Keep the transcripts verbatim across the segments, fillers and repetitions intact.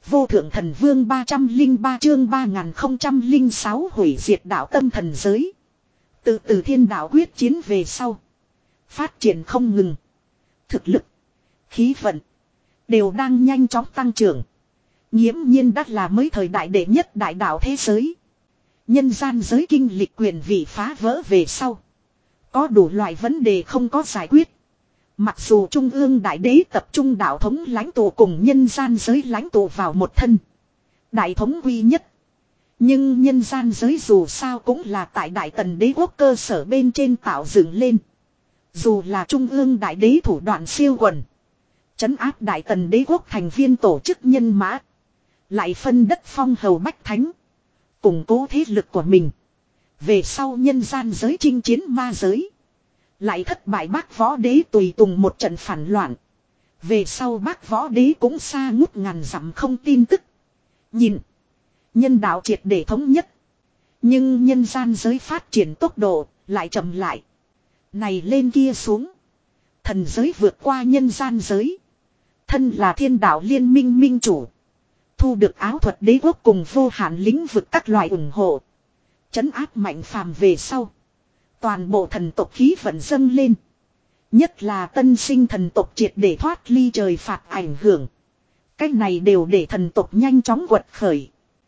Vô thượng thần vương ba trăm linh ba chương ba không không sáu hủy diệt đạo tâm thần giới. Từ từ thiên đạo quyết chiến về sau. Phát triển không ngừng. Thực lực, khí vận đều đang nhanh chóng tăng trưởng. Nghiễm nhiên đắt là mới thời đại đệ nhất đại đạo thế giới. Nhân gian giới kinh lịch quyền vị phá vỡ về sau. Có đủ loại vấn đề không có giải quyết. Mặc dù Trung ương Đại Đế tập trung đạo thống lãnh tụ cùng nhân gian giới lãnh tụ vào một thân. Đại thống quy nhất. Nhưng nhân gian giới dù sao cũng là tại Đại Tần Đế quốc cơ sở bên trên tạo dựng lên. Dù là Trung ương Đại Đế thủ đoạn siêu quần. Trấn áp Đại Tần Đế quốc thành viên tổ chức nhân mã. Lại phân đất phong hầu bách thánh. Củng cố thế lực của mình. Về sau nhân gian giới chinh chiến ma giới. Lại thất bại Bác Võ Đế tùy tùng một trận phản loạn. Về sau Bác Võ Đế cũng xa ngút ngàn dặm không tin tức. Nhìn. Nhân đạo triệt để thống nhất. Nhưng nhân gian giới phát triển tốc độ lại chậm lại. Này lên kia xuống. Thần giới vượt qua nhân gian giới. Thân là thiên đạo liên minh minh chủ. Thu được áo thuật đế quốc cùng vô hạn lĩnh vực các loại ủng hộ. Trấn áp mạnh phàm về sau. Toàn bộ thần tộc khí vận dâng lên. Nhất là tân sinh thần tộc triệt để thoát ly trời phạt ảnh hưởng. Cái này đều để thần tộc nhanh chóng quật khởi.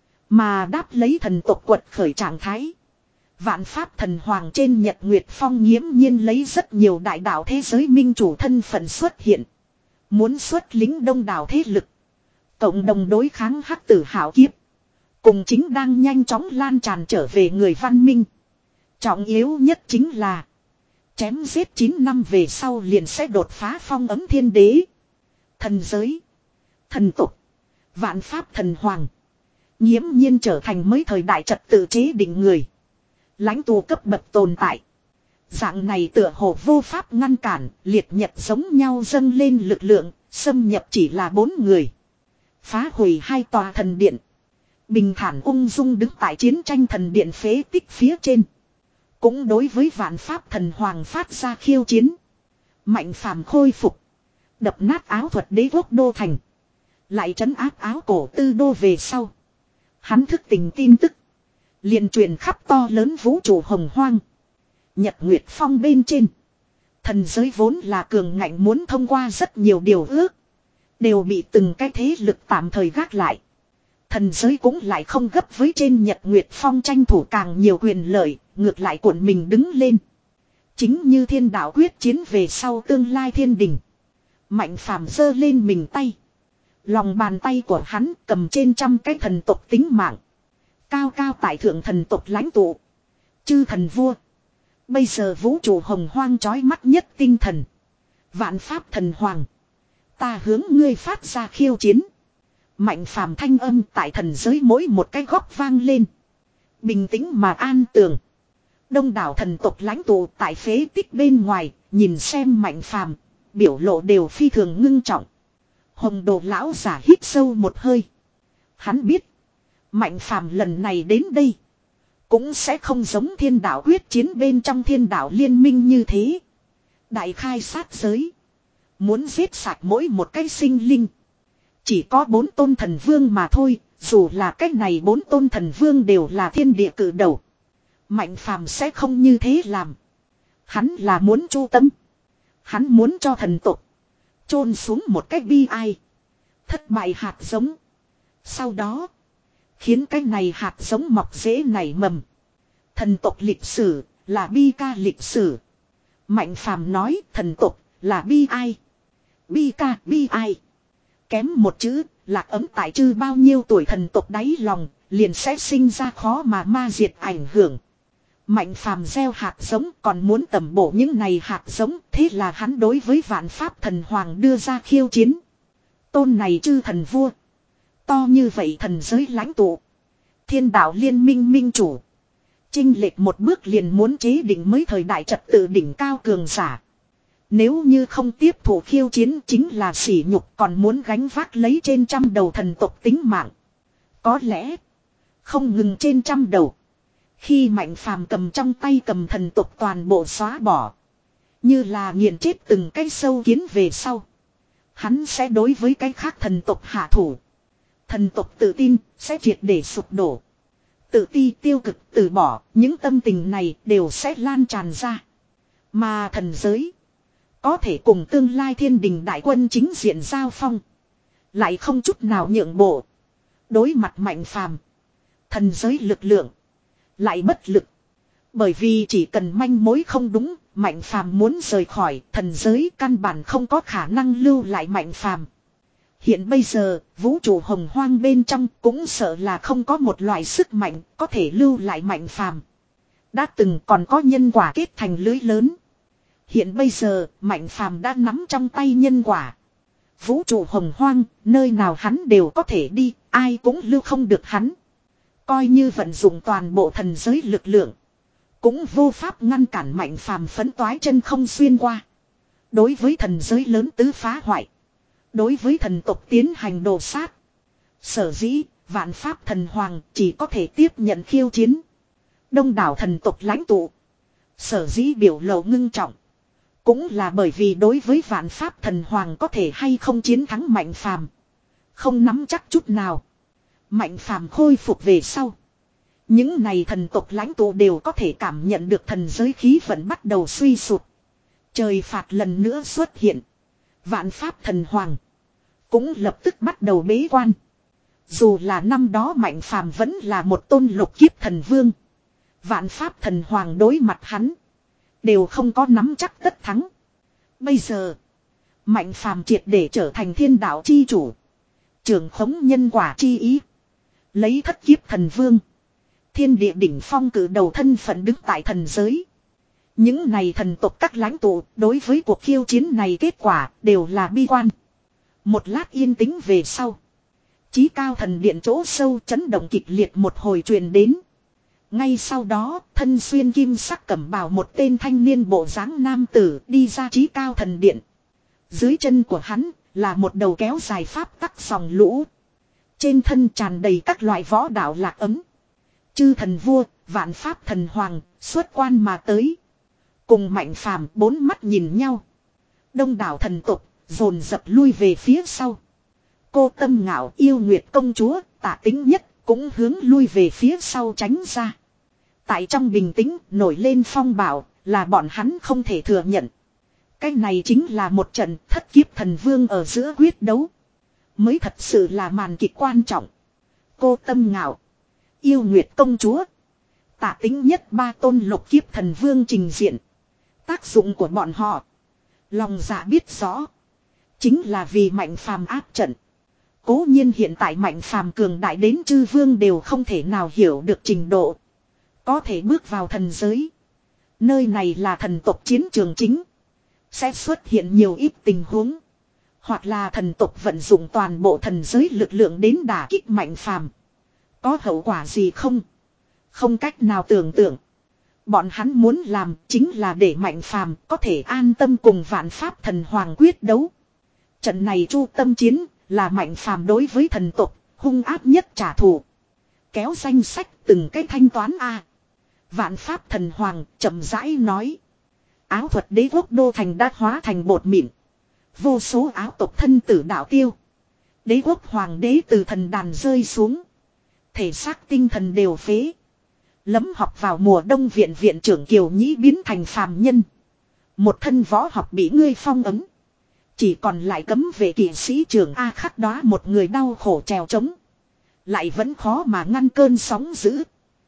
Mà đáp lấy thần tộc quật khởi trạng thái. Vạn pháp thần hoàng trên Nhật Nguyệt Phong nghiễm nhiên lấy rất nhiều đại đạo thế giới minh chủ thân phận xuất hiện. Muốn xuất lính đông đảo thế lực. Cộng đồng đối kháng hắc tử hảo kiếp. Cùng chính đang nhanh chóng lan tràn trở về người văn minh. Trọng yếu nhất chính là. Chém giết chín năm về sau liền sẽ đột phá phong ấm thiên đế. Thần giới. Thần tục. Vạn pháp thần hoàng. Nghiễm nhiên trở thành mới thời đại trật tự chế định người. Lãnh tụ cấp bậc tồn tại. Dạng này tựa hồ vô pháp ngăn cản. Liệt nhật giống nhau dâng lên lực lượng. Xâm nhập chỉ là bốn người. Phá hủy hai tòa thần điện. Bình thản ung dung đứng tại chiến tranh thần điện phế tích phía trên. Cũng đối với vạn pháp thần hoàng phát ra khiêu chiến. Mạnh phàm khôi phục. Đập nát áo thuật đế quốc đô thành. Lại trấn áp áo cổ tư đô về sau. Hắn thức tình tin tức. Liền truyền khắp to lớn vũ trụ hồng hoang. Nhật Nguyệt Phong bên trên. Thần giới vốn là cường ngạnh muốn thông qua rất nhiều điều ước. Đều bị từng cái thế lực tạm thời gác lại. Thần giới cũng lại không gấp với trên Nhật Nguyệt Phong tranh thủ càng nhiều quyền lợi, ngược lại cuộn mình đứng lên. Chính như thiên đạo quyết chiến về sau tương lai thiên đình. Mạnh phàm giơ lên mình tay. Lòng bàn tay của hắn cầm trên trăm cái thần tộc tính mạng. Cao cao tại thượng thần tộc lãnh tụ. Chư thần vua. Bây giờ vũ trụ hồng hoang chói mắt nhất tinh thần. Vạn pháp thần hoàng. Ta hướng ngươi phát ra khiêu chiến. Mạnh phàm thanh âm tại thần giới mỗi một cái góc vang lên. Bình tĩnh mà an tường. Đông đảo thần tộc lãnh tụ tại phế tích bên ngoài. Nhìn xem mạnh phàm. Biểu lộ đều phi thường ngưng trọng. Hồng đồ lão giả hít sâu một hơi. Hắn biết. Mạnh phàm lần này đến đây. Cũng sẽ không giống thiên đạo quyết chiến bên trong thiên đạo liên minh như thế. Đại khai sát giới. Muốn giết sạch mỗi một cái sinh linh. Chỉ có bốn tôn thần vương mà thôi. Dù là cách này bốn tôn thần vương đều là thiên địa cử đầu. Mạnh phàm sẽ không như thế làm. Hắn là muốn chu tâm. Hắn muốn cho thần tộc chôn xuống một cách bi ai. Thất bại hạt giống. Sau đó. Khiến cái này hạt giống mọc rễ nảy mầm. Thần tộc lịch sử là bi ca lịch sử. Mạnh phàm nói thần tộc là bi ai. Bi ca bi ai. Kém một chữ lạc ấm tại chư bao nhiêu tuổi thần tộc đáy lòng. Liền sẽ sinh ra khó mà ma diệt ảnh hưởng. Mạnh phàm gieo hạt giống còn muốn tẩm bổ những này hạt giống. Thế là hắn đối với vạn pháp thần hoàng đưa ra khiêu chiến. Tôn này chư thần vua. To như vậy thần giới lãnh tụ. Thiên đạo liên minh minh chủ. Chinh lệch một bước liền muốn chế định mới thời đại trật tự đỉnh cao cường giả. Nếu như không tiếp thủ khiêu chiến chính là sỉ nhục còn muốn gánh vác lấy trên trăm đầu thần tộc tính mạng. Có lẽ không ngừng trên trăm đầu. Khi mạnh phàm cầm trong tay cầm thần tộc toàn bộ xóa bỏ. Như là nghiền chết từng cái sâu kiến về sau. Hắn sẽ đối với cái khác thần tộc hạ thủ. Thần tộc tự tin sẽ triệt để sụp đổ. Tự ti tiêu cực từ bỏ, những tâm tình này đều sẽ lan tràn ra. Mà thần giới có thể cùng tương lai thiên đình đại quân chính diện giao phong. Lại không chút nào nhượng bộ. Đối mặt mạnh phàm. Thần giới lực lượng lại bất lực. Bởi vì chỉ cần manh mối không đúng, mạnh phàm muốn rời khỏi thần giới căn bản không có khả năng lưu lại mạnh phàm. Hiện bây giờ, vũ trụ hồng hoang bên trong cũng sợ là không có một loại sức mạnh có thể lưu lại mạnh phàm. Đã từng còn có nhân quả kết thành lưới lớn. Hiện bây giờ, mạnh phàm đã nắm trong tay nhân quả. Vũ trụ hồng hoang, nơi nào hắn đều có thể đi, ai cũng lưu không được hắn. Coi như vận dụng toàn bộ thần giới lực lượng. Cũng vô pháp ngăn cản mạnh phàm phấn toái chân không xuyên qua. Đối với thần giới lớn tứ phá hoại. Đối với thần tộc tiến hành đồ sát. Sở dĩ, vạn pháp thần hoàng chỉ có thể tiếp nhận khiêu chiến. Đông đảo thần tộc lãnh tụ. Sở dĩ biểu lộ ngưng trọng. Cũng là bởi vì đối với vạn pháp thần hoàng có thể hay không chiến thắng mạnh phàm. Không nắm chắc chút nào. Mạnh phàm khôi phục về sau. Những này thần tộc lãnh tụ đều có thể cảm nhận được thần giới khí vận bắt đầu suy sụp. Trời phạt lần nữa xuất hiện. Vạn pháp thần hoàng cũng lập tức bắt đầu bế quan. Dù là năm đó mạnh phàm vẫn là một tôn lục kiếp thần vương. Vạn pháp thần hoàng đối mặt hắn. Đều không có nắm chắc tất thắng. Bây giờ. Mạnh phàm triệt để trở thành thiên đạo chi chủ. Trưởng khống nhân quả chi ý. Lấy thất kiếp thần vương. Thiên địa đỉnh phong cử đầu thân phận đứng tại thần giới. Những này thần tộc các lãnh tụ đối với cuộc khiêu chiến này kết quả đều là bi quan. Một lát yên tĩnh về sau. Chí cao thần điện chỗ sâu chấn động kịch liệt một hồi truyền đến. Ngay sau đó thân xuyên kim sắc cẩm bào một tên thanh niên bộ dáng nam tử đi ra chí cao thần điện. Dưới chân của hắn là một đầu kéo dài pháp tắc dòng lũ. Trên thân tràn đầy các loại võ đạo lạc ấm. Chư thần vua, vạn pháp thần hoàng, xuất quan mà tới. Cùng mạnh phàm bốn mắt nhìn nhau. Đông đảo thần tục, dồn dập lui về phía sau. Cô Tâm Ngạo Yêu Nguyệt công chúa, Tạ Tính Nhất, cũng hướng lui về phía sau tránh ra. Tại trong bình tĩnh, nổi lên phong bảo, là bọn hắn không thể thừa nhận. Cái này chính là một trận thất kiếp thần vương ở giữa quyết đấu. Mới thật sự là màn kịch quan trọng. Cô Tâm Ngạo Yêu Nguyệt công chúa, Tạ Tính Nhất ba tôn lục kiếp thần vương trình diện. Tác dụng của bọn họ, lòng dạ biết rõ, chính là vì mạnh phàm áp trận. Cố nhiên hiện tại mạnh phàm cường đại đến chư vương đều không thể nào hiểu được trình độ. Có thể bước vào thần giới. Nơi này là thần tộc chiến trường chính. Sẽ xuất hiện nhiều ít tình huống. Hoặc là thần tộc vận dụng toàn bộ thần giới lực lượng đến đả kích mạnh phàm. Có hậu quả gì không? Không cách nào tưởng tượng. Bọn hắn muốn làm chính là để mạnh phàm có thể an tâm cùng vạn pháp thần hoàng quyết đấu. Trận này chu tâm chiến là mạnh phàm đối với thần tộc hung áp nhất trả thù. Kéo danh sách từng cái thanh toán a. Vạn pháp thần hoàng chậm rãi nói. Áo thuật đế quốc đô thành đã hóa thành bột mịn. Vô số áo tộc thân tử đạo tiêu. Đế quốc hoàng đế từ thần đàn rơi xuống. Thể xác tinh thần đều phế. Lấm học vào mùa đông viện viện trưởng Kiều Nhĩ biến thành phàm nhân. Một thân võ học bị ngươi phong ấn. Chỉ còn lại cấm vệ kỵ sĩ trưởng A khắc đó một người đau khổ trèo trống. Lại vẫn khó mà ngăn cơn sóng dữ.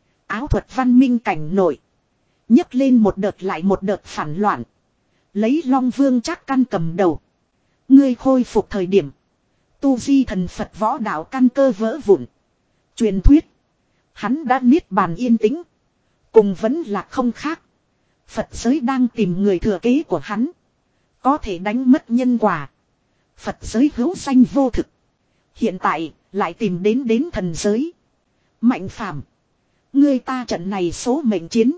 Áo thuật văn minh cảnh nổi. nhấc lên một đợt lại một đợt phản loạn. Lấy Long Vương Trác Căn cầm đầu. Ngươi khôi phục thời điểm. Tu di thần Phật võ đạo căn cơ vỡ vụn. Truyền thuyết. Hắn đã niết bàn yên tĩnh. Cùng vẫn là không khác. Phật giới đang tìm người thừa kế của hắn. Có thể đánh mất nhân quả. Phật giới hữu danh vô thực. Hiện tại lại tìm đến đến thần giới. Mạnh phàm. Ngươi ta trận này số mệnh chiến.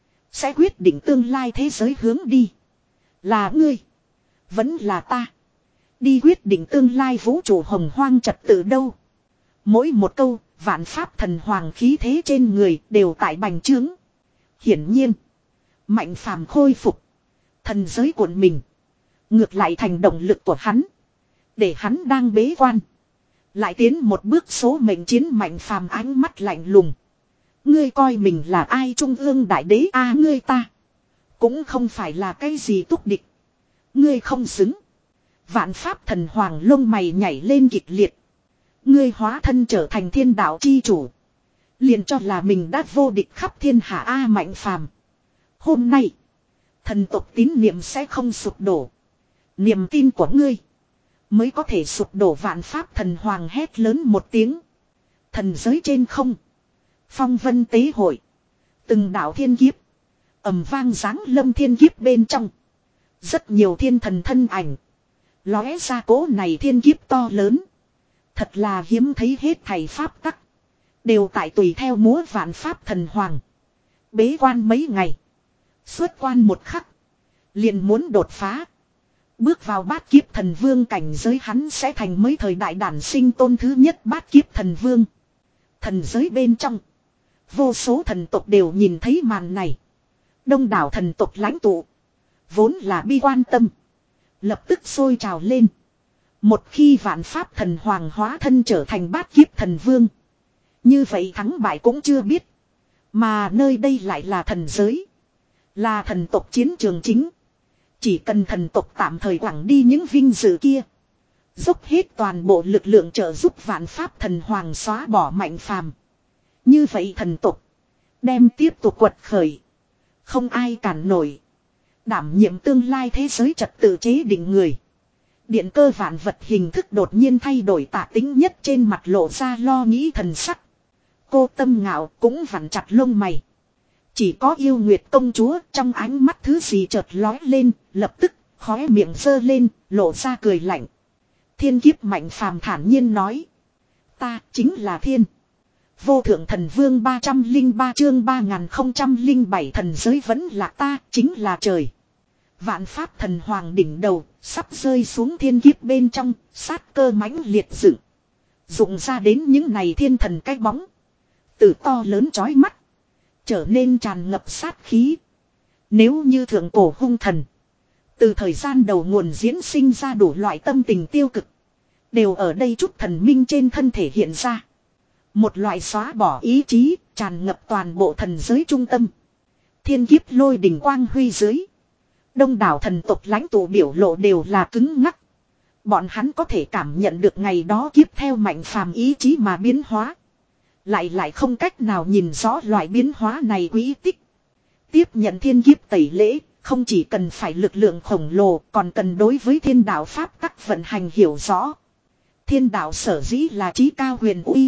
Sẽ quyết định tương lai thế giới hướng đi. Là ngươi. Vẫn là ta. Đi quyết định tương lai vũ trụ hồng hoang trật tự đâu. Mỗi một câu. Vạn pháp thần hoàng khí thế trên người đều tại bành trướng. Hiển nhiên. Mạnh phàm khôi phục. Thần giới cuộn mình. Ngược lại thành động lực của hắn. Để hắn đang bế quan. Lại tiến một bước số mệnh chiến Mạnh Phàm ánh mắt lạnh lùng. Ngươi coi mình là ai trung ương đại đế a à, ngươi ta. Cũng không phải là cái gì túc địch. Ngươi không xứng. Vạn pháp thần hoàng lông mày nhảy lên kịch liệt. Ngươi hóa thân trở thành thiên đạo chi chủ. Liền cho là mình đã vô địch khắp thiên hạ A Mạnh Phàm. Hôm nay. Thần tộc tín niệm sẽ không sụp đổ. Niềm tin của ngươi. Mới có thể sụp đổ vạn pháp thần hoàng hét lớn một tiếng. Thần giới trên không. Phong vân tế hội. Từng đạo thiên kiếp. Ầm vang giáng lâm thiên kiếp bên trong. Rất nhiều thiên thần thân ảnh. Lóe ra cố này thiên kiếp to lớn. Thật là hiếm thấy hết thầy pháp tắc. Đều tại tùy theo múa vạn pháp thần hoàng. Bế quan mấy ngày. Xuất quan một khắc. Liền muốn đột phá. Bước vào bát kiếp thần vương cảnh giới hắn sẽ thành mới thời đại đản sinh tôn thứ nhất bát kiếp thần vương. Thần giới bên trong. Vô số thần tộc đều nhìn thấy màn này. Đông đảo thần tộc lãnh tụ. Vốn là bi quan tâm. Lập tức sôi trào lên. Một khi vạn pháp thần hoàng hóa thân trở thành bát kiếp thần vương. Như vậy thắng bại cũng chưa biết. Mà nơi đây lại là thần giới. Là thần tộc chiến trường chính. Chỉ cần thần tộc tạm thời quẳng đi những vinh dự kia. Dốc hết toàn bộ lực lượng trợ giúp vạn pháp thần hoàng xóa bỏ Mạnh Phàm. Như vậy thần tộc. Đem tiếp tục quật khởi. Không ai cản nổi. Đảm nhiệm tương lai thế giới trật tự chế định người. Điện cơ vạn vật hình thức đột nhiên thay đổi tả tính nhất trên mặt lộ ra lo nghĩ thần sắc. Cô Tâm Ngạo cũng vặn chặt lông mày. Chỉ có Yêu Nguyệt công chúa trong ánh mắt thứ gì chợt lói lên, lập tức khóe miệng giơ lên, lộ ra cười lạnh. Thiên kiếp Mạnh Phàm thản nhiên nói. Ta chính là thiên. Vô thượng thần vương ba trăm lẻ ba chương ba nghìn không trăm lẻ bảy thần giới vẫn là ta, chính là trời. Vạn pháp thần hoàng đỉnh đầu, sắp rơi xuống thiên kiếp bên trong, sát cơ mãnh liệt dựng. Dụng ra đến những này thiên thần cái bóng. Từ to lớn chói mắt. Trở nên tràn ngập sát khí. Nếu như thượng cổ hung thần. Từ thời gian đầu nguồn diễn sinh ra đủ loại tâm tình tiêu cực. Đều ở đây chút thần minh trên thân thể hiện ra. Một loại xóa bỏ ý chí, tràn ngập toàn bộ thần giới trung tâm. Thiên kiếp lôi đỉnh quang huy dưới. Đông đảo thần tộc lãnh tụ biểu lộ đều là cứng ngắc. Bọn hắn có thể cảm nhận được ngày đó kiếp theo Mạnh Phàm ý chí mà biến hóa. Lại lại không cách nào nhìn rõ loại biến hóa này quý tích. Tiếp nhận thiên kiếp tẩy lễ, không chỉ cần phải lực lượng khổng lồ, còn cần đối với thiên đạo pháp tắc vận hành hiểu rõ. Thiên đạo sở dĩ là trí cao huyền uy.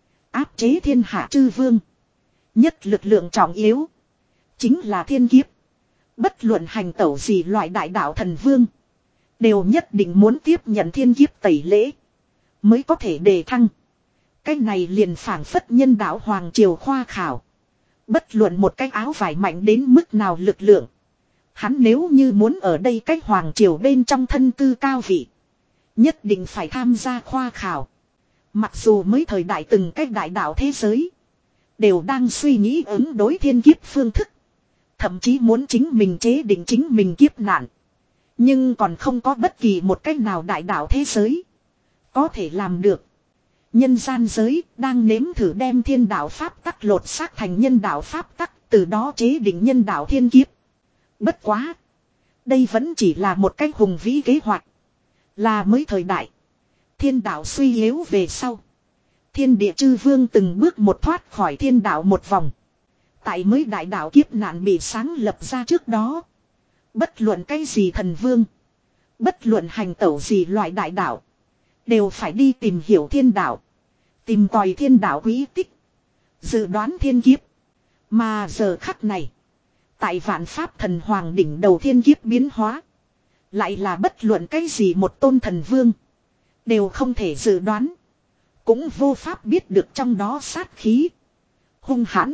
Áp chế thiên hạ chư vương. Nhất lực lượng trọng yếu. Chính là thiên kiếp. Bất luận hành tẩu gì loại đại đạo thần vương. Đều nhất định muốn tiếp nhận thiên kiếp tẩy lễ. Mới có thể đề thăng. Cái này liền phảng phất nhân đạo hoàng triều khoa khảo. Bất luận một cái áo vải mạnh đến mức nào lực lượng. Hắn nếu như muốn ở đây cái hoàng triều bên trong thân cư cao vị. Nhất định phải tham gia khoa khảo. Mặc dù mới thời đại từng cái đại đạo thế giới. Đều đang suy nghĩ ứng đối thiên kiếp phương thức. Thậm chí muốn chính mình chế định chính mình kiếp nạn. Nhưng còn không có bất kỳ một cách nào đại đạo thế giới. Có thể làm được. Nhân gian giới đang nếm thử đem thiên đạo pháp tắc lột xác thành nhân đạo pháp tắc. Từ đó chế định nhân đạo thiên kiếp. Bất quá. Đây vẫn chỉ là một cách hùng vĩ kế hoạch. Là mới thời đại. Thiên đạo suy yếu về sau. Thiên địa chư vương từng bước một thoát khỏi thiên đạo một vòng. Tại mới đại đạo kiếp nạn bị sáng lập ra trước đó. Bất luận cái gì thần vương. Bất luận hành tẩu gì loại đại đạo. Đều phải đi tìm hiểu thiên đạo. Tìm tòi thiên đạo quý tích. Dự đoán thiên kiếp. Mà giờ khắc này. Tại vạn pháp thần hoàng đỉnh đầu thiên kiếp biến hóa. Lại là bất luận cái gì một tôn thần vương. Đều không thể dự đoán. Cũng vô pháp biết được trong đó sát khí. Hung hãn.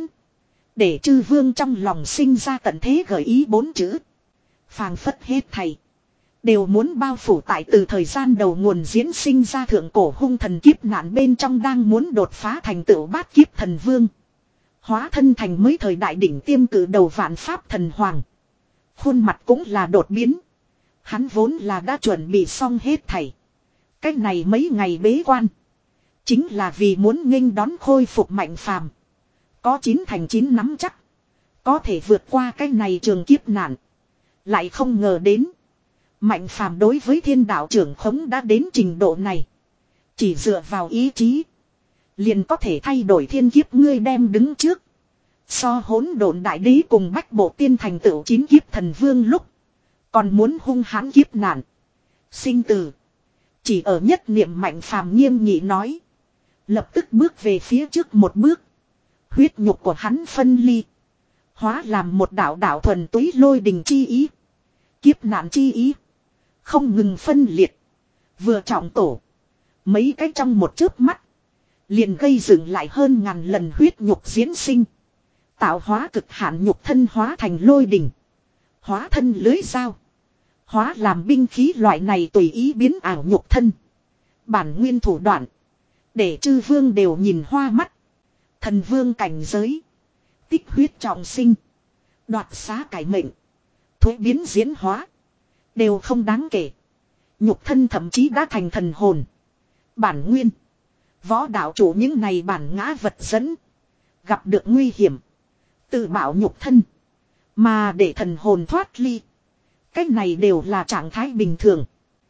Để chư vương trong lòng sinh ra tận thế gợi ý bốn chữ. Phàng phất hết thầy. Đều muốn bao phủ tại từ thời gian đầu nguồn diễn sinh ra thượng cổ hung thần kiếp nạn bên trong đang muốn đột phá thành tựu bát kiếp thần vương. Hóa thân thành mới thời đại đỉnh tiêm cử đầu vạn pháp thần hoàng. Khuôn mặt cũng là đột biến. Hắn vốn là đã chuẩn bị xong hết thầy. Cách này mấy ngày bế quan. Chính là vì muốn nghênh đón khôi phục Mạnh Phàm. Có chín thành chín nắm chắc. Có thể vượt qua cái này trường kiếp nạn. Lại không ngờ đến. Mạnh Phàm đối với thiên đạo trưởng khống đã đến trình độ này. Chỉ dựa vào ý chí. Liền có thể thay đổi thiên kiếp, ngươi đem đứng trước. So hỗn độn đại đế cùng bách bộ tiên thành tựu chín kiếp thần vương lúc. Còn muốn hung hãn kiếp nạn. Sinh tử. Chỉ ở nhất niệm Mạnh Phàm nghiêm nghị nói. Lập tức bước về phía trước một bước. Huyết nhục của hắn phân ly. Hóa làm một đạo đạo thuần túy lôi đình chi ý. Kiếp nạn chi ý. Không ngừng phân liệt. Vừa trọng tổ. Mấy cái trong một chớp mắt. Liền gây dựng lại hơn ngàn lần huyết nhục diễn sinh. Tạo hóa cực hạn nhục thân hóa thành lôi đình. Hóa thân lưới dao. Hóa làm binh khí loại này tùy ý biến ảo nhục thân. Bản nguyên thủ đoạn. Để chư vương đều nhìn hoa mắt. Thần vương cảnh giới. Tích huyết trọng sinh. Đoạt xá cải mệnh. Thuế biến diễn hóa. Đều không đáng kể. Nhục thân thậm chí đã thành thần hồn. Bản nguyên. Võ đạo chủ những này bản ngã vật dẫn. Gặp được nguy hiểm. Tự bảo nhục thân. Mà để thần hồn thoát ly. Cách này đều là trạng thái bình thường.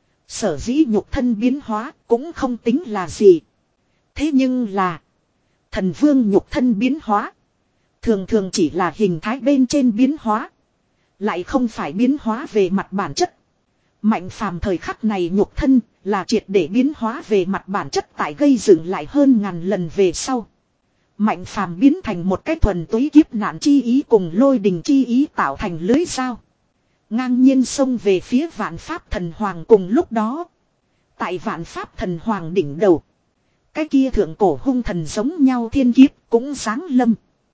Sở dĩ nhục thân biến hóa cũng không tính là gì. Thế nhưng là. Thần vương nhục thân biến hóa. Thường thường chỉ là hình thái bên trên biến hóa. Lại không phải biến hóa về mặt bản chất. Mạnh Phàm thời khắc này nhục thân là triệt để biến hóa về mặt bản chất, tại gây dựng lại hơn ngàn lần về sau. Mạnh Phàm biến thành một cái thuần túy kiếp nạn chi ý cùng lôi đình chi ý tạo thành lưới dao. Ngang nhiên xông về phía Vạn Pháp Thần Hoàng cùng lúc đó. Tại Vạn Pháp Thần Hoàng đỉnh đầu. Cái kia thượng cổ hung thần giống nhau thiên kiếp cũng giáng lâm.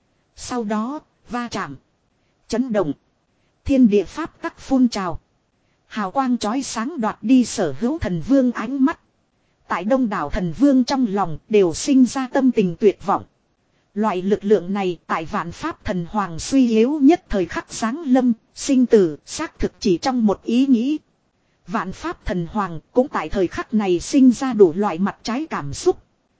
Sau đó, va chạm. Chấn động. Thiên địa pháp tắc phun trào. Hào quang chói sáng đoạt đi sở hữu thần vương ánh mắt. Tại đông đảo thần vương trong lòng đều sinh ra tâm tình tuyệt vọng. Loại lực lượng này tại Vạn Pháp Thần Hoàng suy yếu nhất thời khắc giáng lâm, sinh tử, xác thực chỉ trong một ý nghĩ. Vạn Pháp Thần Hoàng cũng tại thời khắc này sinh ra đủ loại mặt trái cảm xúc.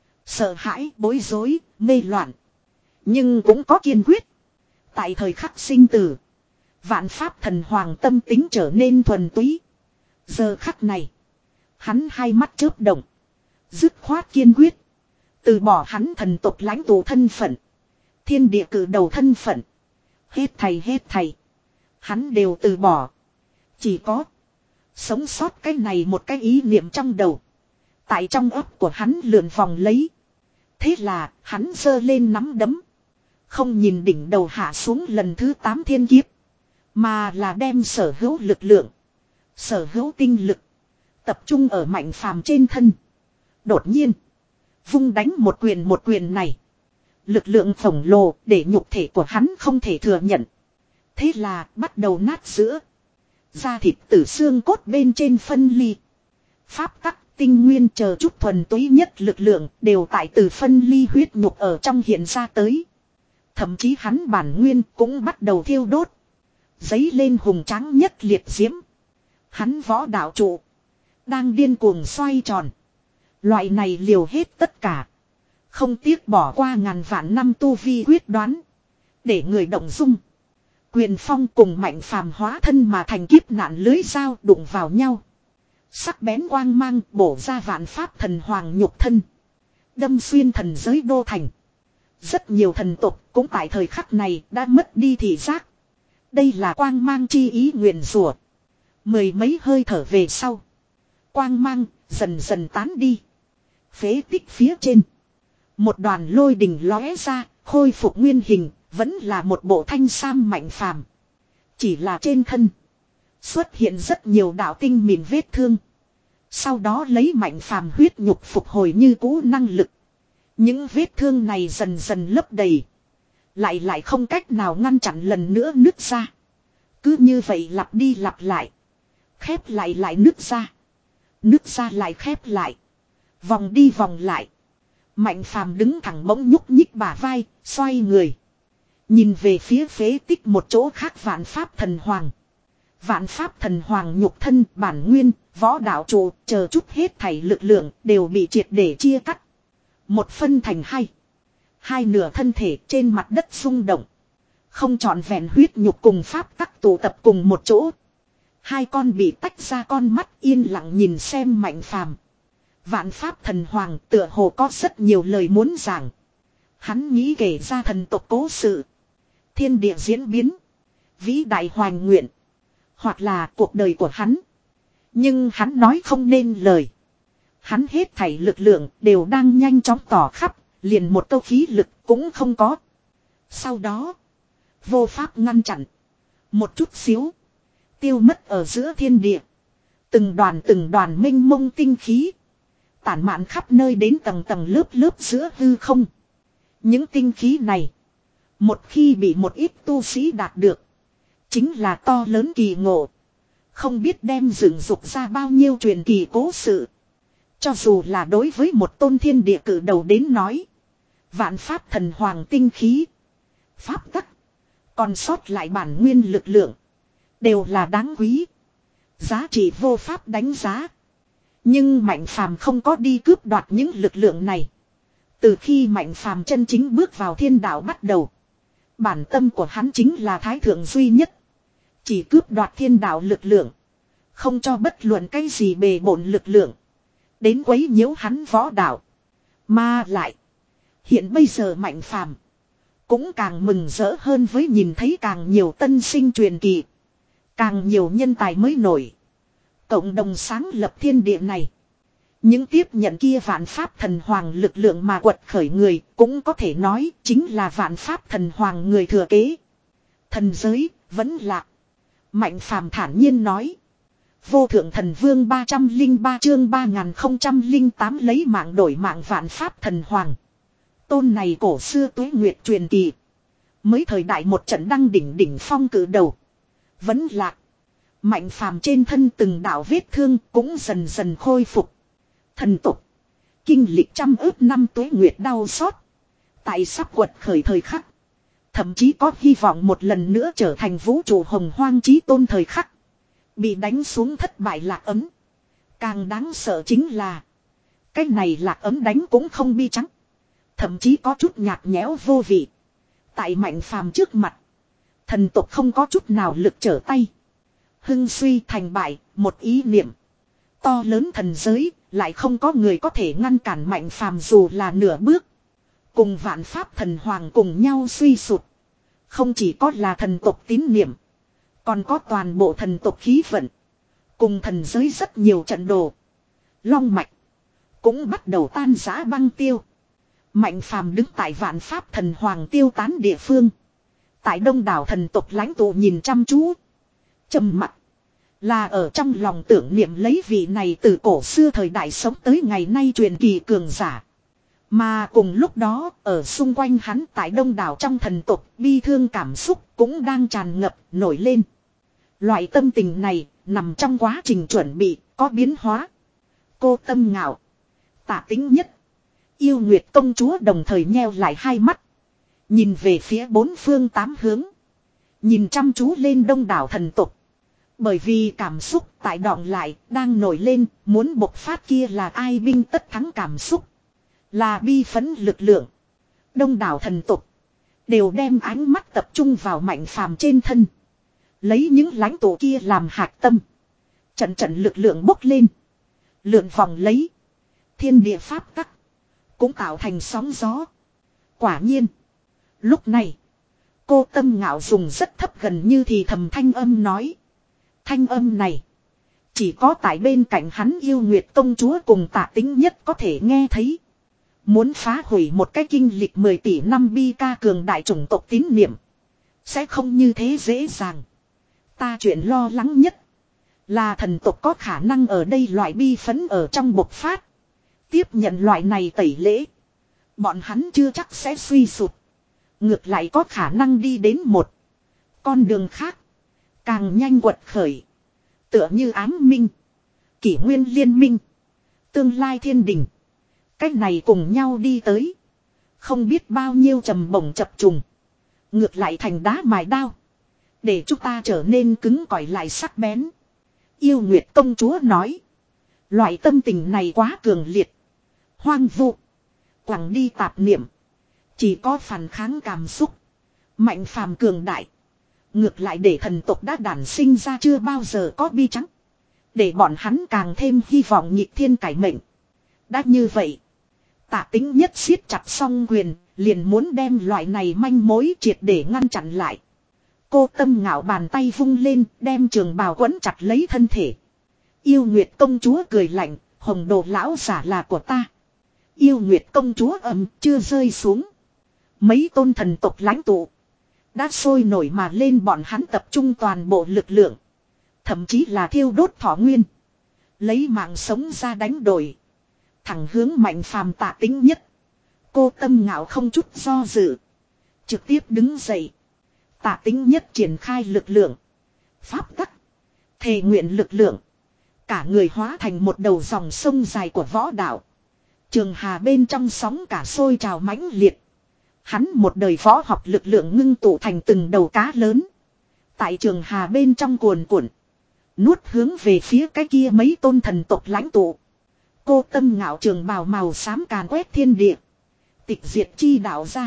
Sợ hãi, bối rối, mê loạn. Nhưng cũng có kiên quyết. Tại thời khắc sinh tử. Vạn Pháp Thần Hoàng tâm tính trở nên thuần túy. Giờ khắc này. Hắn hai mắt chớp động. Dứt khoát kiên quyết. Từ bỏ hắn thần tộc lãnh tụ thân phận. Thiên địa cử đầu thân phận. Hết thầy hết thầy. Hắn đều từ bỏ. Chỉ có. Sống sót cái này một cái ý niệm trong đầu. Tại trong ấp của hắn lượn vòng lấy. Thế là hắn giơ lên nắm đấm. Không nhìn đỉnh đầu hạ xuống lần thứ tám thiên kiếp. Mà là đem sở hữu lực lượng. Sở hữu tinh lực. Tập trung ở Mạnh Phàm trên thân. Đột nhiên. Vung đánh một quyền một quyền này. Lực lượng khổng lồ để nhục thể của hắn không thể thừa nhận. Thế là bắt đầu nát giữa. Da thịt từ xương cốt bên trên phân ly. Pháp tắc, tinh nguyên chờ chút thuần túy nhất lực lượng đều tại từ phân ly huyết nhục ở trong hiện ra tới. Thậm chí hắn bản nguyên cũng bắt đầu thiêu đốt. Giấy lên hùng tráng nhất liệt diễm. Hắn võ đạo trụ. Đang điên cuồng xoay tròn. Loại này liều hết tất cả. Không tiếc bỏ qua ngàn vạn năm tu vi quyết đoán. Để người động dung. Quyền phong cùng Mạnh Phàm hóa thân mà thành kiếp nạn lưới dao đụng vào nhau. Sắc bén quang mang bổ ra Vạn Pháp Thần Hoàng nhục thân. Đâm xuyên thần giới đô thành. Rất nhiều thần tộc cũng tại thời khắc này đã mất đi thị giác. Đây là quang mang chi ý nguyền rủa. Mười mấy hơi thở về sau. Quang mang dần dần tán đi. Phế tích phía trên. Một đoàn lôi đình lóe ra, khôi phục nguyên hình, vẫn là một bộ thanh sam Mạnh Phàm. Chỉ là trên thân. Xuất hiện rất nhiều đạo tinh mịn vết thương. Sau đó lấy Mạnh Phàm huyết nhục phục hồi như cũ năng lực. Những vết thương này dần dần lấp đầy. Lại lại không cách nào ngăn chặn lần nữa nứt ra. Cứ như vậy lặp đi lặp lại. Khép lại lại nứt ra. Nứt ra lại khép lại. Vòng đi vòng lại. Mạnh Phàm đứng thẳng bỗng nhúc nhích bả vai, xoay người. Nhìn về phía phế tích một chỗ khác Vạn Pháp Thần Hoàng. Vạn Pháp Thần Hoàng nhục thân, bản nguyên, võ đạo trụ, chờ chút hết thảy lực lượng đều bị triệt để chia cắt. Một phân thành hai. Hai nửa thân thể trên mặt đất rung động. Không trọn vẹn huyết nhục cùng pháp tắc tụ tập cùng một chỗ. Hai con bị tách ra con mắt yên lặng nhìn xem Mạnh Phàm. Vạn pháp thần hoàng tựa hồ có rất nhiều lời muốn giảng. Hắn nghĩ kể ra thần tộc cố sự. Thiên địa diễn biến. Vĩ đại hoành nguyện. Hoặc là cuộc đời của hắn. Nhưng hắn nói không nên lời. Hắn hết thảy lực lượng đều đang nhanh chóng tỏ khắp. Liền một câu khí lực cũng không có. Sau đó. Vô pháp ngăn chặn. Một chút xíu. Tiêu mất ở giữa thiên địa. Từng đoàn từng đoàn minh mông tinh khí. Tản mạn khắp nơi đến tầng tầng lớp lớp giữa hư không. Những tinh khí này. Một khi bị một ít tu sĩ đạt được. Chính là to lớn kỳ ngộ. Không biết đem dựng dục ra bao nhiêu truyền kỳ cố sự. Cho dù là đối với một tôn thiên địa cử đầu đến nói. Vạn pháp thần hoàng tinh khí. Pháp tắc. Còn sót lại bản nguyên lực lượng. Đều là đáng quý. Giá trị vô pháp đánh giá. Nhưng Mạnh Phàm không có đi cướp đoạt những lực lượng này. Từ khi Mạnh Phàm chân chính bước vào thiên đạo bắt đầu. Bản tâm của hắn chính là thái thượng duy nhất. Chỉ cướp đoạt thiên đạo lực lượng. Không cho bất luận cái gì bề bộn lực lượng. Đến quấy nhiễu hắn võ đạo. Mà lại. Hiện bây giờ Mạnh Phàm cũng càng mừng rỡ hơn với nhìn thấy càng nhiều tân sinh truyền kỳ. Càng nhiều nhân tài mới nổi. Cộng đồng sáng lập thiên địa này. Những tiếp nhận kia vạn pháp thần hoàng lực lượng mà quật khởi người cũng có thể nói chính là vạn pháp thần hoàng người thừa kế. Thần giới vẫn lạc. Mạnh Phàm thản nhiên nói. Vô thượng thần vương ba trăm lẻ ba chương ba nghìn không trăm lẻ tám lấy mạng đổi mạng vạn pháp thần hoàng. Tôn này cổ xưa tuế nguyệt truyền kỳ. Mới thời đại một trận đăng đỉnh đỉnh phong cử đầu. Vẫn lạc. Mạnh Phàm trên thân từng đạo vết thương cũng dần dần khôi phục. Thần tục. Kinh lịch trăm ước năm tuế nguyệt đau xót. Tại sắp quật khởi thời khắc. Thậm chí có hy vọng một lần nữa trở thành vũ trụ hồng hoang chí tôn thời khắc. Bị đánh xuống thất bại lạc ấm. Càng đáng sợ chính là. Cái này lạc ấm đánh cũng không bi trắng. Thậm chí có chút nhạt nhẽo vô vị. Tại Mạnh Phàm trước mặt. Thần tộc không có chút nào lực trở tay. Hưng suy thành bại, một ý niệm. To lớn thần giới, lại không có người có thể ngăn cản Mạnh Phàm dù là nửa bước. Cùng vạn pháp thần hoàng cùng nhau suy sụt. Không chỉ có là thần tộc tín niệm. Còn có toàn bộ thần tộc khí vận. Cùng thần giới rất nhiều trận đồ. Long mạch. Cũng bắt đầu tan rã băng tiêu. Mạnh Phàm đứng tại vạn pháp thần hoàng tiêu tán địa phương. Tại đông đảo thần tộc lãnh tụ nhìn chăm chú. Trầm mặc. Là ở trong lòng tưởng niệm lấy vị này từ cổ xưa thời đại sống tới ngày nay truyền kỳ cường giả. Mà cùng lúc đó ở xung quanh hắn tại đông đảo trong thần tộc bi thương cảm xúc cũng đang tràn ngập nổi lên. Loại tâm tình này nằm trong quá trình chuẩn bị có biến hóa. Cô Tâm Ngạo. Tạ Tính Nhất. Yêu Nguyệt công chúa đồng thời nheo lại hai mắt. Nhìn về phía bốn phương tám hướng. Nhìn chăm chú lên đông đảo thần tộc. Bởi vì cảm xúc tại đọng lại đang nổi lên. Muốn bộc phát kia là ai binh tất thắng cảm xúc. Là bi phấn lực lượng. Đông đảo thần tộc. Đều đem ánh mắt tập trung vào Mạnh Phàm trên thân. Lấy những lãnh tụ kia làm hạt tâm. Trận trận lực lượng bốc lên. Lượn vòng lấy. Thiên địa pháp tắc. Cũng tạo thành sóng gió. Quả nhiên. Lúc này. Cô Tâm Ngạo dùng rất thấp gần như thì thầm thanh âm nói. Thanh âm này. Chỉ có tại bên cạnh hắn Yêu Nguyệt công chúa cùng Tạ Tính Nhất có thể nghe thấy. Muốn phá hủy một cái kinh lịch mười tỷ năm bi ca cường đại chủng tộc tín niệm. Sẽ không như thế dễ dàng. Ta chuyện lo lắng nhất. Là thần tộc có khả năng ở đây loại bi phấn ở trong bộc phát. Tiếp nhận loại này tẩy lễ. Bọn hắn chưa chắc sẽ suy sụt. Ngược lại có khả năng đi đến một con đường khác. Càng nhanh quật khởi. Tựa như ám minh. Kỷ nguyên liên minh. Tương lai thiên đình. Cách này cùng nhau đi tới. Không biết bao nhiêu trầm bổng chập trùng. Ngược lại thành đá mài đao. Để chúng ta trở nên cứng cỏi lại sắc bén. Yêu Nguyệt công chúa nói. Loại tâm tình này quá cường liệt. Hoang vu. Quẳng đi tạp niệm. Chỉ có phản kháng cảm xúc. Mạnh phàm cường đại. Ngược lại để thần tộc đã đản sinh ra chưa bao giờ có bi trắng. Để bọn hắn càng thêm hy vọng nhịp thiên cải mệnh. Đã như vậy. Tạ Tĩnh Nhất siết chặt song quyền. Liền muốn đem loại này manh mối triệt để ngăn chặn lại. Cô Tâm Ngạo bàn tay vung lên. Đem trường bào quấn chặt lấy thân thể. Yêu Nguyệt công chúa cười lạnh. Hồng Đồ lão giả là của ta. Yêu Nguyệt công chúa ầm chưa rơi xuống. Mấy tôn thần tộc lãnh tụ. Đã sôi nổi mà lên, bọn hắn tập trung toàn bộ lực lượng. Thậm chí là thiêu đốt thọ nguyên. Lấy mạng sống ra đánh đổi. Thẳng hướng Mạnh Phàm Tạ Tĩnh Nhất. Cô Tâm Ngạo không chút do dự. Trực tiếp đứng dậy. Tạ Tĩnh Nhất triển khai lực lượng. Pháp tắc. Thề nguyện lực lượng. Cả người hóa thành một đầu dòng sông dài của võ đạo. Trường hà bên trong sóng cả sôi trào mãnh liệt. Hắn một đời võ học lực lượng ngưng tụ thành từng đầu cá lớn. Tại trường hà bên trong cuồn cuộn. Nuốt hướng về phía cái kia mấy tôn thần tộc lãnh tụ. Cô Tâm Ngạo trường bào màu xám càn quét thiên địa. Tịch diệt chi đạo ra.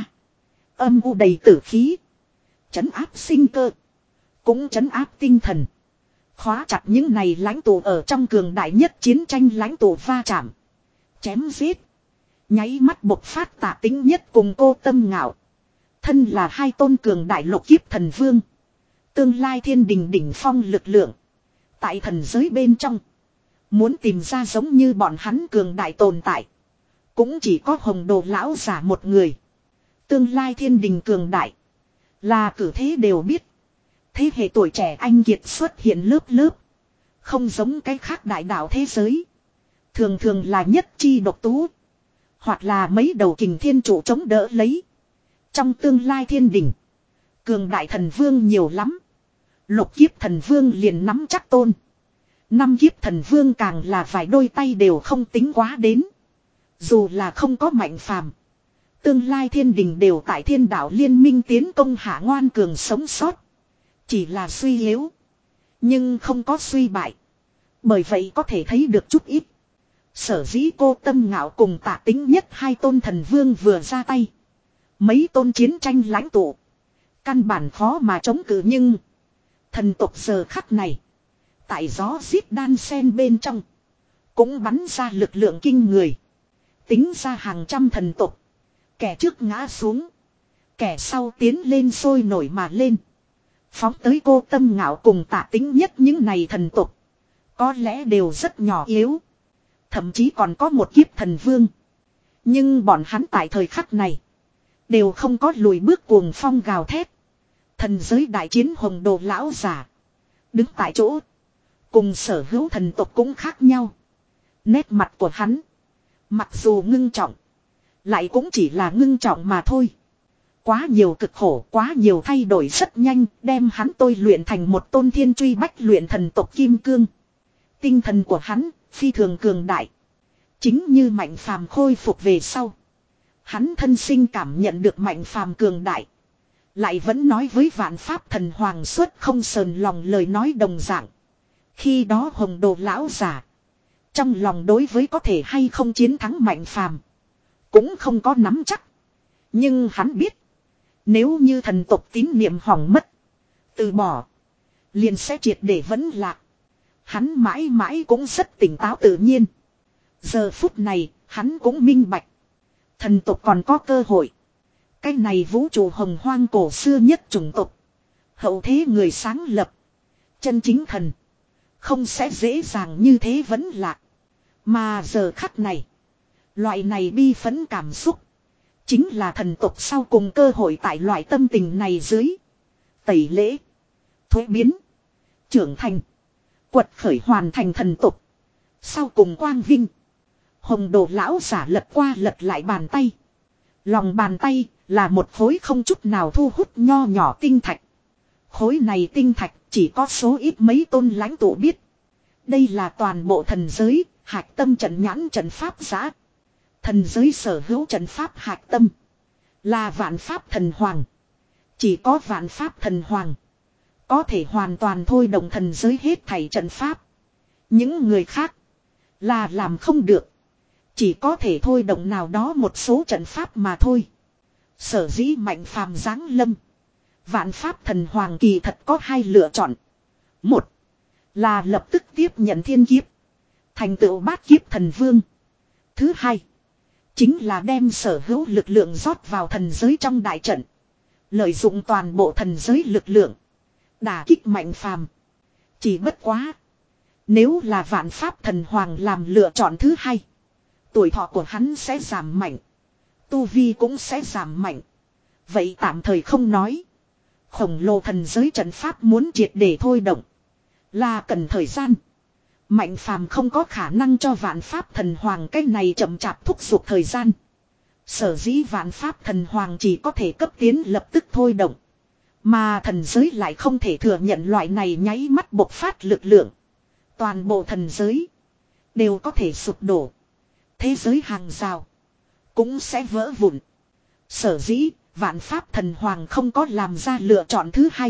Âm u đầy tử khí. Chấn áp sinh cơ. Cũng chấn áp tinh thần. Khóa chặt những này lãnh tụ ở trong cường đại nhất chiến tranh lãnh tụ va chạm. Chém giết. Nháy mắt bộc phát Tạ Tĩnh Nhất cùng cô Tâm Ngạo. Thân là hai tôn cường đại lục kiếp thần vương. Tương lai thiên đình đỉnh phong lực lượng. Tại thần giới bên trong. Muốn tìm ra giống như bọn hắn cường đại tồn tại. Cũng chỉ có Hồng Đồ lão giả một người. Tương lai thiên đình cường đại. Là cử thế đều biết. Thế hệ tuổi trẻ anh kiệt xuất hiện lớp lớp. Không giống cái khác đại đạo thế giới. Thường thường là nhất chi độc tú. Hoặc là mấy đầu kình thiên trụ chống đỡ lấy. Trong tương lai thiên đình. Cường đại thần vương nhiều lắm. Lục kiếp thần vương liền nắm chắc tôn. Năm kiếp thần vương càng là vài đôi tay đều không tính quá đến. Dù là không có Mạnh Phàm. Tương lai thiên đình đều tại thiên đạo liên minh tiến công hạ ngoan cường sống sót. Chỉ là suy yếu. Nhưng không có suy bại. Bởi vậy có thể thấy được chút ít. Sở dĩ cô Tâm Ngạo cùng Tạ Tĩnh Nhất hai tôn thần vương vừa ra tay. Mấy tôn chiến tranh lãnh tụ. Căn bản khó mà chống cự nhưng. Thần tộc giờ khắc này. Tại gió giết đan sen bên trong. Cũng bắn ra lực lượng kinh người. Tính ra hàng trăm thần tộc. Kẻ trước ngã xuống. Kẻ sau tiến lên sôi nổi mà lên. Phóng tới cô Tâm Ngạo cùng Tạ Tĩnh Nhất những này thần tộc. Có lẽ đều rất nhỏ yếu. Thậm chí còn có một kiếp thần vương. Nhưng bọn hắn tại thời khắc này. Đều không có lùi bước cuồng phong gào thét. Thần giới đại chiến Hồng Đồ lão giả. Đứng tại chỗ. Cùng sở hữu thần tộc cũng khác nhau. Nét mặt của hắn. Mặc dù ngưng trọng. Lại cũng chỉ là ngưng trọng mà thôi. Quá nhiều cực khổ, quá nhiều thay đổi rất nhanh. Đem hắn tôi luyện thành một tôn thiên truy bách luyện thần tộc kim cương. Tinh thần của hắn phi thường cường đại. Chính như Mạnh Phàm khôi phục về sau. Hắn thân sinh cảm nhận được Mạnh Phàm cường đại. Lại vẫn nói với vạn pháp thần hoàng xuất không sờn lòng lời nói đồng dạng. Khi đó Hồng Đồ lão giả. Trong lòng đối với có thể hay không chiến thắng Mạnh Phàm cũng không có nắm chắc. Nhưng hắn biết. Nếu như thần tộc tín niệm hỏng mất. Từ bỏ. Liền sẽ triệt để vẫn lạc. Hắn mãi mãi cũng rất tỉnh táo tự nhiên. Giờ phút này, hắn cũng minh bạch. Thần tộc còn có cơ hội. Cái này vũ trụ hồng hoang cổ xưa nhất chủng tộc. Hậu thế người sáng lập. Chân chính thần. Không sẽ dễ dàng như thế vẫn lạc. Mà giờ khắc này. Loại này bi phấn cảm xúc. Chính là thần tộc sau cùng cơ hội tại loại tâm tình này dưới. Tẩy lễ. Thuế biến. Trưởng thành. Quật khởi hoàn thành thần tục. Sau cùng quang vinh. Hồng Đồ lão giả lật qua lật lại bàn tay. Lòng bàn tay là một khối không chút nào thu hút nho nhỏ tinh thạch. Khối này tinh thạch chỉ có số ít mấy tôn lãnh tụ biết. Đây là toàn bộ thần giới, hạch tâm trận nhãn trận pháp giã. Thần giới sở hữu trận pháp hạch tâm. Là vạn pháp thần hoàng. Chỉ có vạn pháp thần hoàng. Có thể hoàn toàn thôi động thần giới hết thảy trận pháp. Những người khác. Là làm không được. Chỉ có thể thôi động nào đó một số trận pháp mà thôi. Sở dĩ Mạnh Phàm giáng lâm. Vạn pháp thần hoàng kỳ thật có hai lựa chọn. Một là lập tức tiếp nhận thiên kiếp. Thành tựu bát kiếp thần vương. Thứ hai chính là đem sở hữu lực lượng rót vào thần giới trong đại trận. Lợi dụng toàn bộ thần giới lực lượng. Đả kích Mạnh Phàm. Chỉ bất quá. Nếu là vạn pháp thần hoàng làm lựa chọn thứ hai. Tuổi thọ của hắn sẽ giảm mạnh. Tu vi cũng sẽ giảm mạnh. Vậy tạm thời không nói. Khổng lồ thần giới trận pháp muốn triệt để thôi động. Là cần thời gian. Mạnh Phàm không có khả năng cho vạn pháp thần hoàng cái này chậm chạp thúc giục thời gian. Sở dĩ vạn pháp thần hoàng chỉ có thể cấp tiến lập tức thôi động. Mà thần giới lại không thể thừa nhận loại này nháy mắt bộc phát lực lượng. Toàn bộ thần giới đều có thể sụp đổ. Thế giới hàng rào cũng sẽ vỡ vụn. Sở dĩ vạn pháp thần hoàng không có làm ra lựa chọn thứ hai.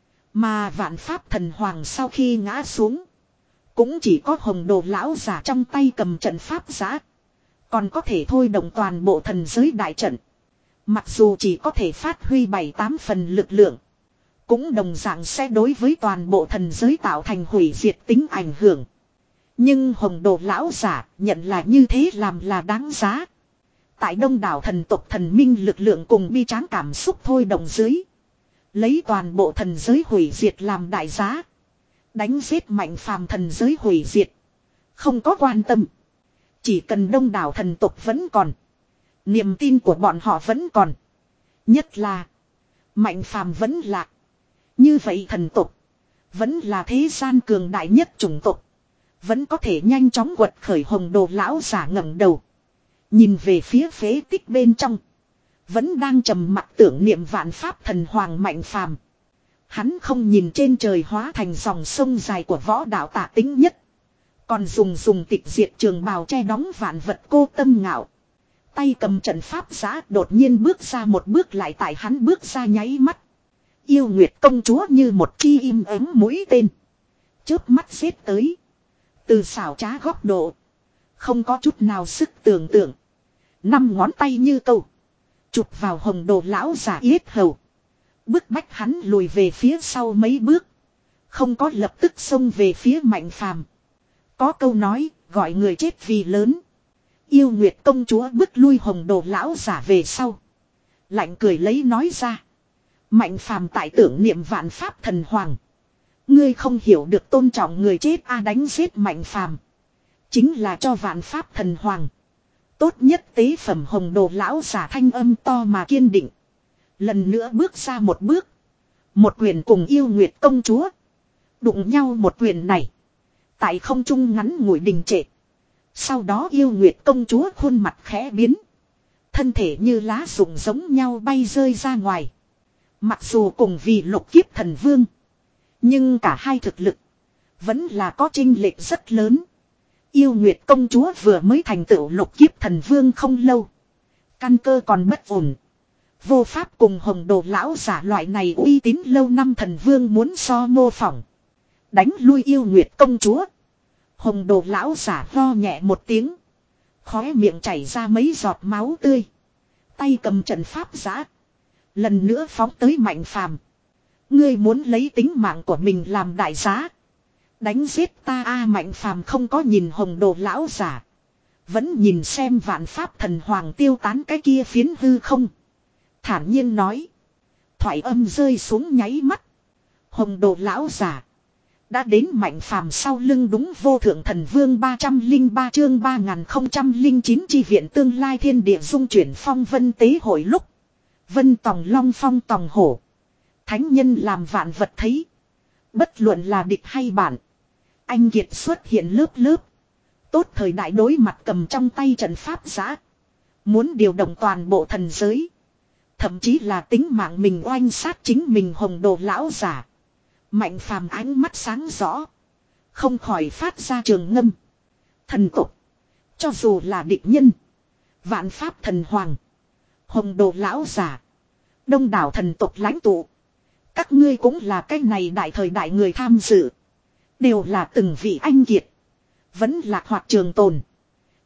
Mà vạn pháp thần hoàng sau khi ngã xuống. Cũng chỉ có hồng đồ lão giả trong tay cầm trận pháp giã. Còn có thể thôi động toàn bộ thần giới đại trận. Mặc dù chỉ có thể phát huy bảy tám phần lực lượng. Cũng đồng dạng sẽ đối với toàn bộ thần giới tạo thành hủy diệt tính ảnh hưởng. Nhưng hồng đồ lão giả nhận là như thế làm là đáng giá. Tại đông đảo thần tộc thần minh lực lượng cùng bi tráng cảm xúc thôi động dưới. Lấy toàn bộ thần giới hủy diệt làm đại giá. Đánh giết Mạnh Phàm thần giới hủy diệt. Không có quan tâm. Chỉ cần đông đảo thần tộc vẫn còn. Niềm tin của bọn họ vẫn còn. Nhất là Mạnh Phàm vẫn lạc. Như vậy thần tộc vẫn là thế gian cường đại nhất chủng tộc. Vẫn có thể nhanh chóng quật khởi. Hồng đồ lão giả ngẩng đầu. Nhìn về phía phế tích bên trong. Vẫn đang trầm mặc tưởng niệm vạn pháp thần hoàng Mạnh Phàm. Hắn không nhìn trên trời hóa thành dòng sông dài của võ đạo tả tính nhất. Còn dùng dùng tịch diệt trường bào che đóng vạn vật cô tâm ngạo. Tay cầm trận pháp giã đột nhiên bước ra một bước lại tại hắn bước ra nháy mắt. Yêu Nguyệt công chúa như một chi im ắng mũi tên. Chớp mắt xếp tới. Từ xảo trá góc độ. Không có chút nào sức tưởng tượng. Năm ngón tay như câu. Chụp vào hồng đồ lão giả yết hầu. Bức bách hắn lùi về phía sau mấy bước. Không có lập tức xông về phía Mạnh Phàm. Có câu nói gọi người chết vì lớn. Yêu Nguyệt công chúa bức lui hồng đồ lão giả về sau. Lạnh cười lấy nói ra. Mạnh Phàm tại tưởng niệm vạn pháp thần hoàng. Ngươi không hiểu được tôn trọng người chết a đánh giết Mạnh Phàm. Chính là cho vạn pháp thần hoàng. Tốt nhất tế phẩm hồng đồ lão giả thanh âm to mà kiên định. Lần nữa bước ra một bước. Một quyền cùng yêu Nguyệt công chúa. Đụng nhau một quyền này. Tại không trung ngắn ngủi đình trệ. Sau đó yêu Nguyệt công chúa khuôn mặt khẽ biến. Thân thể như lá rụng giống nhau bay rơi ra ngoài. Mặc dù cùng vì lục kiếp thần vương. Nhưng cả hai thực lực. Vẫn là có chênh lệch rất lớn. Yêu Nguyệt công chúa vừa mới thành tựu lục kiếp thần vương không lâu. Căn cơ còn bất ổn. Vô pháp cùng hồng đồ lão giả loại này uy tín lâu năm thần vương muốn so mô phỏng. Đánh lui yêu Nguyệt công chúa. Hồng đồ lão giả lo nhẹ một tiếng. Khóe miệng chảy ra mấy giọt máu tươi. Tay cầm trận pháp giã. Lần nữa phóng tới Mạnh Phàm. Ngươi muốn lấy tính mạng của mình làm đại giá. Đánh giết ta a Mạnh Phàm không có nhìn hồng đồ lão giả. Vẫn nhìn xem vạn pháp thần hoàng tiêu tán cái kia phiến hư không. Thản nhiên nói. Thoại âm rơi xuống nháy mắt. Hồng đồ lão giả. Đã đến Mạnh Phàm sau lưng đúng vô thượng thần vương ba trăm lẻ ba chương ba nghìn không trăm lẻ chín chi viện tương lai thiên địa dung chuyển phong vân tế hội lúc. Vân tòng long phong tòng hổ. Thánh nhân làm vạn vật thấy. Bất luận là địch hay bạn. Anh kiệt xuất hiện lớp lớp. Tốt thời đại đối mặt cầm trong tay trận pháp giã. Muốn điều động toàn bộ thần giới. Thậm chí là tính mạng mình oanh sát chính mình hồng đồ lão giả. Mạnh Phàm ánh mắt sáng rõ. Không khỏi phát ra trường ngâm. Thần tục. Cho dù là địch nhân. Vạn pháp thần hoàng. Hồng đồ lão giả. Đông đảo thần tục lãnh tụ. Các ngươi cũng là cái này đại thời đại người tham dự. Đều là từng vị anh kiệt. Vẫn lạc hoặc trường tồn.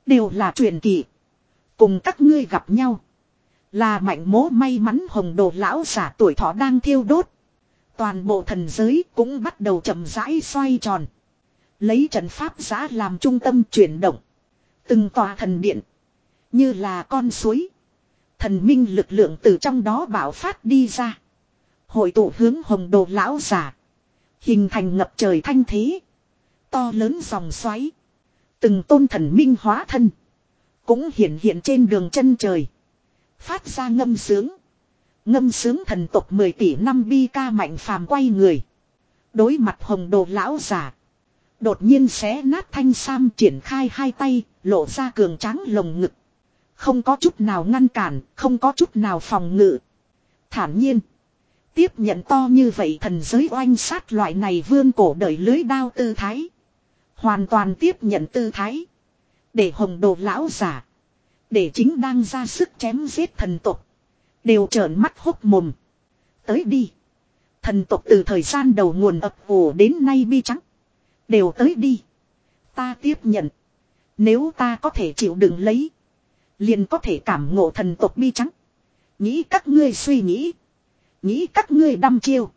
Đều là truyền kỳ. Cùng các ngươi gặp nhau. Là mạnh mố may mắn hồng đồ lão giả tuổi thọ đang thiêu đốt. Toàn bộ thần giới cũng bắt đầu chậm rãi xoay tròn. Lấy trận pháp giá làm trung tâm chuyển động. Từng tòa thần điện. Như là con suối. Thần minh lực lượng từ trong đó bạo phát đi ra. Hội tụ hướng hồng đồ lão giả. Hình thành ngập trời thanh thế. To lớn dòng xoáy. Từng tôn thần minh hóa thân. Cũng hiện hiện trên đường chân trời. Phát ra ngâm sướng. Ngâm sướng thần tộc mười tỷ năm bi ca Mạnh Phàm quay người. Đối mặt hồng đồ lão giả. Đột nhiên xé nát thanh sam triển khai hai tay. Lộ ra cường tráng lồng ngực. Không có chút nào ngăn cản. Không có chút nào phòng ngự. Thản nhiên. Tiếp nhận to như vậy thần giới oanh sát loại này vươn cổ đợi lưới đao tư thái. Hoàn toàn tiếp nhận tư thái. Để hồng đồ lão giả. Để chính đang ra sức chém giết thần tộc. Đều trợn mắt hốc mồm. Tới đi. Thần tộc từ thời gian đầu nguồn ập ủ đến nay bi trắng. Đều tới đi. Ta tiếp nhận. Nếu ta có thể chịu đựng lấy. Liền có thể cảm ngộ thần tộc bi trắng. Nghĩ các ngươi suy nghĩ. Nghĩ các ngươi đăm chiêu.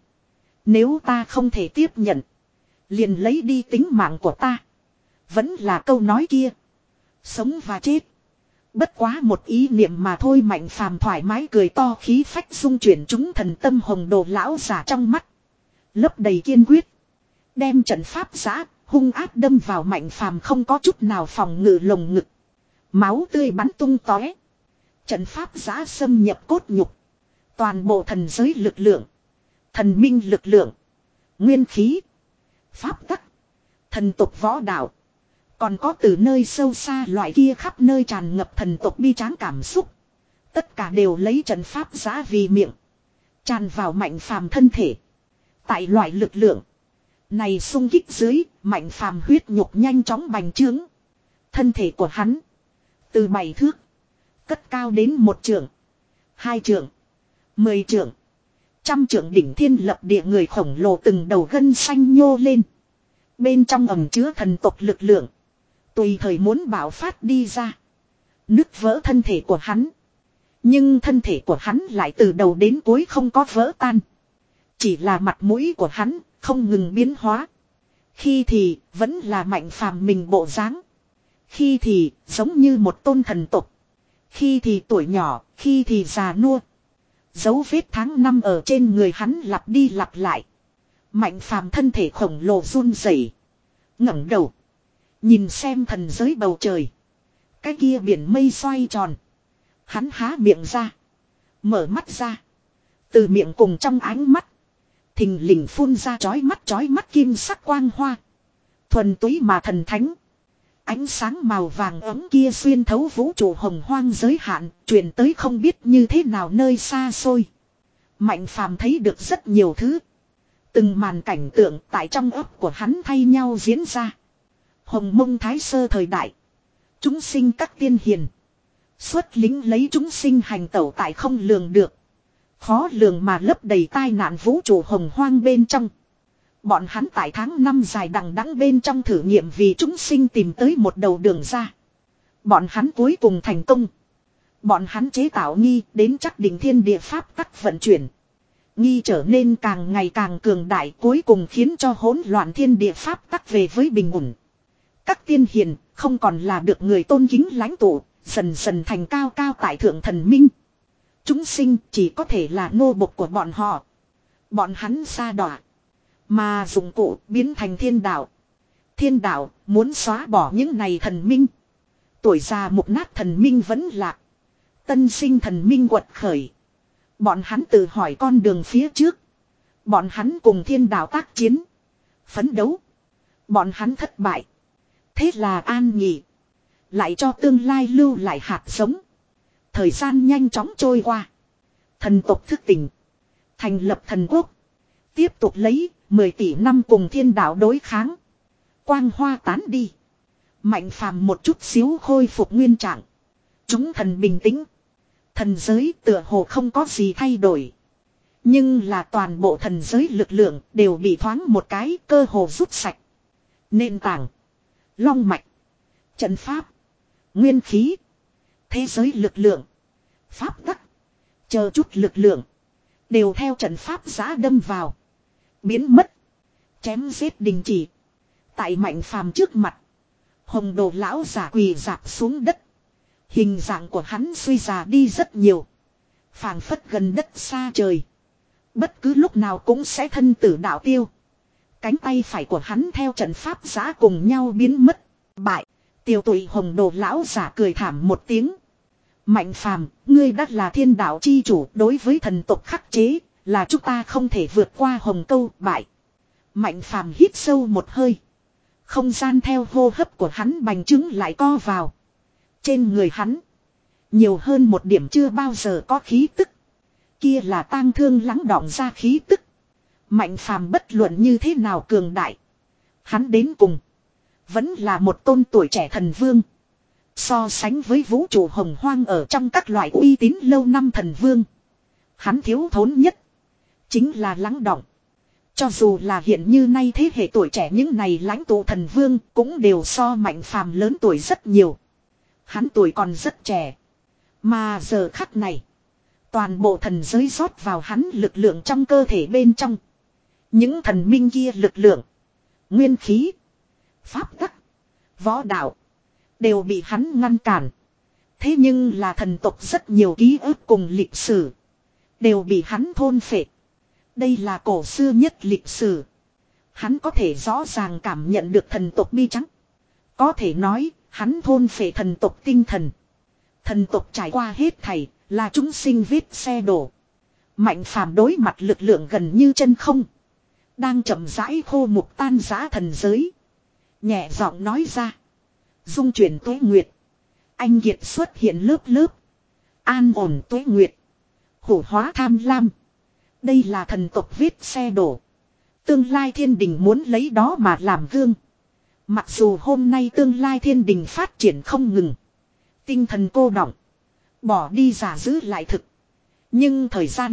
Nếu ta không thể tiếp nhận. Liền lấy đi tính mạng của ta. Vẫn là câu nói kia. Sống và chết. Bất quá một ý niệm mà thôi. Mạnh Phàm thoải mái cười to, khí phách dung chuyển chúng thần tâm hồng đồ lão giả trong mắt. Lấp đầy kiên quyết. Đem trận pháp giã hung ác đâm vào Mạnh Phàm không có chút nào phòng ngự lồng ngực. Máu tươi bắn tung tóe. Trận pháp giã xâm nhập cốt nhục. Toàn bộ thần giới lực lượng. Thần minh lực lượng. Nguyên khí. Pháp tắc. Thần tộc võ đạo. Còn có từ nơi sâu xa loại kia khắp nơi tràn ngập thần tộc bi tráng cảm xúc. Tất cả đều lấy trận pháp giã vì miệng. Tràn vào Mạnh Phàm thân thể. Tại loại lực lượng này xung kích dưới, Mạnh Phàm huyết nhục nhanh chóng bành trướng. Thân thể của hắn. Từ bảy thước. Cất cao đến một trượng. Hai trượng. Mười trượng. Trăm trượng đỉnh thiên lập địa người khổng lồ từng đầu gân xanh nhô lên. Bên trong ẩm chứa thần tộc lực lượng. Tùy thời muốn bạo phát đi ra. Nứt vỡ thân thể của hắn. Nhưng thân thể của hắn lại từ đầu đến cuối không có vỡ tan. Chỉ là mặt mũi của hắn không ngừng biến hóa. Khi thì vẫn là Mạnh Phàm mình bộ dáng. Khi thì giống như một tôn thần tộc. Khi thì tuổi nhỏ, khi thì già nua. Dấu vết tháng năm ở trên người hắn lặp đi lặp lại. Mạnh Phàm thân thể khổng lồ run rẩy, ngẩng đầu, nhìn xem thần giới bầu trời. Cái kia biển mây xoay tròn. Hắn há miệng ra, mở mắt ra. Từ miệng cùng trong ánh mắt, thình lình phun ra chói mắt chói mắt kim sắc quang hoa. Thuần túy mà thần thánh. Ánh sáng màu vàng ấm kia xuyên thấu vũ trụ hồng hoang giới hạn, truyền tới không biết như thế nào nơi xa xôi. Mạnh Phàm thấy được rất nhiều thứ. Từng màn cảnh tượng tại trong óc của hắn thay nhau diễn ra. Hồng Mông Thái Sơ thời đại. Chúng sinh các tiên hiền. Xuất lính lấy chúng sinh hành tẩu tại không lường được. Khó lường mà lấp đầy tai nạn vũ trụ hồng hoang bên trong. Bọn hắn tại tháng năm dài đằng đẵng bên trong thử nghiệm vì chúng sinh tìm tới một đầu đường ra. Bọn hắn cuối cùng thành công. Bọn hắn chế tạo nghi đến chắc đỉnh thiên địa pháp tắc vận chuyển. Nghi trở nên càng ngày càng cường đại, cuối cùng khiến cho hỗn loạn thiên địa pháp tắc về với bình ổn. Các tiên hiền không còn là được người tôn kính lãnh tụ, dần dần thành cao cao tại thượng thần minh. Chúng sinh chỉ có thể là nô bộc của bọn họ. Bọn hắn sa đọa. Mà dụng cụ biến thành thiên đạo. Thiên đạo muốn xóa bỏ những này thần minh. Tuổi già mục nát thần minh vẫn lạc. Tân sinh thần minh quật khởi. Bọn hắn tự hỏi con đường phía trước. Bọn hắn cùng thiên đạo tác chiến. Phấn đấu. Bọn hắn thất bại. Thế là an nghỉ. Lại cho tương lai lưu lại hạt giống. Thời gian nhanh chóng trôi qua. Thần tộc thức tỉnh. Thành lập thần quốc. Tiếp tục lấy mười tỷ năm cùng thiên đạo đối kháng. Quang hoa tán đi. Mạnh Phàm một chút xíu khôi phục nguyên trạng. Chúng thần bình tĩnh. Thần giới tựa hồ không có gì thay đổi. Nhưng là toàn bộ thần giới lực lượng đều bị thoáng một cái cơ hồ rút sạch. Nền tảng. Long mạch. Trận pháp. nguyên khí, thế giới lực lượng, pháp tắc, chờ chút lực lượng, đều theo trận pháp giã đâm vào, biến mất, chém giết đình chỉ. Tại Mạnh Phàm trước mặt, Hồng Đồ lão giả quỳ rạp xuống đất. Hình dạng của hắn suy già đi rất nhiều, phảng phất gần đất xa trời, bất cứ lúc nào cũng sẽ thân tử đạo tiêu. Cánh tay phải của hắn theo trận pháp giã cùng nhau biến mất. Bại, tiêu tụy Hồng Đồ lão giả cười thảm một tiếng. Mạnh Phàm, ngươi đã là thiên đạo chi chủ, đối với thần tộc khắc chế, là chúng ta không thể vượt qua hồng câu. Bại. Mạnh Phàm hít sâu một hơi. Không gian theo hô hấp của hắn bành trướng lại co vào. Trên người hắn, nhiều hơn một điểm chưa bao giờ có khí tức. Kia là tang thương lắng đọng ra khí tức. Mạnh Phàm bất luận như thế nào cường đại, hắn đến cùng vẫn là một tôn tuổi trẻ thần vương. So sánh với vũ trụ hồng hoang ở trong các loại uy tín lâu năm thần vương, hắn thiếu thốn nhất chính là lắng đọng. Cho dù là hiện như nay thế hệ tuổi trẻ những này lãnh tụ thần vương cũng đều so Mạnh Phàm lớn tuổi rất nhiều. Hắn tuổi còn rất trẻ, mà giờ khắc này, toàn bộ thần giới rót vào hắn lực lượng trong cơ thể bên trong. Những thần minh kia lực lượng, nguyên khí, pháp tắc, võ đạo, đều bị hắn ngăn cản. Thế nhưng là thần tộc rất nhiều ký ức cùng lịch sử, đều bị hắn thôn phệ. Đây là cổ xưa nhất lịch sử. Hắn có thể rõ ràng cảm nhận được thần tộc bi trắng. Có thể nói, hắn thôn phệ thần tộc tinh thần. Thần tộc trải qua hết thảy, là chúng sinh vết xe đổ. Mạnh Phàm đối mặt lực lượng gần như chân không, đang chậm rãi khô mục tan rã thần giới. Nhẹ giọng nói ra. Dung chuyển tuế nguyệt. Anh kiệt xuất hiện lớp lớp. An ổn tuế nguyệt. Hủ hóa tham lam. Đây là thần tộc vết xe đổ. Tương lai thiên đình muốn lấy đó mà làm gương. Mặc dù hôm nay tương lai thiên đình phát triển không ngừng, tinh thần cô đọng, bỏ đi giả giữ lại thực. Nhưng thời gian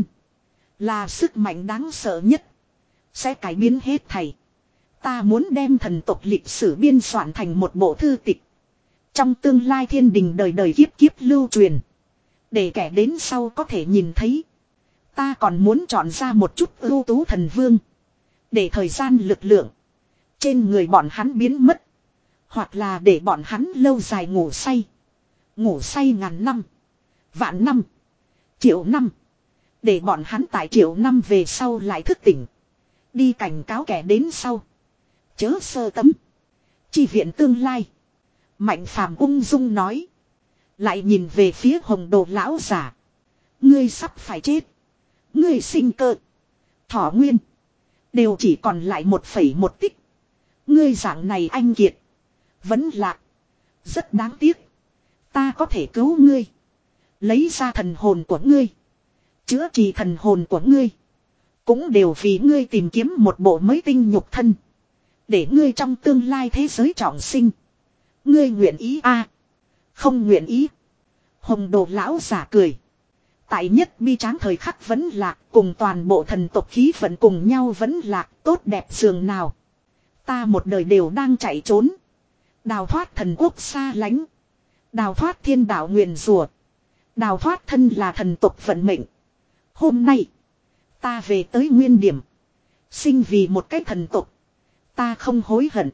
là sức mạnh đáng sợ nhất, sẽ cải biến hết thảy. Ta muốn đem thần tộc lịch sử biên soạn thành một bộ thư tịch. Trong tương lai thiên đình đời đời kiếp kiếp lưu truyền, để kẻ đến sau có thể nhìn thấy. Ta còn muốn chọn ra một chút ưu tú thần vương, để thời gian lực lượng trên người bọn hắn biến mất. Hoặc là để bọn hắn lâu dài ngủ say. Ngủ say ngàn năm, vạn năm, triệu năm. Để bọn hắn tại triệu năm về sau lại thức tỉnh, đi cảnh cáo kẻ đến sau. Chớ sơ tấm, chi viện tương lai. Mạnh Phàm ung dung nói. Lại nhìn về phía Hồng Đồ lão giả. Ngươi sắp phải chết. Ngươi sinh cơ, thọ nguyên, đều chỉ còn lại một phẩy một tích. Ngươi dạng này anh kiệt, vẫn lạc, rất đáng tiếc. Ta có thể cứu ngươi, lấy ra thần hồn của ngươi, chữa trị thần hồn của ngươi, cũng đều vì ngươi tìm kiếm một bộ mới tinh nhục thân, để ngươi trong tương lai thế giới trọng sinh. Ngươi nguyện ý a? À, không nguyện ý. Hồng Đồ lão giả cười. Tại nhất bi tráng thời khắc vẫn lạc, cùng toàn bộ thần tộc khí vận cùng nhau vẫn lạc, tốt đẹp dường nào. Ta một đời đều đang chạy trốn, đào thoát thần quốc xa lánh, đào thoát thiên đạo nguyền rủa, đào thoát thân là thần tộc vận mệnh. Hôm nay, ta về tới nguyên điểm, sinh vì một cái thần tộc. Ta không hối hận,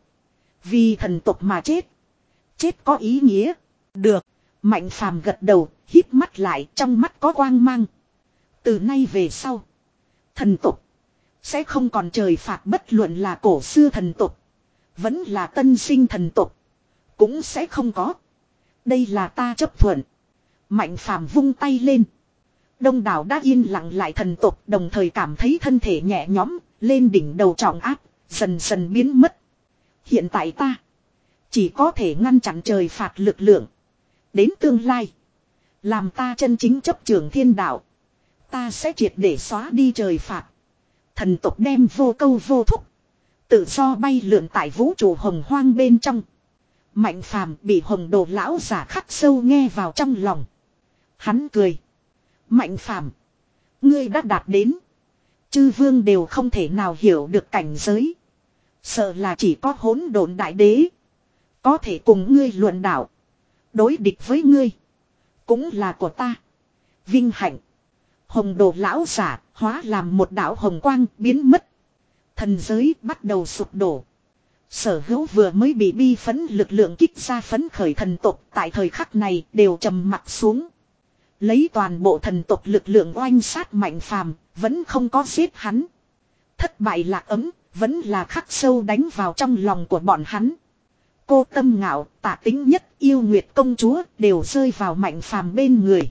vì thần tộc mà chết. Chết có ý nghĩa. Được. Mạnh Phàm gật đầu, híp mắt lại, trong mắt có quang mang. Từ nay về sau, thần tộc sẽ không còn trời phạt, bất luận là cổ xưa thần tộc, vẫn là tân sinh thần tộc, cũng sẽ không có. Đây là ta chấp thuận. Mạnh Phàm vung tay lên. Đông đảo đã yên lặng lại thần tộc đồng thời cảm thấy thân thể nhẹ nhõm, lên đỉnh đầu trọng áp, dần dần biến mất. Hiện tại ta chỉ có thể ngăn chặn trời phạt lực lượng. Đến tương lai, làm ta chân chính chấp trưởng thiên đạo, ta sẽ triệt để xóa đi trời phạt. Thần tộc đem vô câu vô thúc, tự do bay lượn tại vũ trụ hồng hoang bên trong. Mạnh Phàm bị Hồng Đồ lão giả khắc sâu nghe vào trong lòng. Hắn cười. Mạnh Phàm, ngươi đã đạt đến chư vương đều không thể nào hiểu được cảnh giới. Sợ là chỉ có hỗn độn đại đế có thể cùng ngươi luận đạo. Đối địch với ngươi. Cũng là của ta. Vinh hạnh. Hồng đồ lão giả hóa làm một đạo hồng quang biến mất. Thần giới bắt đầu sụp đổ. Sở hữu vừa mới bị bi phấn lực lượng kích ra phấn khởi thần tộc tại thời khắc này đều trầm mặt xuống. Lấy toàn bộ thần tộc lực lượng oanh sát Mạnh Phàm vẫn không có giết hắn. Thất bại lạc ấm vẫn là khắc sâu đánh vào trong lòng của bọn hắn. Cô Tâm Ngạo, Tả Tính Nhất, Yêu Nguyệt công chúa đều rơi vào Mạnh Phàm bên người.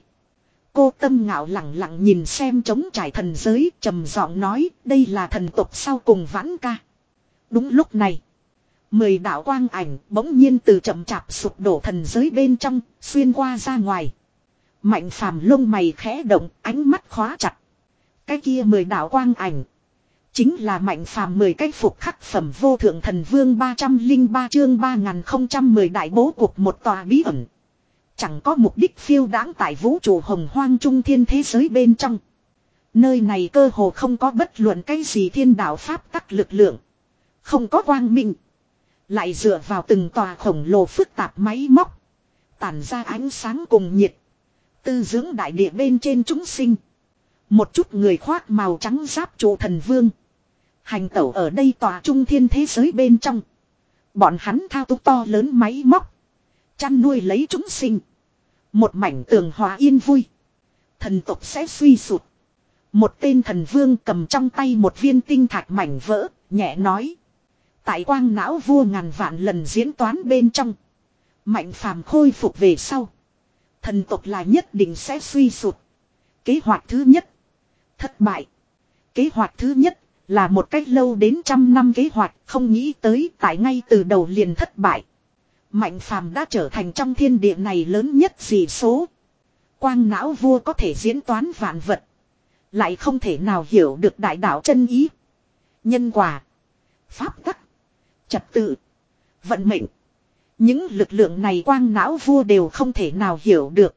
Cô Tâm Ngạo lặng lặng nhìn xem trống trải thần giới, trầm giọng nói, đây là thần tộc sau cùng vãn ca. Đúng lúc này, mười đạo quang ảnh bỗng nhiên từ chậm chạp sụp đổ thần giới bên trong, xuyên qua ra ngoài. Mạnh Phàm lông mày khẽ động, ánh mắt khóa chặt. Cái kia mười đạo quang ảnh chính là Mạnh Phàm mười cái phục khắc phẩm vô thượng thần vương ba trăm lẻ ba chương ba nghìn không trăm mười đại bố cục một tòa bí ẩn. Chẳng có mục đích phiêu đãng tại vũ trụ hồng hoang trung thiên thế giới bên trong. Nơi này cơ hồ không có bất luận cái gì thiên đạo pháp tắc lực lượng. Không có quang minh. Lại dựa vào từng tòa khổng lồ phức tạp máy móc. Tản ra ánh sáng cùng nhiệt. Tư dưỡng đại địa bên trên chúng sinh. Một chút người khoác màu trắng giáp trụ thần vương. Hành tẩu ở đây tòa trung thiên thế giới bên trong. Bọn hắn thao túng to lớn máy móc. Chăn nuôi lấy chúng sinh. Một mảnh tường hòa yên vui. Thần tộc sẽ suy sụt. Một tên thần vương cầm trong tay một viên tinh thạch mảnh vỡ, nhẹ nói. Tại quang não vua ngàn vạn lần diễn toán bên trong. Mạnh Phàm khôi phục về sau. Thần tộc là nhất định sẽ suy sụt. Kế hoạch thứ nhất. Thất bại. Kế hoạch thứ nhất là một cách lâu đến trăm năm kế hoạch, không nghĩ tới tại ngay từ đầu liền thất bại. Mạnh Phàm đã trở thành trong thiên địa này lớn nhất dị số. Quang não vua có thể diễn toán vạn vật. Lại không thể nào hiểu được đại đạo chân ý. Nhân quả. Pháp tắc. Trật tự. Vận mệnh. Những lực lượng này quang não vua đều không thể nào hiểu được.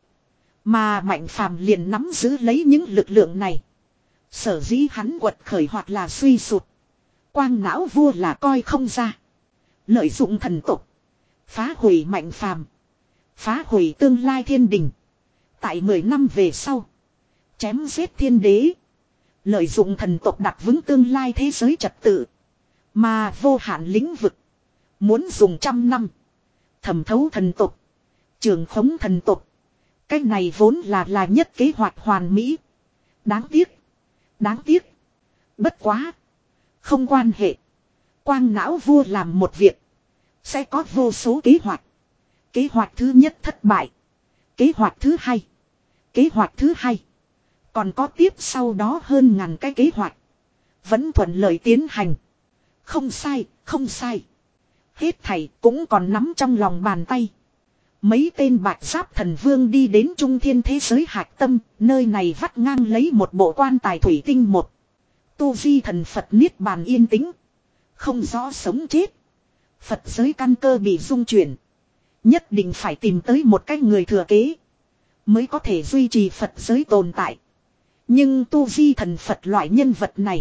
Mà Mạnh Phàm liền nắm giữ lấy những lực lượng này. Sở dĩ hắn quật khởi hoặc là suy sụt. Quang não vua là coi không ra. Lợi dụng thần tục. Phá hủy Mạnh Phàm. Phá hủy tương lai thiên đình. Tại mười năm về sau. Chém giết thiên đế. Lợi dụng thần tộc đặt vững tương lai thế giới trật tự. Mà vô hạn lĩnh vực. Muốn dùng trăm năm. Thẩm thấu thần tộc. Trường khống thần tộc. Cái này vốn là là nhất kế hoạch hoàn mỹ. Đáng tiếc. Đáng tiếc. Bất quá. Không quan hệ. Quang não vua làm một việc. Sẽ có vô số kế hoạch. Kế hoạch thứ nhất thất bại. Kế hoạch thứ hai. Kế hoạch thứ hai. Còn có tiếp sau đó hơn ngàn cái kế hoạch. Vẫn thuận lợi tiến hành. Không sai, không sai. Hết thảy cũng còn nắm trong lòng bàn tay. Mấy tên bạch giáp thần vương đi đến trung thiên thế giới hạch tâm. Nơi này vắt ngang lấy một bộ quan tài thủy tinh một. Tu di thần Phật niết bàn yên tĩnh. Không rõ sống chết. Phật giới căn cơ bị rung chuyển. Nhất định phải tìm tới một cái người thừa kế. Mới có thể duy trì Phật giới tồn tại. Nhưng tu di thần Phật loại nhân vật này.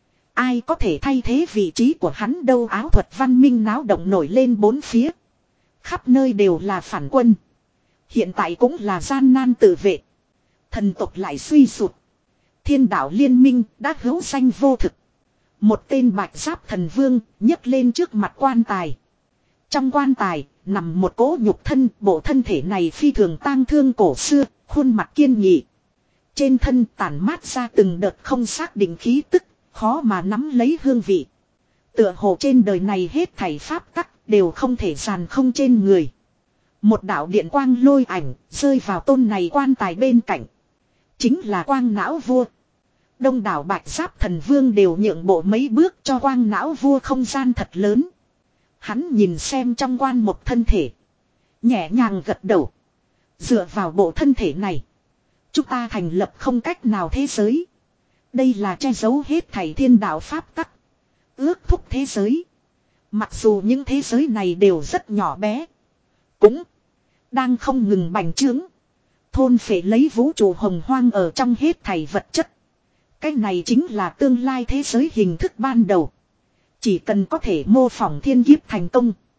Ai có thể thay thế vị trí của hắn đâu. Áo thuật văn minh náo động nổi lên bốn phía. Khắp nơi đều là phản quân. Hiện tại cũng là gian nan tự vệ. Thần tộc lại suy sụt. Thiên đạo liên minh đã hữu danh vô thực. Một tên bạch giáp thần vương nhấc lên trước mặt quan tài. Trong quan tài nằm một cỗ nhục thân. Bộ thân thể này phi thường tang thương cổ xưa. Khuôn mặt kiên nghị. Trên thân tản mát ra từng đợt không xác định khí tức. Khó mà nắm lấy hương vị. Tựa hồ trên đời này hết thảy pháp tắc đều không thể giàn không trên người. Một đạo điện quang lôi ảnh rơi vào tôn này quan tài bên cạnh. Chính là quang não vua. Đông đảo bạch giáp thần vương đều nhượng bộ mấy bước cho quang não vua không gian thật lớn. Hắn nhìn xem trong quan một thân thể. Nhẹ nhàng gật đầu. Dựa vào bộ thân thể này. Chúng ta thành lập không cách nào thế giới. Đây là che giấu hết thảy thiên đạo pháp tắc. Ước thúc thế giới. Mặc dù những thế giới này đều rất nhỏ bé. Cũng đang không ngừng bành trướng. Thôn phệ lấy vũ trụ hồng hoang ở trong hết thảy vật chất. Cái này chính là tương lai thế giới hình thức ban đầu. Chỉ cần có thể mô phỏng thiên kiếp thành công.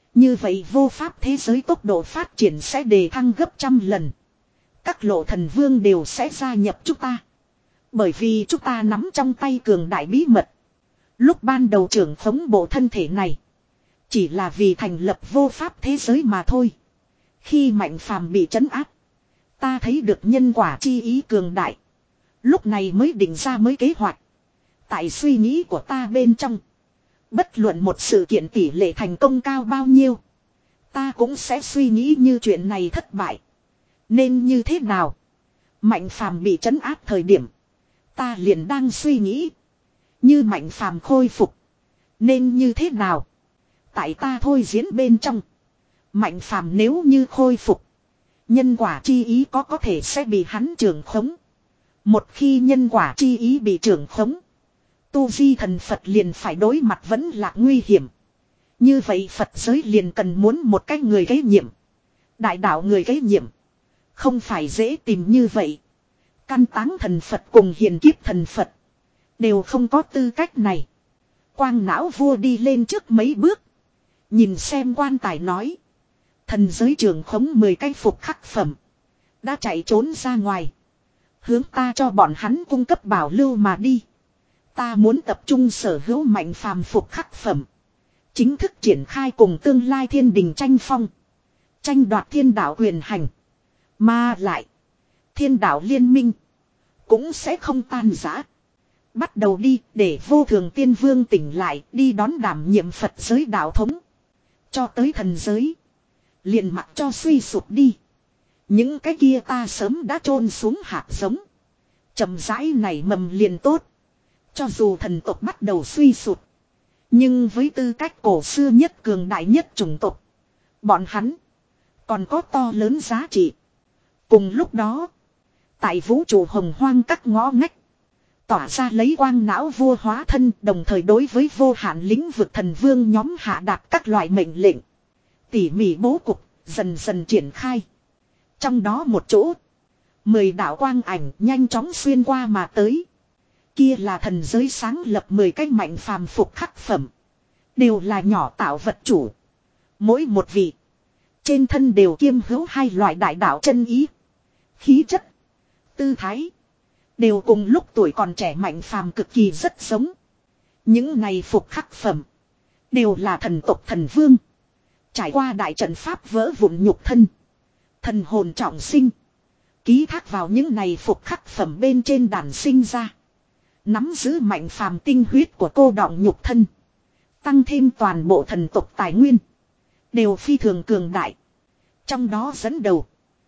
Như vậy vô pháp thế giới tốc độ phát triển sẽ đề thăng gấp trăm lần. Các lộ thần vương đều sẽ gia nhập chúng ta. Bởi vì chúng ta nắm trong tay cường đại bí mật. Lúc ban đầu trưởng khống bộ thân thể này. Chỉ là vì thành lập vô pháp thế giới mà thôi. Khi Mạnh Phàm bị trấn áp. Ta thấy được nhân quả chi ý cường đại. Lúc này mới định ra mới kế hoạch. Tại suy nghĩ của ta bên trong. Bất luận một sự kiện tỷ lệ thành công cao bao nhiêu. Ta cũng sẽ suy nghĩ như chuyện này thất bại. Nên như thế nào? Mạnh Phàm bị trấn áp thời điểm. Ta liền đang suy nghĩ. Như Mạnh Phàm khôi phục. Nên như thế nào? Tại ta thôi diễn bên trong. Mạnh Phàm nếu như khôi phục. Nhân quả chi ý có có thể sẽ bị hắn trưởng khống. Một khi nhân quả chi ý bị trưởng khống. Tu di thần Phật liền phải đối mặt vẫn là nguy hiểm. Như vậy Phật giới liền cần muốn một cái người kế nhiệm. Đại đạo người kế nhiệm. Không phải dễ tìm như vậy. Căn táng thần Phật cùng hiền kiếp thần Phật. Đều không có tư cách này. Quang não vua đi lên trước mấy bước. Nhìn xem quan tài nói. Thần giới trưởng khống mười cái phục khắc phẩm. Đã chạy trốn ra ngoài. Hướng ta cho bọn hắn cung cấp bảo lưu mà đi. Ta muốn tập trung sở hữu Mạnh Phàm phục khắc phẩm. Chính thức triển khai cùng tương lai thiên đình tranh phong. Tranh đoạt thiên đạo quyền hành. Mà lại. Thiên đạo liên minh. Cũng sẽ không tan rã. Bắt đầu đi để vô thường tiên vương tỉnh lại đi đón đảm nhiệm Phật giới đạo thống. Cho tới thần giới. Liền mặc cho suy sụp đi. Những cái kia ta sớm đã chôn xuống hạt giống. Chậm rãi nảy mầm liền tốt. Cho dù thần tộc bắt đầu suy sụp. Nhưng với tư cách cổ xưa nhất cường đại nhất chủng tộc. Bọn hắn. Còn có to lớn giá trị. Cùng lúc đó. Tại vũ trụ hồng hoang các ngõ ngách. Tỏa ra lấy quang não vua hóa thân. Đồng thời đối với vô hạn lĩnh vực thần vương nhóm hạ đạt các loại mệnh lệnh. Tỉ mỉ bố cục. Dần dần triển khai. Trong đó một chỗ. Mười đạo quang ảnh nhanh chóng xuyên qua mà tới. Kia là thần giới sáng lập mười cái Mạnh Phàm phục khắc phẩm. Đều là nhỏ tạo vật chủ. Mỗi một vị. Trên thân đều kiêm hữu hai loại đại đạo chân ý. Khí chất. Tư thái. Đều cùng lúc tuổi còn trẻ Mạnh Phàm cực kỳ rất giống. Những này phục khắc phẩm. Đều là thần tộc thần vương. Trải qua đại trận pháp vỡ vụn nhục thân. Thần hồn trọng sinh. Ký thác vào những này phục khắc phẩm bên trên đàn sinh ra. Nắm giữ Mạnh Phàm tinh huyết của cô đọng nhục thân. Tăng thêm toàn bộ thần tộc tài nguyên. Đều phi thường cường đại. Trong đó dẫn đầu.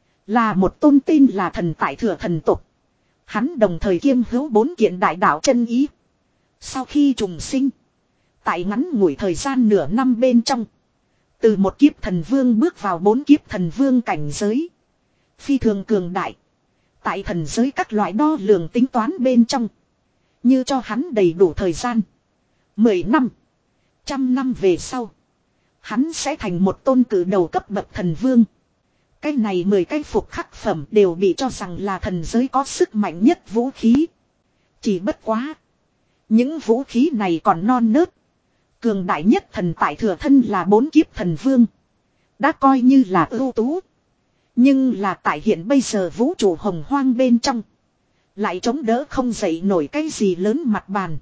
Là một tôn tên là thần tại thừa thần tộc. Hắn đồng thời kiêm hữu bốn kiện đại đạo chân ý. Sau khi trùng sinh. Tại ngắn ngủi thời gian nửa năm bên trong. Từ một kiếp thần vương bước vào bốn kiếp thần vương cảnh giới. Phi thường cường đại. Tại thần giới các loại đo lường tính toán bên trong. Như cho hắn đầy đủ thời gian. Mười năm. Trăm năm về sau. Hắn sẽ thành một tôn cử đầu cấp bậc thần vương. Cái này mười cái phục khắc phẩm đều bị cho rằng là thần giới có sức mạnh nhất vũ khí. Chỉ bất quá. Những vũ khí này còn non nớt. Cường đại nhất thần tại thừa thân là bốn kiếp thần vương. Đã coi như là ưu tú. Nhưng là tại hiện bây giờ vũ trụ hồng hoang bên trong. Lại chống đỡ không dậy nổi cái gì lớn mặt bàn.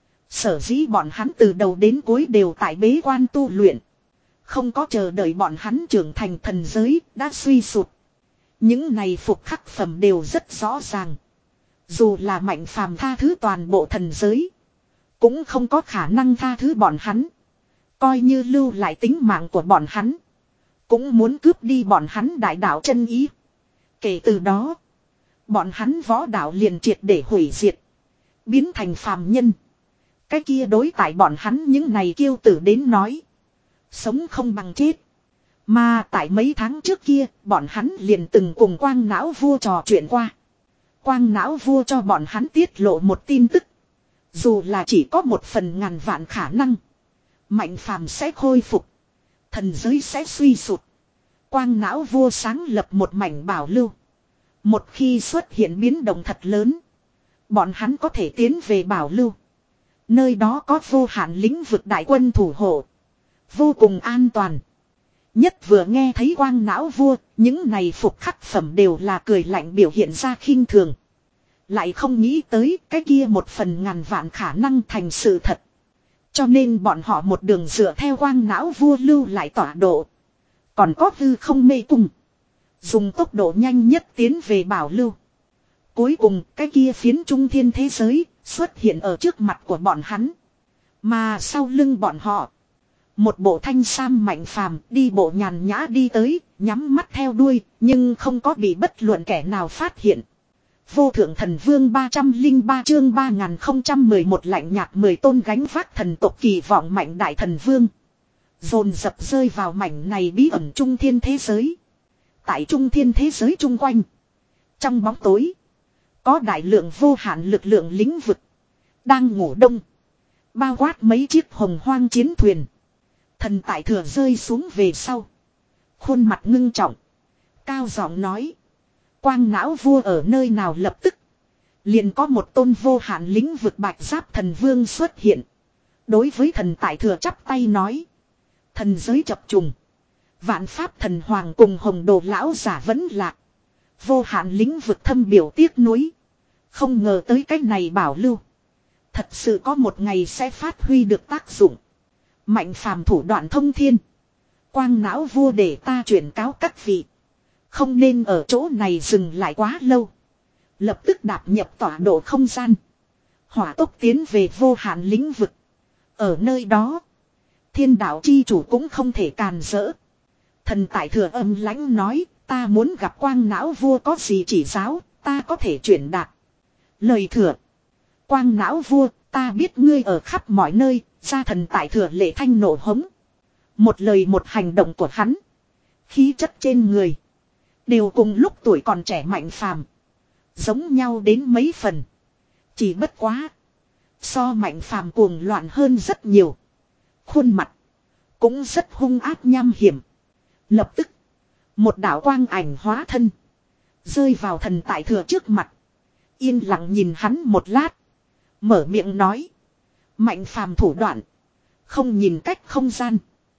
Sở dĩ bọn hắn từ đầu đến cuối đều tại bế quan tu luyện. Không có chờ đợi bọn hắn trưởng thành thần giới đã suy sụt. Những này phục khắc phẩm đều rất rõ ràng. Dù là Mạnh Phàm tha thứ toàn bộ thần giới. Cũng không có khả năng tha thứ bọn hắn. Coi như lưu lại tính mạng của bọn hắn. Cũng muốn cướp đi bọn hắn đại đạo chân ý. Kể từ đó. Bọn hắn võ đạo liền triệt để hủy diệt. Biến thành phàm nhân. Cái kia đối tại bọn hắn những này kiêu tử đến nói. Sống không bằng chết. Mà tại mấy tháng trước kia. Bọn hắn liền từng cùng quang não vua trò chuyện qua. Quang não vua cho bọn hắn tiết lộ một tin tức. Dù là chỉ có một phần ngàn vạn khả năng. Mạnh Phàm sẽ khôi phục. Thần giới sẽ suy sụt. Quang não vua sáng lập một mảnh bảo lưu. Một khi xuất hiện biến động thật lớn. Bọn hắn có thể tiến về bảo lưu. Nơi đó có vô hạn lĩnh vực đại quân thủ hộ. Vô cùng an toàn. Nhất vừa nghe thấy quang não vua, những này phục khắc phẩm đều là cười lạnh biểu hiện ra khinh thường. Lại không nghĩ tới cái kia một phần ngàn vạn khả năng thành sự thật. Cho nên bọn họ một đường dựa theo quang não vua lưu lại tọa độ. Còn có hư không mê cung. Dùng tốc độ nhanh nhất tiến về bảo lưu. Cuối cùng cái kia phiến trung thiên thế giới xuất hiện ở trước mặt của bọn hắn. Mà sau lưng bọn họ. Một bộ thanh sam mạnh phàm đi bộ nhàn nhã đi tới, nhắm mắt theo đuôi, nhưng không có bị bất luận kẻ nào phát hiện. Vô thượng thần vương ba trăm lẻ ba chương ba nghìn không trăm mười một lạnh nhạt mười tôn gánh vác thần tộc kỳ vọng mạnh đại thần vương. Dồn dập rơi vào mảnh này bí ẩn trung thiên thế giới. Tại trung thiên thế giới chung quanh. Trong bóng tối. Có đại lượng vô hạn lực lượng lĩnh vực. Đang ngủ đông. Bao quát mấy chiếc hồng hoang chiến thuyền. Thần tại thừa rơi xuống về sau. Khuôn mặt ngưng trọng. Cao giọng nói. Quang não vua ở nơi nào lập tức. Liền có một tôn vô hạn lĩnh vực bạch giáp thần vương xuất hiện. Đối với thần tại thừa chắp tay nói. Thần giới chập trùng. Vạn pháp thần hoàng cùng hồng đồ lão giả vẫn lạc. Vô hạn lĩnh vực thâm biểu tiếc nuối. Không ngờ tới cách này bảo lưu. Thật sự có một ngày sẽ phát huy được tác dụng. Mạnh phàm thủ đoạn thông thiên. Quang não vua để ta chuyển cáo các vị. Không nên ở chỗ này dừng lại quá lâu. Lập tức đạp nhập tọa độ không gian. Hỏa tốc tiến về vô hạn lĩnh vực. Ở nơi đó. Thiên đạo chi chủ cũng không thể càn rỡ. Thần tại thừa âm lãnh nói. Ta muốn gặp quang não vua có gì chỉ giáo. Ta có thể chuyển đạt. Lời thừa. Quang não vua. Ta biết ngươi ở khắp mọi nơi. Gia thần tại thừa lệ thanh nổ hống. Một lời một hành động của hắn. Khí chất trên người. Đều cùng lúc tuổi còn trẻ mạnh phàm. Giống nhau đến mấy phần. Chỉ bất quá. So mạnh phàm cuồng loạn hơn rất nhiều. Khuôn mặt. Cũng rất hung ác nham hiểm. Lập tức. Một đạo quang ảnh hóa thân. Rơi vào thần tại thừa trước mặt. Yên lặng nhìn hắn một lát. Mở miệng nói. Mạnh phàm thủ đoạn. Không nhìn cách không gian.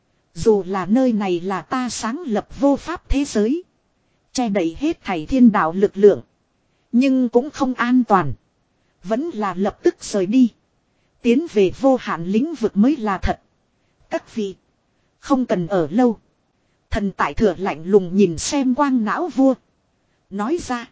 Dù là nơi này là ta sáng lập vô pháp thế giới. Che đậy hết thảy thiên đạo lực lượng. Nhưng cũng không an toàn. Vẫn là lập tức rời đi. Tiến về vô hạn lĩnh vực mới là thật. Các vị. Không cần ở lâu. Thần tại thừa lạnh lùng nhìn xem quang não vua. Nói ra.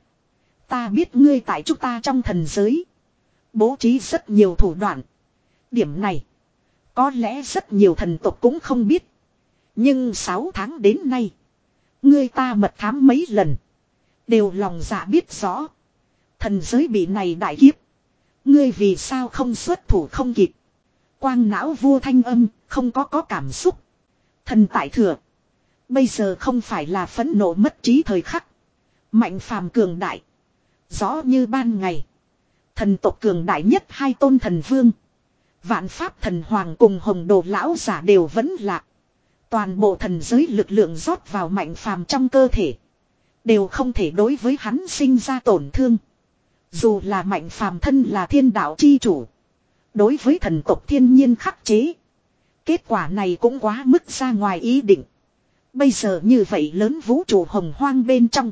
Ta biết ngươi tại chúng ta trong thần giới. Bố trí rất nhiều thủ đoạn. Điểm này. Có lẽ rất nhiều thần tộc cũng không biết. Nhưng sáu tháng đến nay. Ngươi ta mật thám mấy lần. Đều lòng dạ biết rõ. Thần giới bị này đại kiếp. Ngươi vì sao không xuất thủ không kịp. Quang não vua thanh âm. Không có có cảm xúc. Thần tại thừa. Bây giờ không phải là phẫn nộ mất trí thời khắc. Mạnh phàm cường đại. Rõ như ban ngày. Thần tộc cường đại nhất hai tôn thần vương. Vạn pháp thần hoàng cùng hồng đồ lão giả đều vẫn lạc. Toàn bộ thần giới lực lượng rót vào mạnh phàm trong cơ thể. Đều không thể đối với hắn sinh ra tổn thương. Dù là mạnh phàm thân là thiên đạo chi chủ. Đối với thần tộc thiên nhiên khắc chế. Kết quả này cũng quá mức ra ngoài ý định. Bây giờ như vậy lớn vũ trụ hồng hoang bên trong.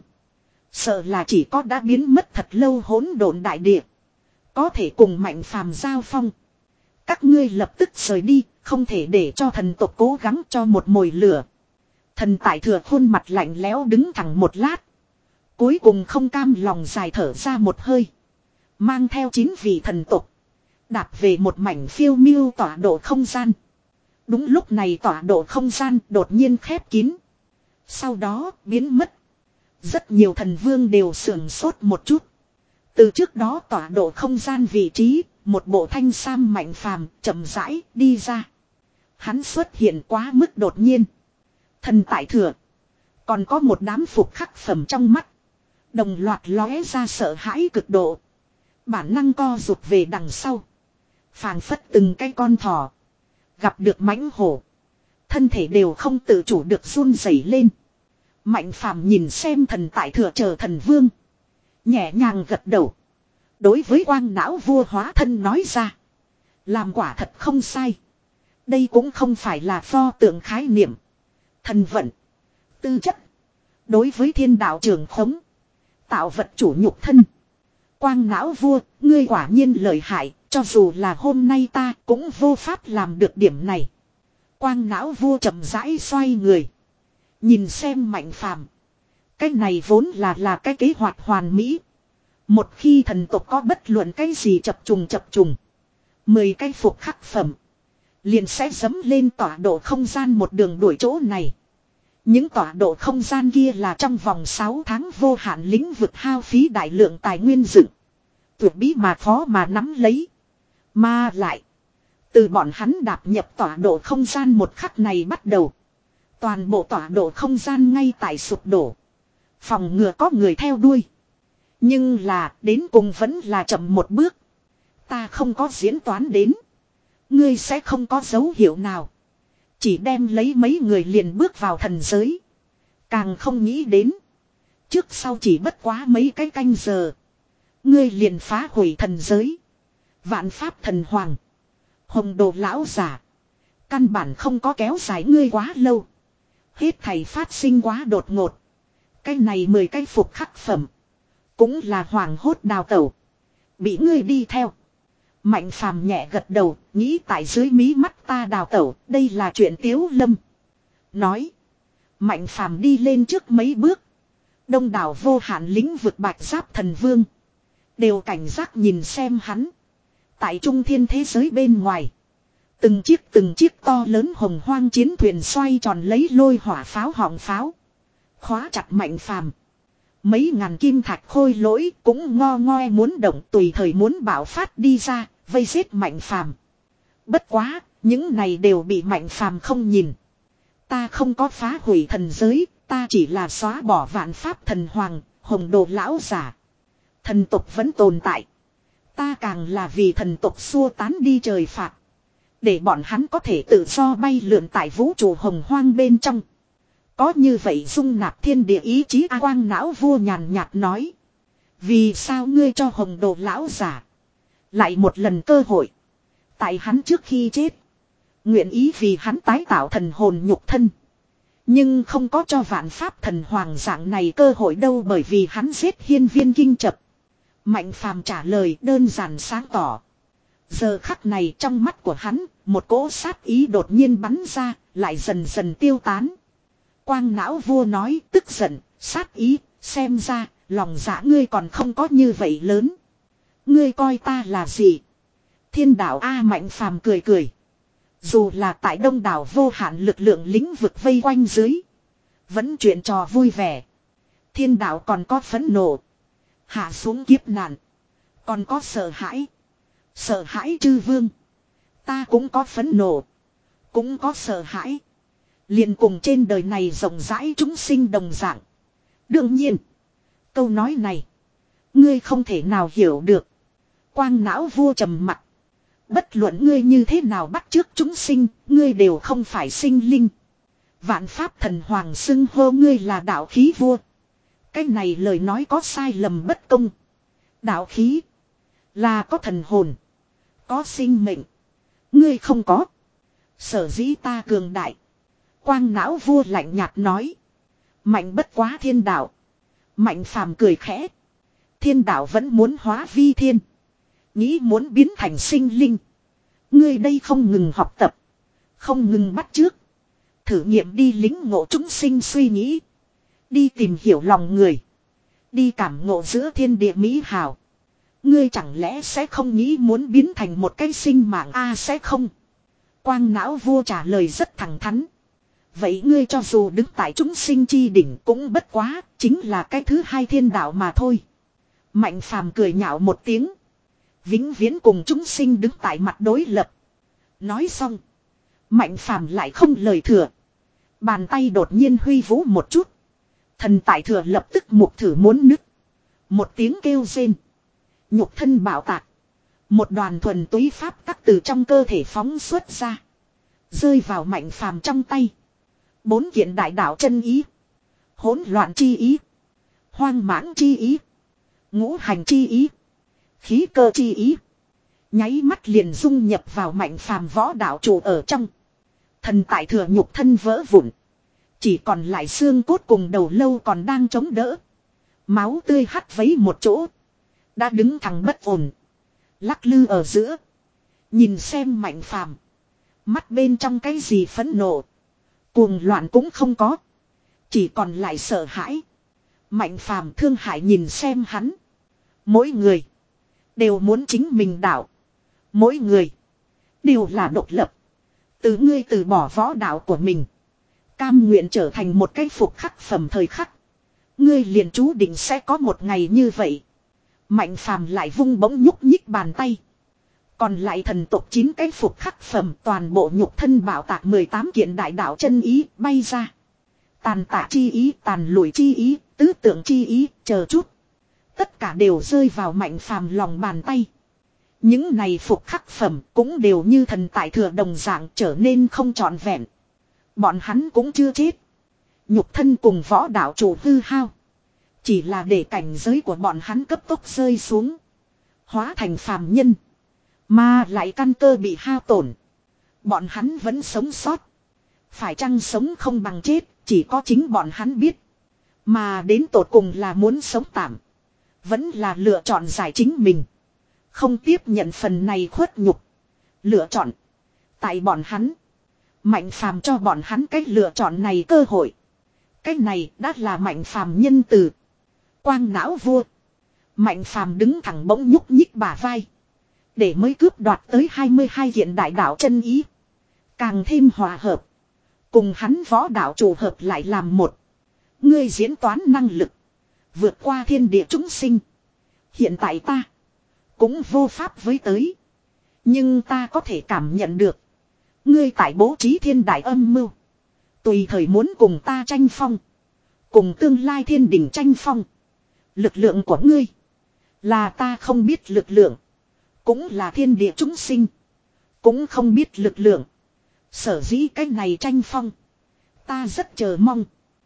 Sợ là chỉ có đã biến mất thật lâu hỗn độn đại địa. Có thể cùng mạnh phàm giao phong. Các ngươi lập tức rời đi. Không thể để cho thần tộc cố gắng cho một mồi lửa. Thần tại thừa khuôn mặt lạnh lẽo đứng thẳng một lát. Cuối cùng không cam lòng dài thở ra một hơi. Mang theo chín vị thần tộc. Đạp về một mảnh phiêu miêu tọa độ không gian. Đúng lúc này tọa độ không gian đột nhiên khép kín. Sau đó biến mất. Rất nhiều thần vương đều sưởng sốt một chút. Từ trước đó tọa độ không gian vị trí. Một bộ thanh sam mạnh phàm chậm rãi đi ra. Hắn xuất hiện quá mức đột nhiên. Thần tại thừa. Còn có một đám phục khắc phẩm trong mắt. Đồng loạt lóe ra sợ hãi cực độ. Bản năng co rụt về đằng sau. Phàng phất từng cái con thỏ. Gặp được mãnh hổ. Thân thể đều không tự chủ được run rẩy lên. Mạnh phàm nhìn xem thần tại thừa chờ thần vương. Nhẹ nhàng gật đầu. Đối với quang não vua hóa thân nói ra. Làm quả thật không sai. Đây cũng không phải là pho tượng khái niệm. Thần vận. Tư chất. Đối với thiên đạo trường khống. Tạo vật chủ nhục thân. Quang não vua, ngươi quả nhiên lợi hại, cho dù là hôm nay ta cũng vô pháp làm được điểm này. Quang não vua chậm rãi xoay người. Nhìn xem Mạnh Phàm. Cái này vốn là là cái kế hoạch hoàn mỹ. Một khi thần tộc có bất luận cái gì chập trùng chập trùng. Mười cái phục khắc phẩm. Liền sẽ dấm lên tọa độ không gian một đường đuổi chỗ này. Những tọa độ không gian kia là trong vòng sáu tháng vô hạn lĩnh vực hao phí đại lượng tài nguyên dựng. Tuyệt bí mà khó mà nắm lấy. Mà lại. Từ bọn hắn đạp nhập tọa độ không gian một khắc này bắt đầu. Toàn bộ tọa độ không gian ngay tại sụp đổ. Phòng ngừa có người theo đuôi. Nhưng là đến cùng vẫn là chậm một bước. Ta không có diễn toán đến. Ngươi sẽ không có dấu hiệu nào. Chỉ đem lấy mấy người liền bước vào thần giới. Càng không nghĩ đến. Trước sau chỉ bất quá mấy cái canh giờ. Ngươi liền phá hủy thần giới. Vạn pháp thần hoàng. Hồng đồ lão giả. Căn bản không có kéo dài ngươi quá lâu. Hết thầy phát sinh quá đột ngột. Cái này mười cái phục khắc phẩm. Cũng là hoàng hốt đào tẩu. Bị ngươi đi theo. Mạnh Phàm nhẹ gật đầu, nghĩ tại dưới mí mắt ta đào tẩu, đây là chuyện Tiếu Lâm. Nói. Mạnh Phàm đi lên trước mấy bước. Đông đảo vô hạn lĩnh vực Bạch Giáp Thần Vương. Đều cảnh giác nhìn xem hắn. Tại trung thiên thế giới bên ngoài. Từng chiếc từng chiếc to lớn hồng hoang chiến thuyền xoay tròn lấy lôi hỏa pháo họng pháo. Khóa chặt Mạnh Phàm. Mấy ngàn kim thạch khôi lỗi cũng ngo ngoe muốn động tùy thời muốn bạo phát đi ra, vây giết Mạnh Phàm. Bất quá, những này đều bị Mạnh Phàm không nhìn. Ta không có phá hủy thần giới, ta chỉ là xóa bỏ vạn pháp thần hoàng, hồng đồ lão giả. Thần tộc vẫn tồn tại. Ta càng là vì thần tộc xua tán đi trời phạt. Để bọn hắn có thể tự do bay lượn tại vũ trụ hồng hoang bên trong. Có như vậy dung nạp thiên địa ý chí A Quang não vua nhàn nhạt nói. Vì sao ngươi cho hồng đồ lão giả lại một lần cơ hội. Tại hắn trước khi chết. Nguyện ý vì hắn tái tạo thần hồn nhục thân. Nhưng không có cho vạn pháp thần hoàng dạng này cơ hội đâu, bởi vì hắn giết hiên viên kinh chập. Mạnh Phàm trả lời đơn giản sáng tỏ. Giờ khắc này trong mắt của hắn, một cỗ sát ý đột nhiên bắn ra, lại dần dần tiêu tán. Quang não vua nói tức giận, sát ý, xem ra, lòng dạ ngươi còn không có như vậy lớn. Ngươi coi ta là gì? Thiên đạo A Mạnh Phàm cười cười. Dù là tại đông đảo vô hạn lực lượng lĩnh vực vây quanh dưới. Vẫn chuyện trò vui vẻ. Thiên đạo còn có phẫn nộ. Hạ xuống kiếp nạn. Còn có sợ hãi. Sợ hãi chư vương. Ta cũng có phẫn nộ. Cũng có sợ hãi. Liền cùng trên đời này rộng rãi chúng sinh đồng dạng. Đương nhiên. Câu nói này. Ngươi không thể nào hiểu được. Quang não vua trầm mặt. Bất luận ngươi như thế nào bắt chước chúng sinh. Ngươi đều không phải sinh linh. Vạn pháp thần hoàng xưng hô ngươi là đạo khí vua. Cái này lời nói có sai lầm bất công. Đạo khí. Là có thần hồn. Có sinh mệnh. Ngươi không có. Sở dĩ ta cường đại. Quang não vua lạnh nhạt nói. Mạnh bất quá thiên đạo. Mạnh Phàm cười khẽ. Thiên đạo vẫn muốn hóa vi thiên. Nghĩ muốn biến thành sinh linh. Ngươi đây không ngừng học tập. Không ngừng bắt chước. Thử nghiệm đi lính ngộ chúng sinh suy nghĩ. Đi tìm hiểu lòng người. Đi cảm ngộ giữa thiên địa mỹ hào. Ngươi chẳng lẽ sẽ không nghĩ muốn biến thành một cái sinh mạng a à, sẽ không. Quang não vua trả lời rất thẳng thắn. Vậy ngươi cho dù đứng tại chúng sinh chi đỉnh cũng bất quá, chính là cái thứ hai thiên đạo mà thôi. Mạnh Phàm cười nhạo một tiếng. Vĩnh viễn cùng chúng sinh đứng tại mặt đối lập. Nói xong. Mạnh Phàm lại không lời thừa. Bàn tay đột nhiên huy vũ một chút. Thần tại thừa lập tức mục thử muốn nứt. Một tiếng kêu rên. Nhục thân bạo tạc. Một đoàn thuần túy pháp tắc từ trong cơ thể phóng xuất ra. Rơi vào Mạnh Phàm trong tay. Bốn kiện đại đạo chân ý. Hỗn loạn chi ý. Hoang mãng chi ý. Ngũ hành chi ý. Khí cơ chi ý. Nháy mắt liền dung nhập vào Mạnh Phàm võ đạo chủ ở trong. Thần tại thừa nhục thân vỡ vụn. Chỉ còn lại xương cốt cùng đầu lâu còn đang chống đỡ. Máu tươi hắt vấy một chỗ. Đã đứng thẳng bất ổn. Lắc lư ở giữa. Nhìn xem Mạnh Phàm, mắt bên trong cái gì phẫn nộ, cuồng loạn cũng không có. Chỉ còn lại sợ hãi. Mạnh Phàm thương hại nhìn xem hắn. Mỗi người đều muốn chính mình đạo. Mỗi người đều là độc lập. Từ ngươi từ bỏ võ đạo của mình, cam nguyện trở thành một cái phục khắc phẩm thời khắc, ngươi liền chú định sẽ có một ngày như vậy. Mạnh Phàm lại vung bỗng nhúc nhích bàn tay. Còn lại thần tộc chín cái phục khắc phẩm toàn bộ nhục thân bảo tạc mười tám kiện đại đạo chân ý bay ra. Tàn tạ chi ý, tàn lùi chi ý, tứ tượng chi ý, chờ chút. Tất cả đều rơi vào Mạnh Phàm lòng bàn tay. Những này phục khắc phẩm cũng đều như thần tại thừa đồng dạng trở nên không trọn vẹn. Bọn hắn cũng chưa chết. Nhục thân cùng võ đạo chủ hư hao. Chỉ là để cảnh giới của bọn hắn cấp tốc rơi xuống. Hóa thành phàm nhân. Mà lại căn cơ bị hao tổn. Bọn hắn vẫn sống sót. Phải chăng sống không bằng chết, chỉ có chính bọn hắn biết. Mà đến tột cùng là muốn sống tạm, vẫn là lựa chọn giải chính mình, không tiếp nhận phần này khuất nhục. Lựa chọn tại bọn hắn. Mạnh Phàm cho bọn hắn cái lựa chọn này cơ hội. Cái này đã là Mạnh Phàm nhân từ. Quang não vua. Mạnh Phàm đứng thẳng bỗng nhúc nhích bả vai. Để mới cướp đoạt tới hai mươi hai kiện đại đạo chân ý. Càng thêm hòa hợp. Cùng hắn võ đạo chủ hợp lại làm một. Ngươi diễn toán năng lực vượt qua thiên địa chúng sinh. Hiện tại ta cũng vô pháp với tới. Nhưng ta có thể cảm nhận được ngươi tại bố trí thiên đại âm mưu. Tùy thời muốn cùng ta tranh phong. Cùng tương lai thiên đình tranh phong. Lực lượng của ngươi là ta không biết lực lượng. Cũng là thiên địa chúng sinh cũng không biết lực lượng. Sở dĩ cái này tranh phong, ta rất chờ mong.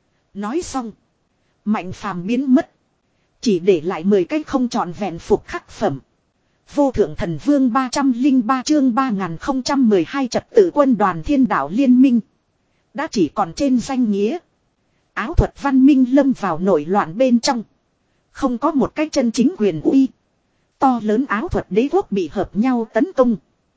Nói xong, Mạnh Phàm biến mất. Chỉ để lại mười cái không trọn vẹn phục khắc phẩm. Vô thượng thần vương ba trăm lẻ ba chương ba nghìn không trăm mười hai trật tự quân đoàn thiên đạo liên minh. Đã chỉ còn trên danh nghĩa. Áo thuật văn minh lâm vào nổi loạn bên trong. Không có một cái chân chính quyền uy. To lớn áo thuật đế quốc bị hợp nhau tấn công.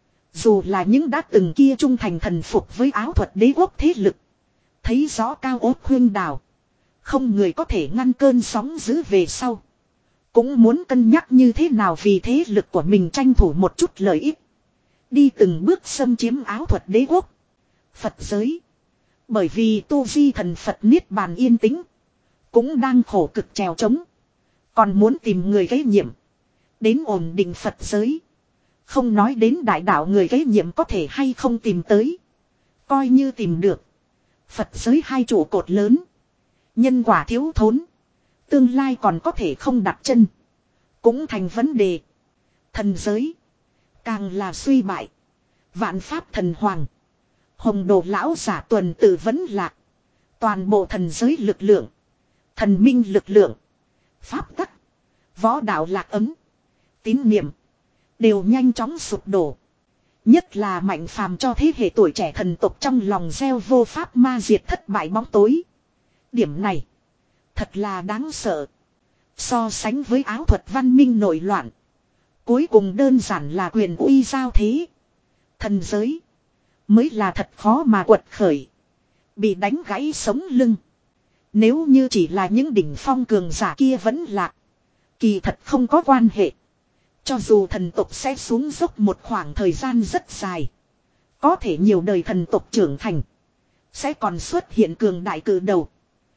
Dù là những đã từng kia trung thành thần phục với áo thuật đế quốc thế lực. Thấy rõ cao ốt khuyên đào. Không người có thể ngăn cơn sóng dữ về sau. Cũng muốn cân nhắc như thế nào vì thế lực của mình tranh thủ một chút lợi ích. Đi từng bước xâm chiếm áo thuật đế quốc. Phật giới. Bởi vì tu vi thần Phật niết bàn yên tĩnh. Cũng đang khổ cực trèo trống. Còn muốn tìm người kế nhiệm. Đến ổn định Phật giới. Không nói đến đại đạo người kế nhiệm có thể hay không tìm tới. Coi như tìm được. Phật giới hai trụ cột lớn. Nhân quả thiếu thốn. Tương lai còn có thể không đặt chân. Cũng thành vấn đề. Thần giới. Càng là suy bại. Vạn pháp thần hoàng. Hồng đồ lão giả tuần tự vẫn lạc. Toàn bộ thần giới lực lượng. Thần minh lực lượng. Pháp tắc. Võ đạo lạc ấm. Tín niệm. Đều nhanh chóng sụp đổ. Nhất là Mạnh Phàm cho thế hệ tuổi trẻ thần tộc trong lòng gieo vô pháp ma diệt thất bại bóng tối. Điểm này thật là đáng sợ. So sánh với áo thuật văn minh nổi loạn. Cuối cùng đơn giản là quyền uy giao thế. Thần giới mới là thật khó mà quật khởi. Bị đánh gãy sống lưng. Nếu như chỉ là những đỉnh phong cường giả kia vẫn lạc. Kỳ thật không có quan hệ. Cho dù thần tộc sẽ xuống dốc một khoảng thời gian rất dài. Có thể nhiều đời thần tộc trưởng thành. Sẽ còn xuất hiện cường đại cử đầu.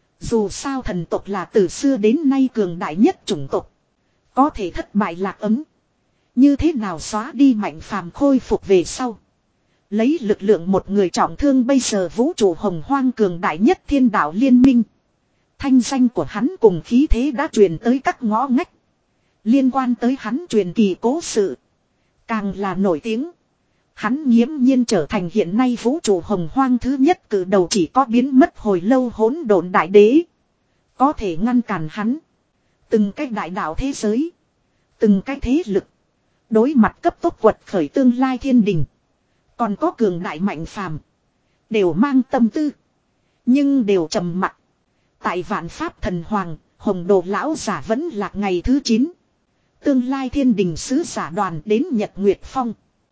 Dù sao thần tộc là từ xưa đến nay cường đại nhất chủng tộc. Có thể thất bại lạc ấm. Như thế nào xóa đi Mạnh Phàm khôi phục về sau. Lấy lực lượng một người trọng thương bây giờ vũ trụ hồng hoang cường đại nhất thiên đạo liên minh. Thanh danh của hắn cùng khí thế đã truyền tới các ngõ ngách. Liên quan tới hắn truyền kỳ cố sự. Càng là nổi tiếng. Hắn nghiễm nhiên trở thành hiện nay vũ trụ hồng hoang thứ nhất cử đầu chỉ có biến mất hồi lâu hỗn độn đại đế. Có thể ngăn cản hắn. Từng cái đại đạo thế giới. Từng cái thế lực. Đối mặt cấp tốc quật khởi tương lai thiên đình. Còn có cường đại Mạnh Phàm. Đều mang tâm tư. Nhưng đều trầm mặc. Tại vạn pháp thần hoàng, hồng đồ lão giả vẫn lạc ngày thứ chín. Tương lai thiên đình sứ giả đoàn đến Nhật Nguyệt Phong.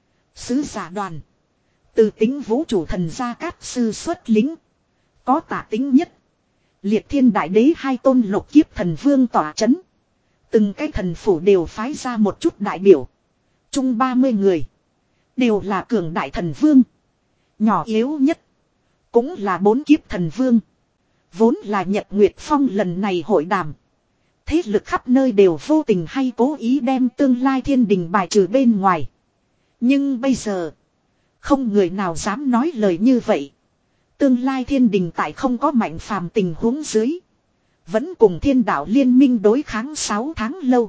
Sứ giả đoàn. Từ tính vũ trụ thần gia cát sư xuất lính. Có tả tính nhất. Liệt thiên đại đế hai tôn lục kiếp thần vương tỏa chấn. Từng cái thần phủ đều phái ra một chút đại biểu. Chung ba mươi người. Đều là cường đại thần vương. Nhỏ yếu nhất. Cũng là bốn kiếp thần vương. Vốn là Nhật Nguyệt Phong lần này hội đàm. Thế lực khắp nơi đều vô tình hay cố ý đem tương lai thiên đình bài trừ bên ngoài. Nhưng bây giờ. Không người nào dám nói lời như vậy. Tương lai thiên đình tại không có mạnh phàm tình huống dưới. Vẫn cùng thiên đạo liên minh đối kháng sáu tháng lâu.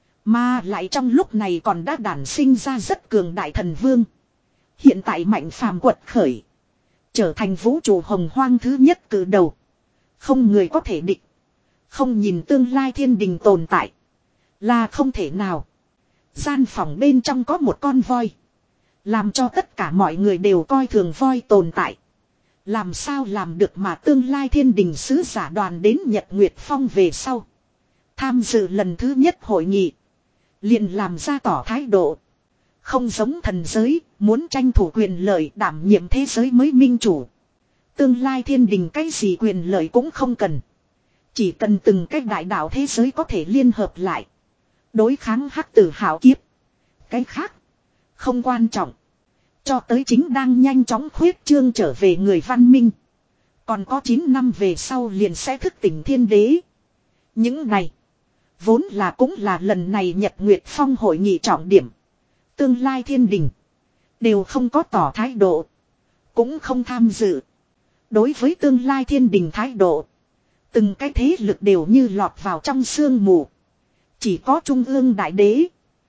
Mà lại trong lúc này còn đã đản sinh ra rất cường đại thần vương. Hiện tại mạnh phàm quật khởi. Trở thành vũ trụ hồng hoang thứ nhất cử đầu. Không người có thể địch. Không nhìn tương lai thiên đình tồn tại. Là không thể nào. Gian phòng bên trong có một con voi. Làm cho tất cả mọi người đều coi thường voi tồn tại. Làm sao làm được mà tương lai thiên đình sứ giả đoàn đến Nhật Nguyệt Phong về sau. Tham dự lần thứ nhất hội nghị. Liền làm ra tỏ thái độ. Không giống thần giới, muốn tranh thủ quyền lợi đảm nhiệm thế giới mới minh chủ. Tương lai thiên đình cái gì quyền lợi cũng không cần. Chỉ cần từng cái đại đạo thế giới có thể liên hợp lại. Đối kháng hắc tử hảo kiếp. Cái khác. Không quan trọng. Cho tới chính đang nhanh chóng khuyết trương trở về người văn minh. Còn có chín năm về sau liền sẽ thức tỉnh thiên đế. Những này. Vốn là cũng là lần này Nhật Nguyệt Phong hội nghị trọng điểm. Tương lai thiên đình. Đều không có tỏ thái độ. Cũng không tham dự. Đối với tương lai thiên đình thái độ. Từng cái thế lực đều như lọt vào trong sương mù. Chỉ có Trung ương Đại Đế.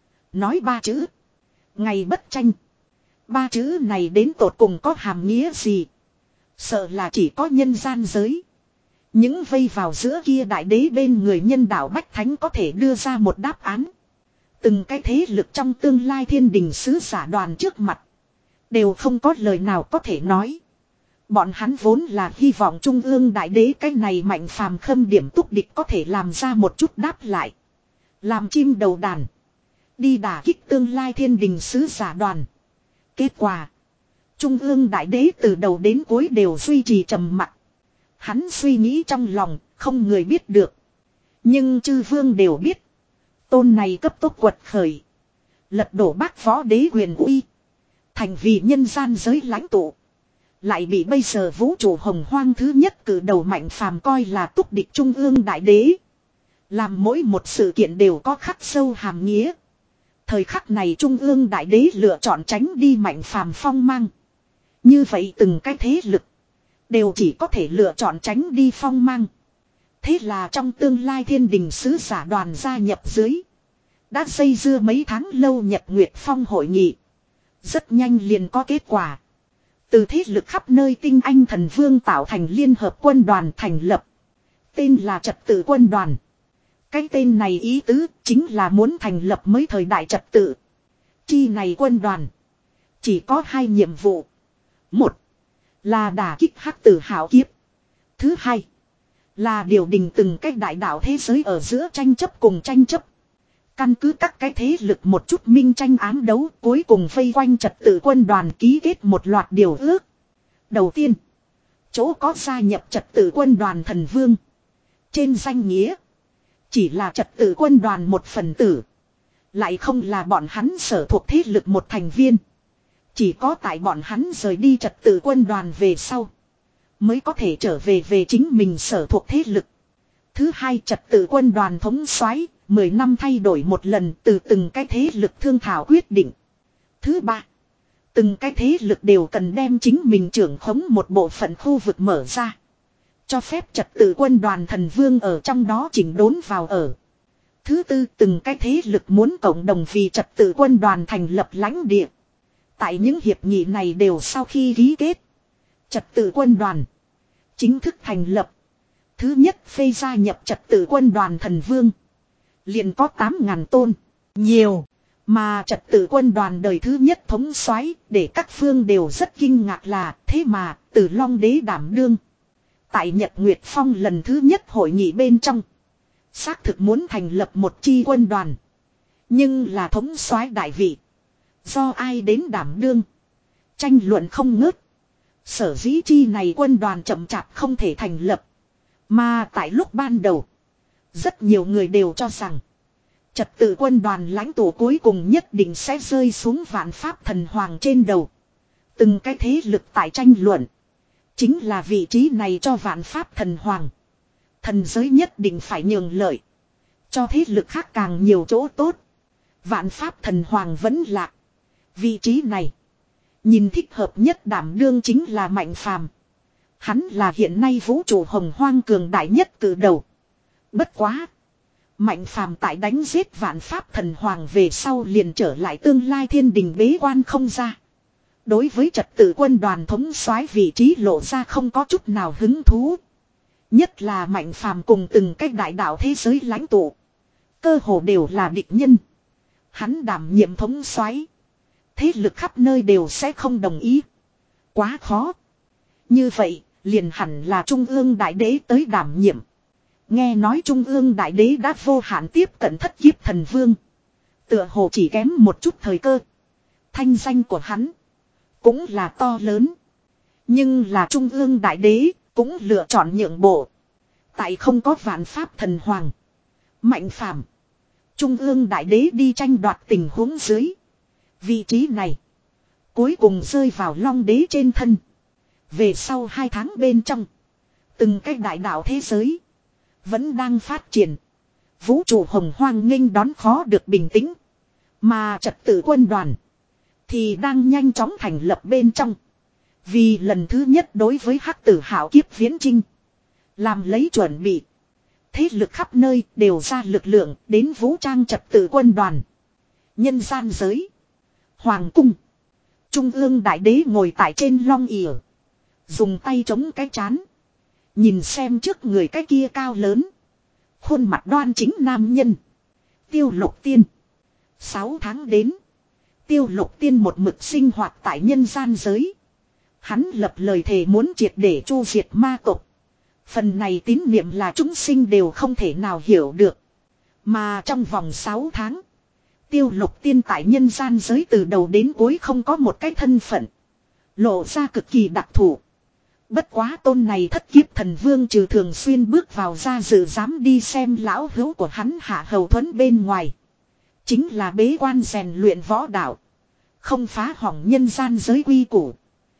Nói ba chữ. Ngày bất tranh. Ba chữ này đến tột cùng có hàm nghĩa gì? Sợ là chỉ có nhân gian giới. Những vây vào giữa kia đại đế bên người nhân đạo Bách Thánh có thể đưa ra một đáp án. Từng cái thế lực trong tương lai thiên đình sứ giả đoàn trước mặt. Đều không có lời nào có thể nói. Bọn hắn vốn là hy vọng Trung ương Đại Đế cái này mạnh phàm khâm điểm túc địch có thể làm ra một chút đáp lại. Làm chim đầu đàn. Đi đả kích tương lai thiên đình sứ giả đoàn. Kết quả. Trung ương Đại Đế từ đầu đến cuối đều duy trì trầm mặc. Hắn suy nghĩ trong lòng, không người biết được. Nhưng chư vương đều biết. Tôn này cấp tốc quật khởi. Lật đổ bác võ đế quyền uy. Thành vì nhân gian giới lãnh tụ. Lại bị bây giờ vũ trụ hồng hoang thứ nhất cử đầu mạnh phàm coi là túc địch Trung ương Đại Đế. Làm mỗi một sự kiện đều có khắc sâu hàm nghĩa. Thời khắc này Trung ương Đại Đế lựa chọn tránh đi mạnh phàm phong mang. Như vậy từng cái thế lực. Đều chỉ có thể lựa chọn tránh đi phong mang. Thế là trong tương lai thiên đình sứ giả đoàn gia nhập dưới. Đã dây dưa mấy tháng lâu Nhật Nguyệt Phong hội nghị. Rất nhanh liền có kết quả. Từ thế lực khắp nơi tinh anh thần vương tạo thành liên hợp quân đoàn thành lập. Tên là Trật tự quân đoàn. Cái tên này ý tứ chính là muốn thành lập mới thời đại trật tự. Chi này quân đoàn. Chỉ có hai nhiệm vụ. Một. Là đả kích hắc tử hảo kiếp. Thứ hai. Là điều đình từng cái đại đạo thế giới ở giữa tranh chấp cùng tranh chấp. Căn cứ các cái thế lực một chút minh tranh ám đấu cuối cùng vây quanh trật tự quân đoàn ký kết một loạt điều ước. Đầu tiên. Chỗ có gia nhập trật tự quân đoàn thần vương. Trên danh nghĩa. Chỉ là trật tự quân đoàn một phần tử. Lại không là bọn hắn sở thuộc thế lực một thành viên. Chỉ có tại bọn hắn rời đi trật tự quân đoàn về sau. Mới có thể trở về về chính mình sở thuộc thế lực. Thứ hai trật tự quân đoàn thống soái mười năm thay đổi một lần từ từng cái thế lực thương thảo quyết định. Thứ ba. Từng cái thế lực đều cần đem chính mình trưởng khống một bộ phận khu vực mở ra. Cho phép trật tự quân đoàn thần vương ở trong đó chỉnh đốn vào ở. Thứ tư từng cái thế lực muốn cộng đồng vì trật tự quân đoàn thành lập lãnh địa. Tại những hiệp nghị này đều sau khi ký kết. Trật tự quân đoàn. Chính thức thành lập. Thứ nhất phê gia nhập trật tự quân đoàn thần vương. Liền có tám ngàn tôn. Nhiều. Mà trật tự quân đoàn đời thứ nhất thống soái để các phương đều rất kinh ngạc là thế mà từ Long Đế đảm đương. Tại Nhật Nguyệt Phong lần thứ nhất hội nghị bên trong. Xác thực muốn thành lập một chi quân đoàn. Nhưng là thống soái đại vị. Do ai đến đảm đương. Tranh luận không ngớt. Sở dĩ chi này quân đoàn chậm chạp không thể thành lập. Mà tại lúc ban đầu. Rất nhiều người đều cho rằng. Trật tự quân đoàn lãnh tụ cuối cùng nhất định sẽ rơi xuống vạn pháp thần hoàng trên đầu. Từng cái thế lực tại tranh luận. Chính là vị trí này cho vạn pháp thần hoàng. Thần giới nhất định phải nhường lợi. Cho thế lực khác càng nhiều chỗ tốt. Vạn pháp thần hoàng vẫn lạc. Vị trí này. Nhìn thích hợp nhất đảm đương chính là Mạnh Phàm. Hắn là hiện nay vũ trụ hồng hoang cường đại nhất cử đầu. Bất quá. Mạnh Phàm tại đánh giết vạn pháp thần hoàng về sau liền trở lại tương lai thiên đình bế quan không ra. Đối với trật tự quân đoàn thống soái vị trí lộ ra không có chút nào hứng thú. Nhất là Mạnh Phàm cùng từng cách đại đạo thế giới lãnh tụ. Cơ hồ đều là địch nhân. Hắn đảm nhiệm thống soái. Thế lực khắp nơi đều sẽ không đồng ý. Quá khó. Như vậy, liền hẳn là Trung ương Đại Đế tới đảm nhiệm. Nghe nói Trung ương Đại Đế đã vô hạn tiếp cận thất kiếp thần vương. Tựa hồ chỉ kém một chút thời cơ. Thanh danh của hắn cũng là to lớn. Nhưng là Trung ương Đại Đế cũng lựa chọn nhượng bộ. Tại không có vạn pháp thần hoàng. Mạnh Phàm. Trung ương Đại Đế đi tranh đoạt tình huống dưới. Vị trí này. Cuối cùng rơi vào Long Đế trên thân. Về sau hai tháng bên trong. Từng cái đại đạo thế giới. Vẫn đang phát triển. Vũ trụ hồng hoang nghênh đón khó được bình tĩnh. Mà trật tự quân đoàn. Thì đang nhanh chóng thành lập bên trong. Vì lần thứ nhất đối với hắc tử hạo kiếp viễn chinh. Làm lấy chuẩn bị. Thế lực khắp nơi đều ra lực lượng đến vũ trang trật tự quân đoàn. Nhân gian giới. Hoàng cung. Trung ương Đại Đế ngồi tại trên long ỉa. Dùng tay chống cái chán. Nhìn xem trước người cái kia cao lớn. Khuôn mặt đoan chính nam nhân. Tiêu Lục Tiên. Sáu tháng đến. Tiêu Lục Tiên một mực sinh hoạt tại nhân gian giới. Hắn lập lời thề muốn triệt để chu diệt ma tộc. Phần này tín niệm là chúng sinh đều không thể nào hiểu được. Mà trong vòng sáu tháng. Tiêu Lục Tiên tại nhân gian giới từ đầu đến cuối không có một cái thân phận. Lộ ra cực kỳ đặc thù. Bất quá tôn này thất kiếp thần vương trừ thường xuyên bước vào ra dự dám đi xem lão hữu của hắn Hạ Hầu Thuấn bên ngoài. Chính là bế quan rèn luyện võ đạo. Không phá hỏng nhân gian giới quy củ.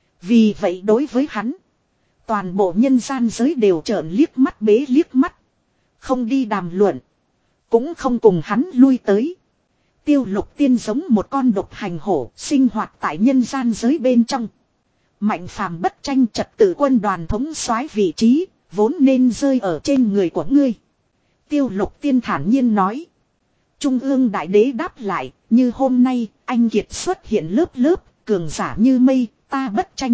Vì vậy đối với hắn. Toàn bộ nhân gian giới đều trợn liếc mắt bế liếc mắt. Không đi đàm luận. Cũng không cùng hắn lui tới. Tiêu Lục Tiên giống một con độc hành hổ sinh hoạt tại nhân gian giới bên trong. Mạnh Phàm bất tranh trật tự quân đoàn thống soái vị trí, vốn nên rơi ở trên người của ngươi. Tiêu Lục Tiên thản nhiên nói. Trung ương Đại Đế đáp lại, như hôm nay, anh kiệt xuất hiện lớp lớp, cường giả như mây, ta bất tranh.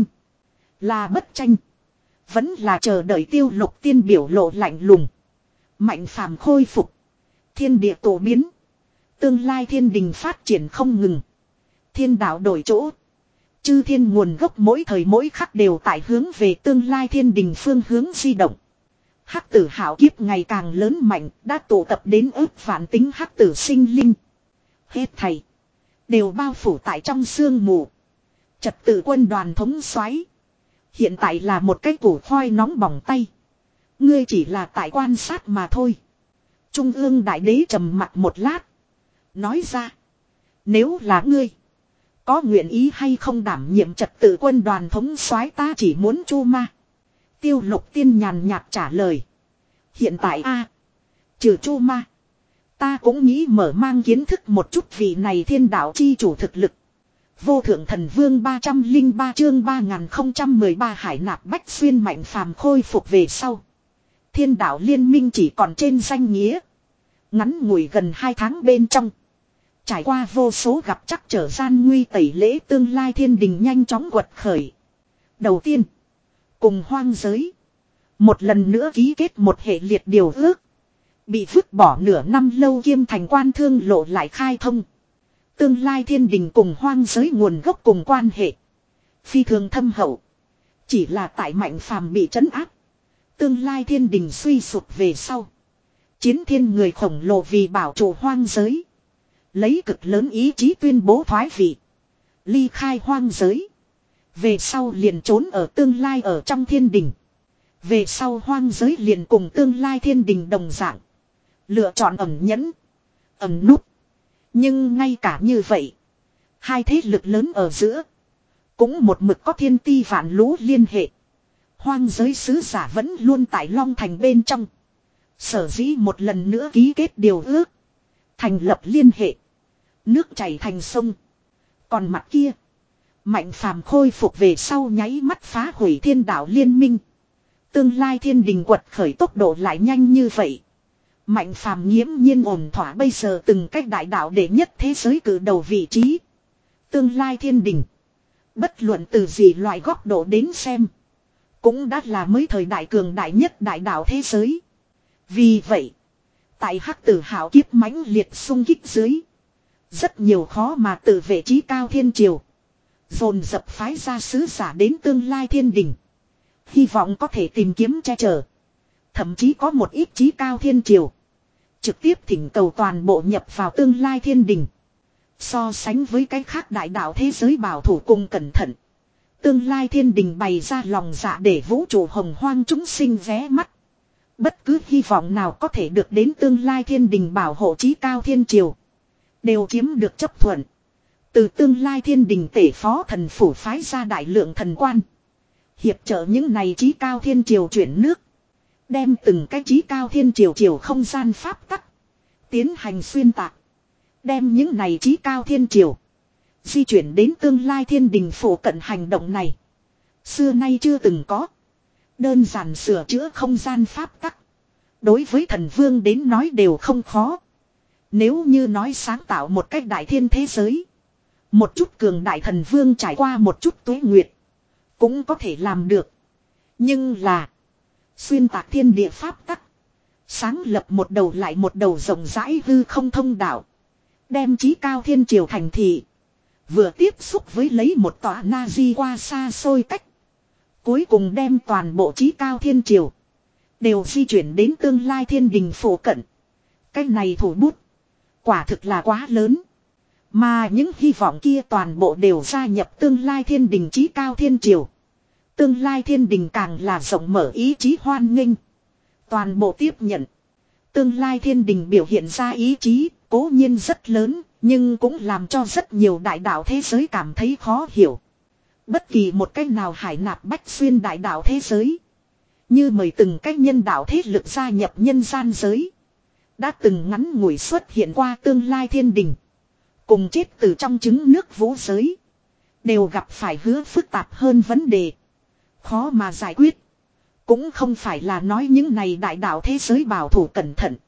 Là bất tranh. Vẫn là chờ đợi Tiêu Lục Tiên biểu lộ lạnh lùng. Mạnh Phàm khôi phục. Thiên địa tổ biến. Tương lai thiên đình phát triển không ngừng. Thiên đạo đổi chỗ. Chư thiên nguồn gốc mỗi thời mỗi khắc đều tại hướng về tương lai thiên đình phương hướng di động. Hắc tử hạo kiếp ngày càng lớn mạnh, đã tụ tập đến ước vạn tính hắc tử sinh linh. Hết thầy đều bao phủ tại trong sương mù. Trật tự quân đoàn thống soái hiện tại là một cái củ khoai nóng bỏng tay. Ngươi chỉ là tại quan sát mà thôi. Trung ương Đại Đế trầm mặt một lát. Nói ra. Nếu là ngươi. Có nguyện ý hay không đảm nhiệm trật tự quân đoàn thống soái ta chỉ muốn chu ma. Tiêu Lục Tiên nhàn nhạt trả lời. Hiện tại a trừ chu ma. Ta cũng nghĩ mở mang kiến thức một chút vị này thiên đạo chi chủ thực lực. Vô thượng thần vương ba trăm lẻ ba chương ba nghìn không trăm mười ba hải nạp bách xuyên Mạnh Phàm khôi phục về sau. Thiên đạo liên minh chỉ còn trên danh nghĩa. Ngắn ngủi gần hai tháng bên trong. Trải qua vô số gặp chắc trở gian nguy tẩy lễ tương lai thiên đình nhanh chóng quật khởi. Đầu tiên. Cùng hoang giới. Một lần nữa ký kết một hệ liệt điều ước. Bị vứt bỏ nửa năm lâu kiêm thành quan thương lộ lại khai thông. Tương lai thiên đình cùng hoang giới nguồn gốc cùng quan hệ. Phi thường thâm hậu. Chỉ là tại Mạnh Phàm bị trấn áp. Tương lai thiên đình suy sụp về sau. Chiến thiên người khổng lồ vì bảo trụ hoang giới. Lấy cực lớn ý chí tuyên bố thoái vị. Ly khai hoang giới. Về sau liền trốn ở tương lai ở trong thiên đình. Về sau hoang giới liền cùng tương lai thiên đình đồng dạng. Lựa chọn ẩn nhẫn. Ẩn núp. Nhưng ngay cả như vậy. Hai thế lực lớn ở giữa. Cũng một mực có thiên ti vạn lũ liên hệ. Hoang giới sứ giả vẫn luôn tại Long Thành bên trong. Sở dĩ một lần nữa ký kết điều ước. Thành lập liên hệ. Nước chảy thành sông. Còn mặt kia. Mạnh phàm khôi phục về sau nháy mắt phá hủy thiên đạo liên minh. Tương lai thiên đình quật khởi tốc độ lại nhanh như vậy. Mạnh phàm nghiễm nhiên ổn thỏa bây giờ từng cách đại đạo đệ nhất thế giới cử đầu vị trí. Tương lai thiên đình. Bất luận từ gì loại góc độ đến xem. Cũng đã là mới thời đại cường đại nhất đại đạo thế giới. Vì vậy. Tại hắc tử hào kiếp mãnh liệt xung kích dưới. Rất nhiều khó mà tự vệ trí cao thiên triều. Dồn dập phái ra sứ giả đến tương lai thiên đình. Hy vọng có thể tìm kiếm che chở. Thậm chí có một ít trí cao thiên triều. Trực tiếp thỉnh cầu toàn bộ nhập vào tương lai thiên đình. So sánh với cái khác đại đạo thế giới bảo thủ cùng cẩn thận. Tương lai thiên đình bày ra lòng dạ để vũ trụ hồng hoang chúng sinh vé mắt. Bất cứ hy vọng nào có thể được đến tương lai thiên đình bảo hộ trí cao thiên triều. Đều chiếm được chấp thuận. Từ tương lai thiên đình tể phó thần phủ phái ra đại lượng thần quan. Hiệp trợ những này trí cao thiên triều chuyển nước. Đem từng cái trí cao thiên triều triều không gian pháp tắc. Tiến hành xuyên tạc. Đem những này trí cao thiên triều. Di chuyển đến tương lai thiên đình phổ cận hành động này. Xưa nay chưa từng có. Đơn giản sửa chữa không gian pháp tắc. Đối với thần vương đến nói đều không khó. Nếu như nói sáng tạo một cách đại thiên thế giới. Một chút cường đại thần vương trải qua một chút tuế nguyệt. Cũng có thể làm được. Nhưng là. Xuyên tạc thiên địa pháp tắc. Sáng lập một đầu lại một đầu rộng rãi hư không thông đạo. Đem chí cao thiên triều thành thị. Vừa tiếp xúc với lấy một tòa na di qua xa xôi cách. Cuối cùng đem toàn bộ chí cao thiên triều. Đều di chuyển đến tương lai thiên đình phổ cận. Cái này thủ bút. Quả thực là quá lớn. Mà những hy vọng kia toàn bộ đều gia nhập tương lai thiên đình chí cao thiên triều. Tương lai thiên đình càng là rộng mở ý chí hoan nghênh. Toàn bộ tiếp nhận. Tương lai thiên đình biểu hiện ra ý chí, cố nhiên rất lớn, nhưng cũng làm cho rất nhiều đại đạo thế giới cảm thấy khó hiểu. Bất kỳ một cách nào hải nạp bách xuyên đại đạo thế giới. Như mời từng cách nhân đạo thế lực gia nhập nhân gian giới. Đã từng ngắn ngủi xuất hiện qua tương lai thiên đình. Cùng chết từ trong trứng nước vũ giới. Đều gặp phải hứa phức tạp hơn vấn đề. Khó mà giải quyết. Cũng không phải là nói những này đại đạo thế giới bảo thủ cẩn thận.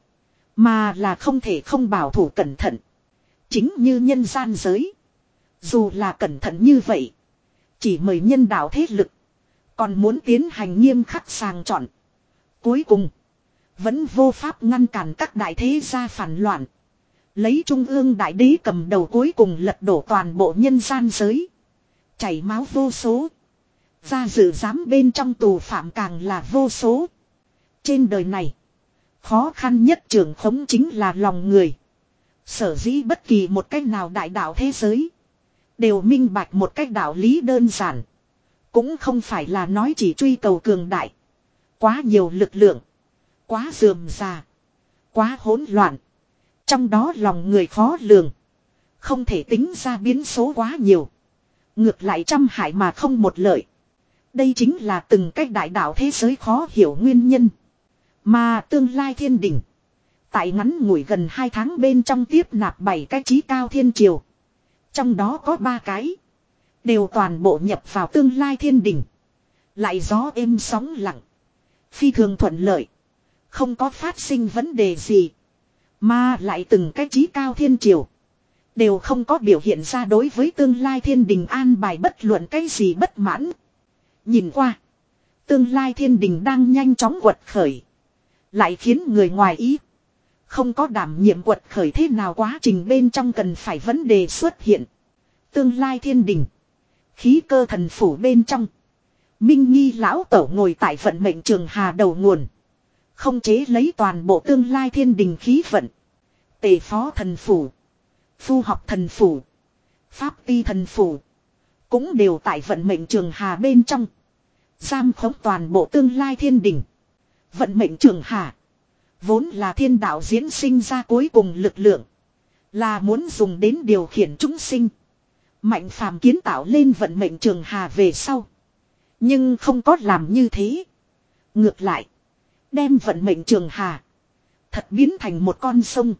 Mà là không thể không bảo thủ cẩn thận. Chính như nhân gian giới. Dù là cẩn thận như vậy. Chỉ mời nhân đạo thế lực. Còn muốn tiến hành nghiêm khắc sàng chọn. Cuối cùng. Vẫn vô pháp ngăn cản các đại thế gia phản loạn. Lấy trung ương đại đế cầm đầu cuối cùng lật đổ toàn bộ nhân gian giới. Chảy máu vô số. Ra dự giám bên trong tù phạm càng là vô số. Trên đời này. Khó khăn nhất trường khống chính là lòng người. Sở dĩ bất kỳ một cách nào đại đạo thế giới. Đều minh bạch một cách đạo lý đơn giản. Cũng không phải là nói chỉ truy cầu cường đại. Quá nhiều lực lượng. Quá rườm rà. Quá hỗn loạn. Trong đó lòng người khó lường. Không thể tính ra biến số quá nhiều. Ngược lại trăm hại mà không một lợi. Đây chính là từng cách đại đạo thế giới khó hiểu nguyên nhân. Mà tương lai thiên đỉnh. Tại ngắn ngủi gần hai tháng bên trong tiếp nạp bảy cái chí cao thiên triều. Trong đó có ba cái. Đều toàn bộ nhập vào tương lai thiên đỉnh. Lại gió êm sóng lặng. Phi thường thuận lợi. Không có phát sinh vấn đề gì. Mà lại từng cái chí cao thiên triều. Đều không có biểu hiện ra đối với tương lai thiên đình an bài bất luận cái gì bất mãn. Nhìn qua. Tương lai thiên đình đang nhanh chóng quật khởi. Lại khiến người ngoài ý. Không có đảm nhiệm quật khởi thế nào quá trình bên trong cần phải vấn đề xuất hiện. Tương lai thiên đình. Khí cơ thần phủ bên trong. Minh Nghi lão tổ ngồi tại vận mệnh trường hà đầu nguồn. Không chế lấy toàn bộ tương lai thiên đình khí vận. Tề phó thần phủ. Phu học thần phủ. Pháp ti thần phủ. Cũng đều tại vận mệnh trường hà bên trong. Giam khống toàn bộ tương lai thiên đình. Vận mệnh trường hà. Vốn là thiên đạo diễn sinh ra cuối cùng lực lượng. Là muốn dùng đến điều khiển chúng sinh. Mạnh phàm kiến tạo lên vận mệnh trường hà về sau. Nhưng không có làm như thế. Ngược lại. Đem vận mệnh trường hà. Thật biến thành một con sông.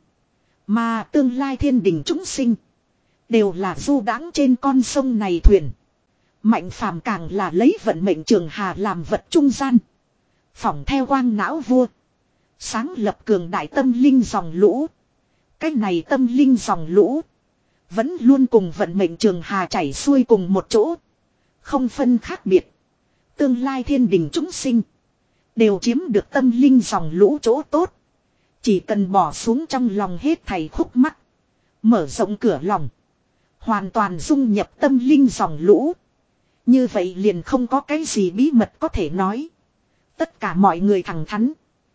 Mà tương lai thiên đình chúng sinh. Đều là du đãng trên con sông này thuyền. Mạnh phàm càng là lấy vận mệnh trường hà làm vật trung gian. Phỏng theo quang não vua. Sáng lập cường đại tâm linh dòng lũ. Cái này tâm linh dòng lũ. Vẫn luôn cùng vận mệnh trường hà chảy xuôi cùng một chỗ. Không phân khác biệt. Tương lai thiên đình chúng sinh. Đều chiếm được tâm linh dòng lũ chỗ tốt. Chỉ cần bỏ xuống trong lòng hết thảy khúc mắc. Mở rộng cửa lòng. Hoàn toàn dung nhập tâm linh dòng lũ. Như vậy liền không có cái gì bí mật có thể nói. Tất cả mọi người thẳng thắn.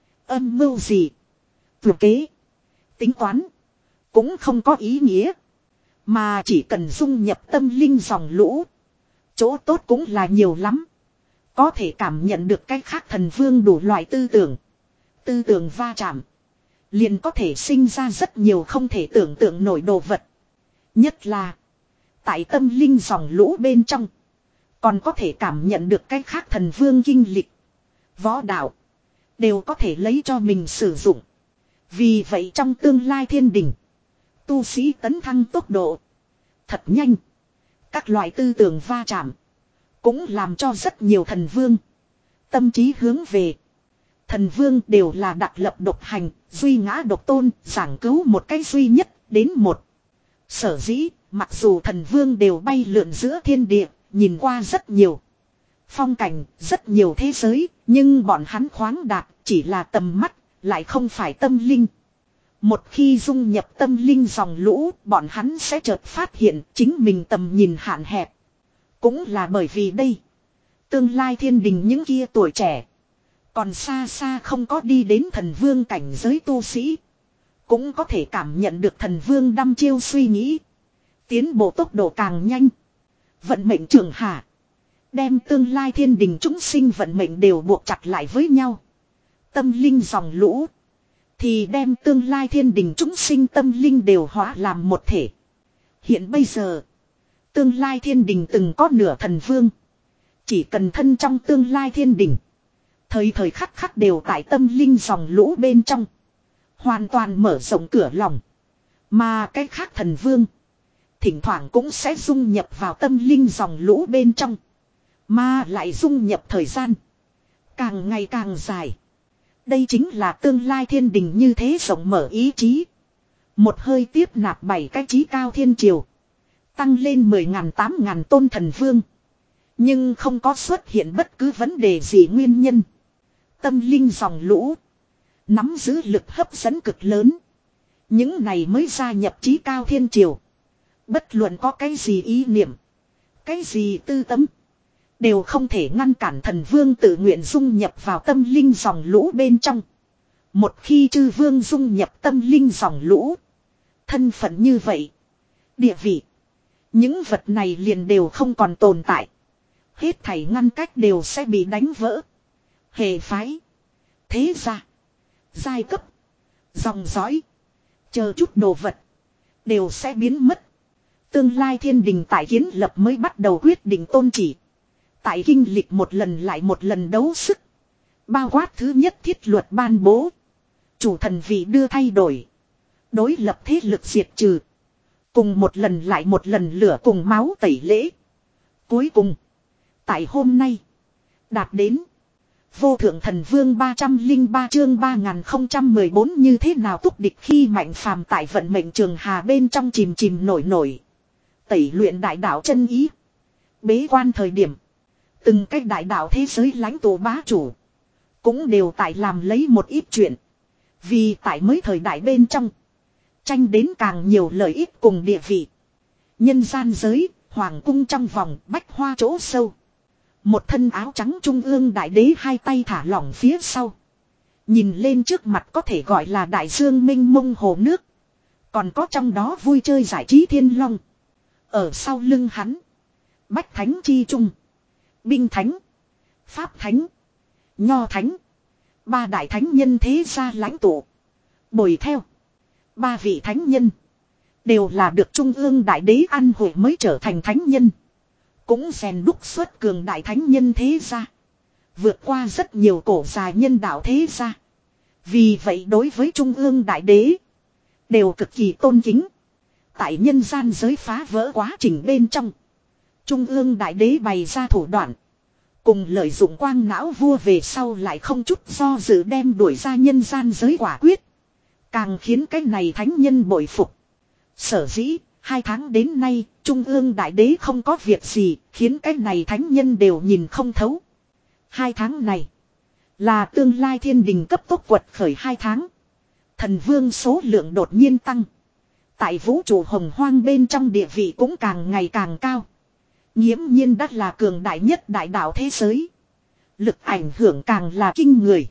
Âm mưu gì. Vừa kế. Tính toán. Cũng không có ý nghĩa. Mà chỉ cần dung nhập tâm linh dòng lũ. Chỗ tốt cũng là nhiều lắm. Có thể cảm nhận được cái khác thần vương đủ loại tư tưởng. Tư tưởng va chạm. Liền có thể sinh ra rất nhiều không thể tưởng tượng nổi đồ vật. Nhất là. Tại tâm linh dòng lũ bên trong. Còn có thể cảm nhận được cái khác thần vương kinh lịch. Võ đạo. Đều có thể lấy cho mình sử dụng. Vì vậy trong tương lai thiên đình. Tu sĩ tấn thăng tốc độ. Thật nhanh. Các loại tư tưởng va chạm. Cũng làm cho rất nhiều thần vương. Tâm trí hướng về. Thần vương đều là đặc lập độc hành. Duy ngã độc tôn. Giảng cứu một cái duy nhất đến một. Sở dĩ. Mặc dù thần vương đều bay lượn giữa thiên địa. Nhìn qua rất nhiều. Phong cảnh. Rất nhiều thế giới. Nhưng bọn hắn khoáng đạt. Chỉ là tầm mắt. Lại không phải tâm linh. Một khi dung nhập tâm linh dòng lũ. Bọn hắn sẽ chợt phát hiện. Chính mình tầm nhìn hạn hẹp. Cũng là bởi vì đây. Tương lai thiên đình những kia tuổi trẻ. Còn xa xa không có đi đến thần vương cảnh giới tu sĩ. Cũng có thể cảm nhận được thần vương đăm chiêu suy nghĩ. Tiến bộ tốc độ càng nhanh. Vận mệnh trường hà. Đem tương lai thiên đình chúng sinh vận mệnh đều buộc chặt lại với nhau. Tâm linh dòng lũ. Thì đem tương lai thiên đình chúng sinh tâm linh đều hóa làm một thể. Hiện bây giờ. Tương lai thiên đình từng có nửa thần vương. Chỉ cần thân trong tương lai thiên đình. Thời thời khắc khắc đều tại tâm linh dòng lũ bên trong. Hoàn toàn mở rộng cửa lòng. Mà cái khác thần vương. Thỉnh thoảng cũng sẽ dung nhập vào tâm linh dòng lũ bên trong. Mà lại dung nhập thời gian. Càng ngày càng dài. Đây chính là tương lai thiên đình như thế rộng mở ý chí. Một hơi tiếp nạp bảy cái chí cao thiên triều. Tăng lên mười ngàn tám ngàn tôn thần vương. Nhưng không có xuất hiện bất cứ vấn đề gì nguyên nhân. Tâm linh dòng lũ. Nắm giữ lực hấp dẫn cực lớn. Những này mới gia nhập chí cao thiên triều. Bất luận có cái gì ý niệm. Cái gì tư tâm. Đều không thể ngăn cản thần vương tự nguyện dung nhập vào tâm linh dòng lũ bên trong. Một khi chư vương dung nhập tâm linh dòng lũ. Thân phận như vậy. Địa vị. Những vật này liền đều không còn tồn tại. Hết thảy ngăn cách đều sẽ bị đánh vỡ. Hệ phái. Thế gia. Giai cấp. Dòng dõi. Chờ chút đồ vật. Đều sẽ biến mất. Tương lai thiên đình tại kiến lập mới bắt đầu quyết định tôn chỉ. Tại kinh lịch một lần lại một lần đấu sức. Bao quát thứ nhất thiết luật ban bố. Chủ thần vị đưa thay đổi. Đối lập thế lực diệt trừ. Cùng một lần lại một lần lửa cùng máu tẩy lễ. Cuối cùng. Tại hôm nay. Đạt đến. Vô thượng thần vương ba trăm lẻ ba chương ba nghìn không trăm mười bốn như thế nào túc địch khi mạnh phàm tại vận mệnh trường hà bên trong chìm chìm nổi nổi. Tẩy luyện đại đạo chân ý. Bế quan thời điểm. Từng cách đại đạo thế giới lãnh tụ bá chủ. Cũng đều tại làm lấy một ít chuyện. Vì tại mới thời đại bên trong. Tranh đến càng nhiều lợi ích cùng địa vị. Nhân gian giới, hoàng cung trong vòng, bách hoa chỗ sâu. Một thân áo trắng trung ương đại đế hai tay thả lỏng phía sau. Nhìn lên trước mặt có thể gọi là đại dương mênh mông hồ nước. Còn có trong đó vui chơi giải trí thiên long. Ở sau lưng hắn. Bách thánh chi trung. Binh thánh. Pháp thánh. Nho thánh. Ba đại thánh nhân thế gia lãnh tụ. Bồi theo. Ba vị thánh nhân. Đều là được trung ương đại đế ăn hội mới trở thành thánh nhân. Cũng rèn đúc xuất cường đại thánh nhân thế gia. Vượt qua rất nhiều cổ dài nhân đạo thế gia. Vì vậy đối với trung ương đại đế. Đều cực kỳ tôn kính. Tại nhân gian giới phá vỡ quá trình bên trong. Trung ương đại đế bày ra thủ đoạn. Cùng lợi dụng quang não vua về sau lại không chút do dự đem đuổi ra nhân gian giới quả quyết. Càng khiến cái này thánh nhân bội phục. Sở dĩ, hai tháng đến nay, Trung ương đại đế không có việc gì, khiến cái này thánh nhân đều nhìn không thấu. Hai tháng này, là tương lai thiên đình cấp tốc quật khởi hai tháng. Thần vương số lượng đột nhiên tăng. Tại vũ trụ hồng hoang bên trong địa vị cũng càng ngày càng cao. Nghiễm nhiên đắt là cường đại nhất đại đạo thế giới. Lực ảnh hưởng càng là kinh người.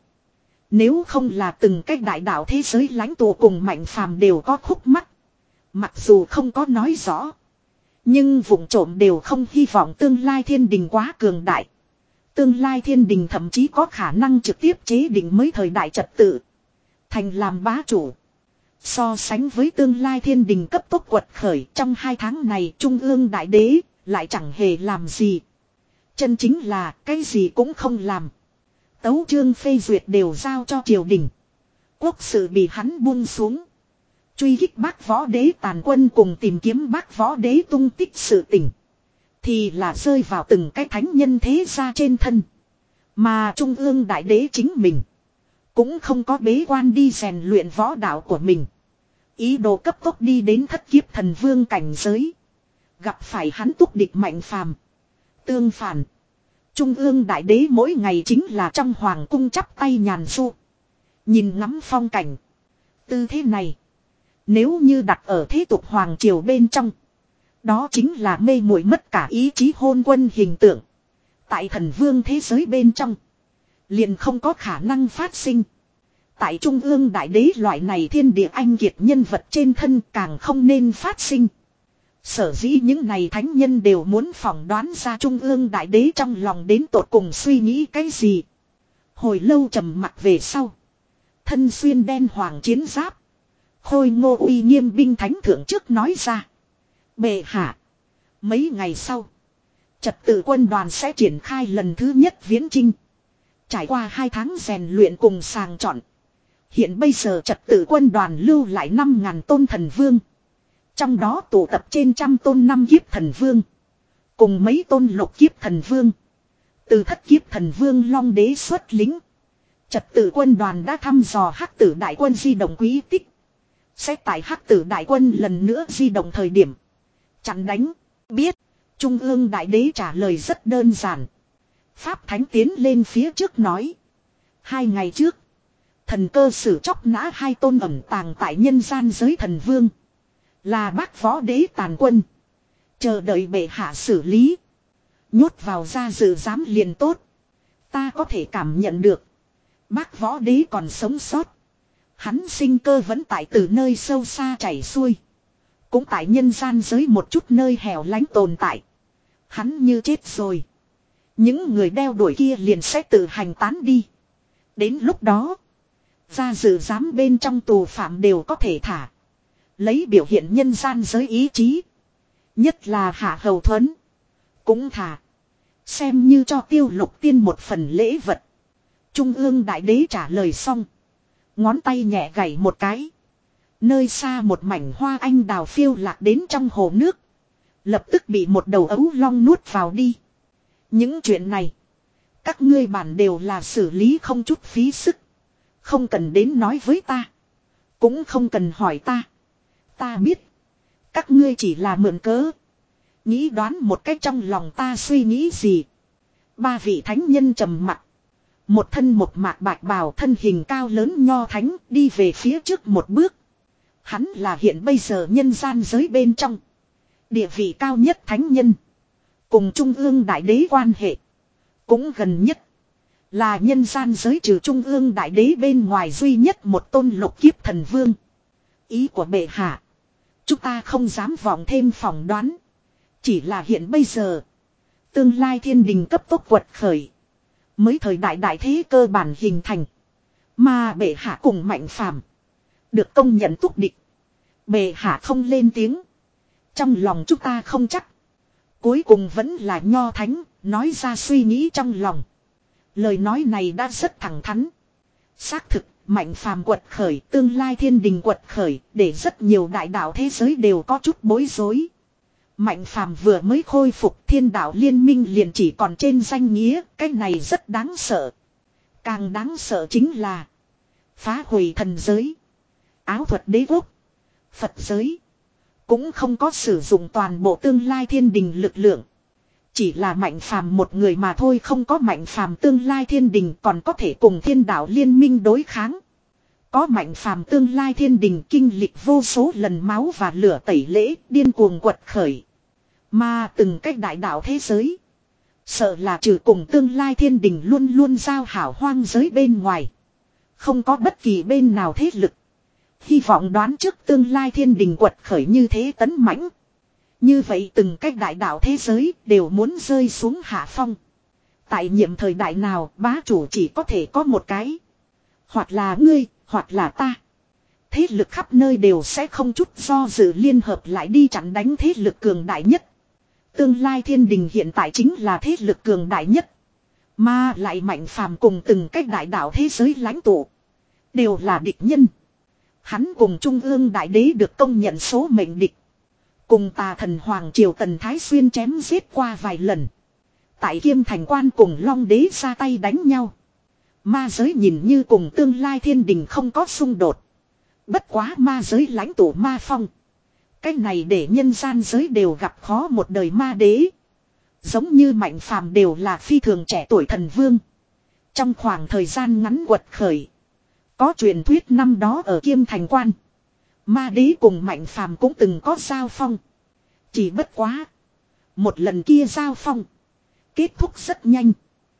Nếu không là từng cách đại đạo thế giới lãnh tụ cùng mạnh phàm đều có khúc mắc. Mặc dù không có nói rõ. Nhưng vụng trộm đều không hy vọng tương lai thiên đình quá cường đại. Tương lai thiên đình thậm chí có khả năng trực tiếp chế định mới thời đại trật tự. Thành làm bá chủ. So sánh với tương lai thiên đình cấp tốc quật khởi trong hai tháng này Trung ương đại đế lại chẳng hề làm gì. Chân chính là cái gì cũng không làm. Tấu chương phê duyệt đều giao cho triều đình. Quốc sự bị hắn buông xuống. Truy kích Bác Võ Đế tàn quân cùng tìm kiếm Bác Võ Đế tung tích sự tình. Thì là rơi vào từng cái thánh nhân thế gia trên thân. Mà Trung ương đại đế chính mình. Cũng không có bế quan đi rèn luyện võ đạo của mình. Ý đồ cấp tốc đi đến thất kiếp thần vương cảnh giới. Gặp phải hắn túc địch mạnh phàm. Tương phản. Trung ương đại đế mỗi ngày chính là trong hoàng cung chắp tay nhàn du. Nhìn ngắm phong cảnh. Tư thế này. Nếu như đặt ở thế tục hoàng triều bên trong. Đó chính là mê muội mất cả ý chí hôn quân hình tượng. Tại thần vương thế giới bên trong. Liền không có khả năng phát sinh. Tại trung ương đại đế loại này thiên địa anh kiệt nhân vật trên thân càng không nên phát sinh. Sở dĩ những này thánh nhân đều muốn phỏng đoán ra trung ương đại đế trong lòng đến tột cùng suy nghĩ cái gì. Hồi lâu trầm mặc về sau. Thân xuyên đen hoàng chiến giáp. Khôi ngô uy nghiêm binh thánh thượng trước nói ra. Bệ hạ. Mấy ngày sau. Trật tự quân đoàn sẽ triển khai lần thứ nhất viễn chinh. Trải qua hai tháng rèn luyện cùng sàng chọn. Hiện bây giờ trật tự quân đoàn lưu lại năm ngàn tôn thần vương. Trong đó tụ tập trên trăm tôn năm kiếp thần vương. Cùng mấy tôn lục kiếp thần vương. Từ thất kiếp thần vương long đế xuất lính. Trật tự quân đoàn đã thăm dò hắc tử đại quân di động quý tích. Sẽ tại hắc tử đại quân lần nữa di động thời điểm. Chặn đánh. Biết. Trung ương đại đế trả lời rất đơn giản. Pháp thánh tiến lên phía trước nói. Hai ngày trước. Thần cơ sử chóc nã hai tôn ẩn tàng tại nhân gian giới thần vương. Là Bác Võ Đế tàn quân. Chờ đợi bệ hạ xử lý. Nhốt vào ra dự giám liền tốt. Ta có thể cảm nhận được. Bác Võ Đế còn sống sót. Hắn sinh cơ vẫn tại từ nơi sâu xa chảy xuôi. Cũng tại nhân gian giới một chút nơi hẻo lánh tồn tại. Hắn như chết rồi. Những người đeo đuổi kia liền sẽ tự hành tán đi. Đến lúc đó. Ra dự giám bên trong tù phạm đều có thể thả. Lấy biểu hiện nhân gian giới ý chí. Nhất là Hạ Hầu Thuấn. Cũng thả. Xem như cho Tiêu Lục Tiên một phần lễ vật. Trung ương đại đế trả lời xong. Ngón tay nhẹ gảy một cái. Nơi xa một mảnh hoa anh đào phiêu lạc đến trong hồ nước. Lập tức bị một đầu ấu long nuốt vào đi. Những chuyện này. Các ngươi bản đều là xử lý không chút phí sức. Không cần đến nói với ta. Cũng không cần hỏi ta. Ta biết. Các ngươi chỉ là mượn cớ. Nghĩ đoán một cách trong lòng ta suy nghĩ gì. Ba vị thánh nhân trầm mặc. Một thân một mạc bạch bào thân hình cao lớn nho thánh đi về phía trước một bước. Hắn là hiện bây giờ nhân gian giới bên trong. Địa vị cao nhất thánh nhân. Cùng trung ương đại đế quan hệ. Cũng gần nhất. Là nhân gian giới trừ trung ương đại đế bên ngoài duy nhất một tôn lục kiếp thần vương. Ý của bệ hạ. Chúng ta không dám vọng thêm phỏng đoán. Chỉ là hiện bây giờ. Tương lai thiên đình cấp tốc quật khởi. Mới thời đại đại thế cơ bản hình thành. Mà bệ hạ cùng Mạnh Phàm được công nhận túc địch. Bệ hạ không lên tiếng. Trong lòng chúng ta không chắc. Cuối cùng vẫn là Nho Thánh nói ra suy nghĩ trong lòng. Lời nói này đã rất thẳng thắn. Xác thực, Mạnh Phàm quật khởi, tương lai thiên đình quật khởi, để rất nhiều đại đạo thế giới đều có chút bối rối. Mạnh Phàm vừa mới khôi phục, thiên đạo liên minh liền chỉ còn trên danh nghĩa, cái này rất đáng sợ. Càng đáng sợ chính là phá hủy thần giới, áo thuật đế quốc, Phật giới. Cũng không có sử dụng toàn bộ tương lai thiên đình lực lượng. Chỉ là Mạnh Phàm một người mà thôi, không có Mạnh Phàm tương lai thiên đình còn có thể cùng thiên đạo liên minh đối kháng. Có Mạnh Phàm tương lai thiên đình kinh lịch vô số lần máu và lửa tẩy lễ, điên cuồng quật khởi. Mà từng cách đại đạo thế giới. Sợ là trừ cùng tương lai thiên đình luôn luôn giao hảo hoang giới bên ngoài. Không có bất kỳ bên nào thế lực. Hy vọng đoán trước tương lai thiên đình quật khởi như thế tấn mãnh. Như vậy từng cách đại đạo thế giới đều muốn rơi xuống hạ phong. Tại nhiệm thời đại nào bá chủ chỉ có thể có một cái. Hoặc là ngươi, hoặc là ta. Thế lực khắp nơi đều sẽ không chút do dự liên hợp lại đi chặn đánh thế lực cường đại nhất. Tương lai thiên đình hiện tại chính là thế lực cường đại nhất. Mà lại Mạnh Phàm cùng từng cách đại đạo thế giới lãnh tụ. Đều là địch nhân. Hắn cùng Trung ương đại đế được công nhận số mệnh địch. Cùng tà thần Hoàng Triều Tần Thái Xuyên chém giết qua vài lần. Tại Kiêm Thành Quan cùng Long Đế ra tay đánh nhau. Ma giới nhìn như cùng tương lai thiên đình không có xung đột. Bất quá ma giới lãnh tụ Ma Phong. Cái này để nhân gian giới đều gặp khó một đời ma đế. Giống như Mạnh Phàm đều là phi thường trẻ tuổi thần vương. Trong khoảng thời gian ngắn quật khởi. Có truyền thuyết năm đó ở Kiêm Thành Quan. Ma đế cùng Mạnh Phàm cũng từng có giao phong. Chỉ bất quá. Một lần kia giao phong. Kết thúc rất nhanh.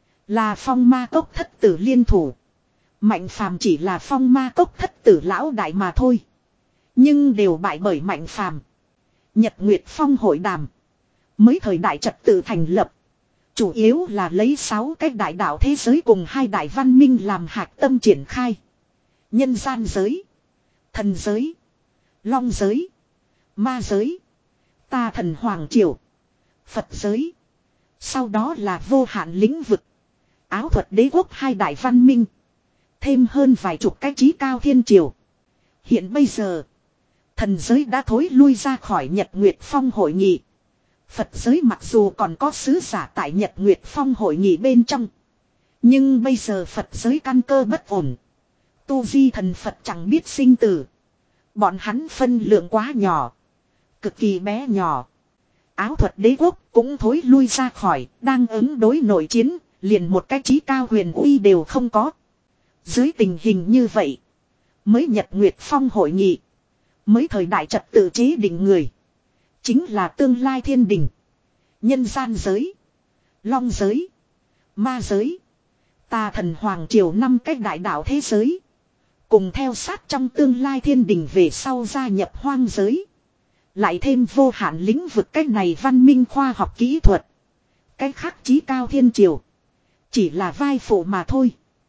Là Phong Ma Cốc thất tử liên thủ. Mạnh Phàm chỉ là Phong Ma Cốc thất tử lão đại mà thôi. Nhưng đều bại bởi Mạnh Phàm. Nhật Nguyệt Phong hội đàm. Mới thời đại trật tự thành lập. Chủ yếu là lấy sáu cái đại đạo thế giới cùng hai đại văn minh làm hạt tâm triển khai. Nhân gian giới. Thần giới. Long giới. Ma giới. Ta thần Hoàng Triều. Phật giới. Sau đó là vô hạn lĩnh vực. Áo thuật đế quốc hai đại văn minh. Thêm hơn vài chục cái trí cao thiên triều. Hiện bây giờ. Thần giới đã thối lui ra khỏi Nhật Nguyệt Phong hội nghị. Phật giới mặc dù còn có sứ giả tại Nhật Nguyệt Phong hội nghị bên trong. Nhưng bây giờ Phật giới căn cơ bất ổn. Tu vi thần Phật chẳng biết sinh tử. Bọn hắn phân lượng quá nhỏ. Cực kỳ bé nhỏ. Áo thuật đế quốc cũng thối lui ra khỏi. Đang ứng đối nội chiến. Liền một cái trí cao huyền uy đều không có. Dưới tình hình như vậy. Mới Nhật Nguyệt Phong hội nghị. Mới thời đại trật tự chế định người. Chính là tương lai thiên đình. Nhân gian giới. Long giới. Ma giới. Tà thần Hoàng Triều năm cách đại đạo thế giới. Cùng theo sát trong tương lai thiên đình về sau gia nhập hoang giới. Lại thêm vô hạn lĩnh vực cách này văn minh khoa học kỹ thuật. Cách khác chí cao thiên triều. Chỉ là vai phụ mà thôi.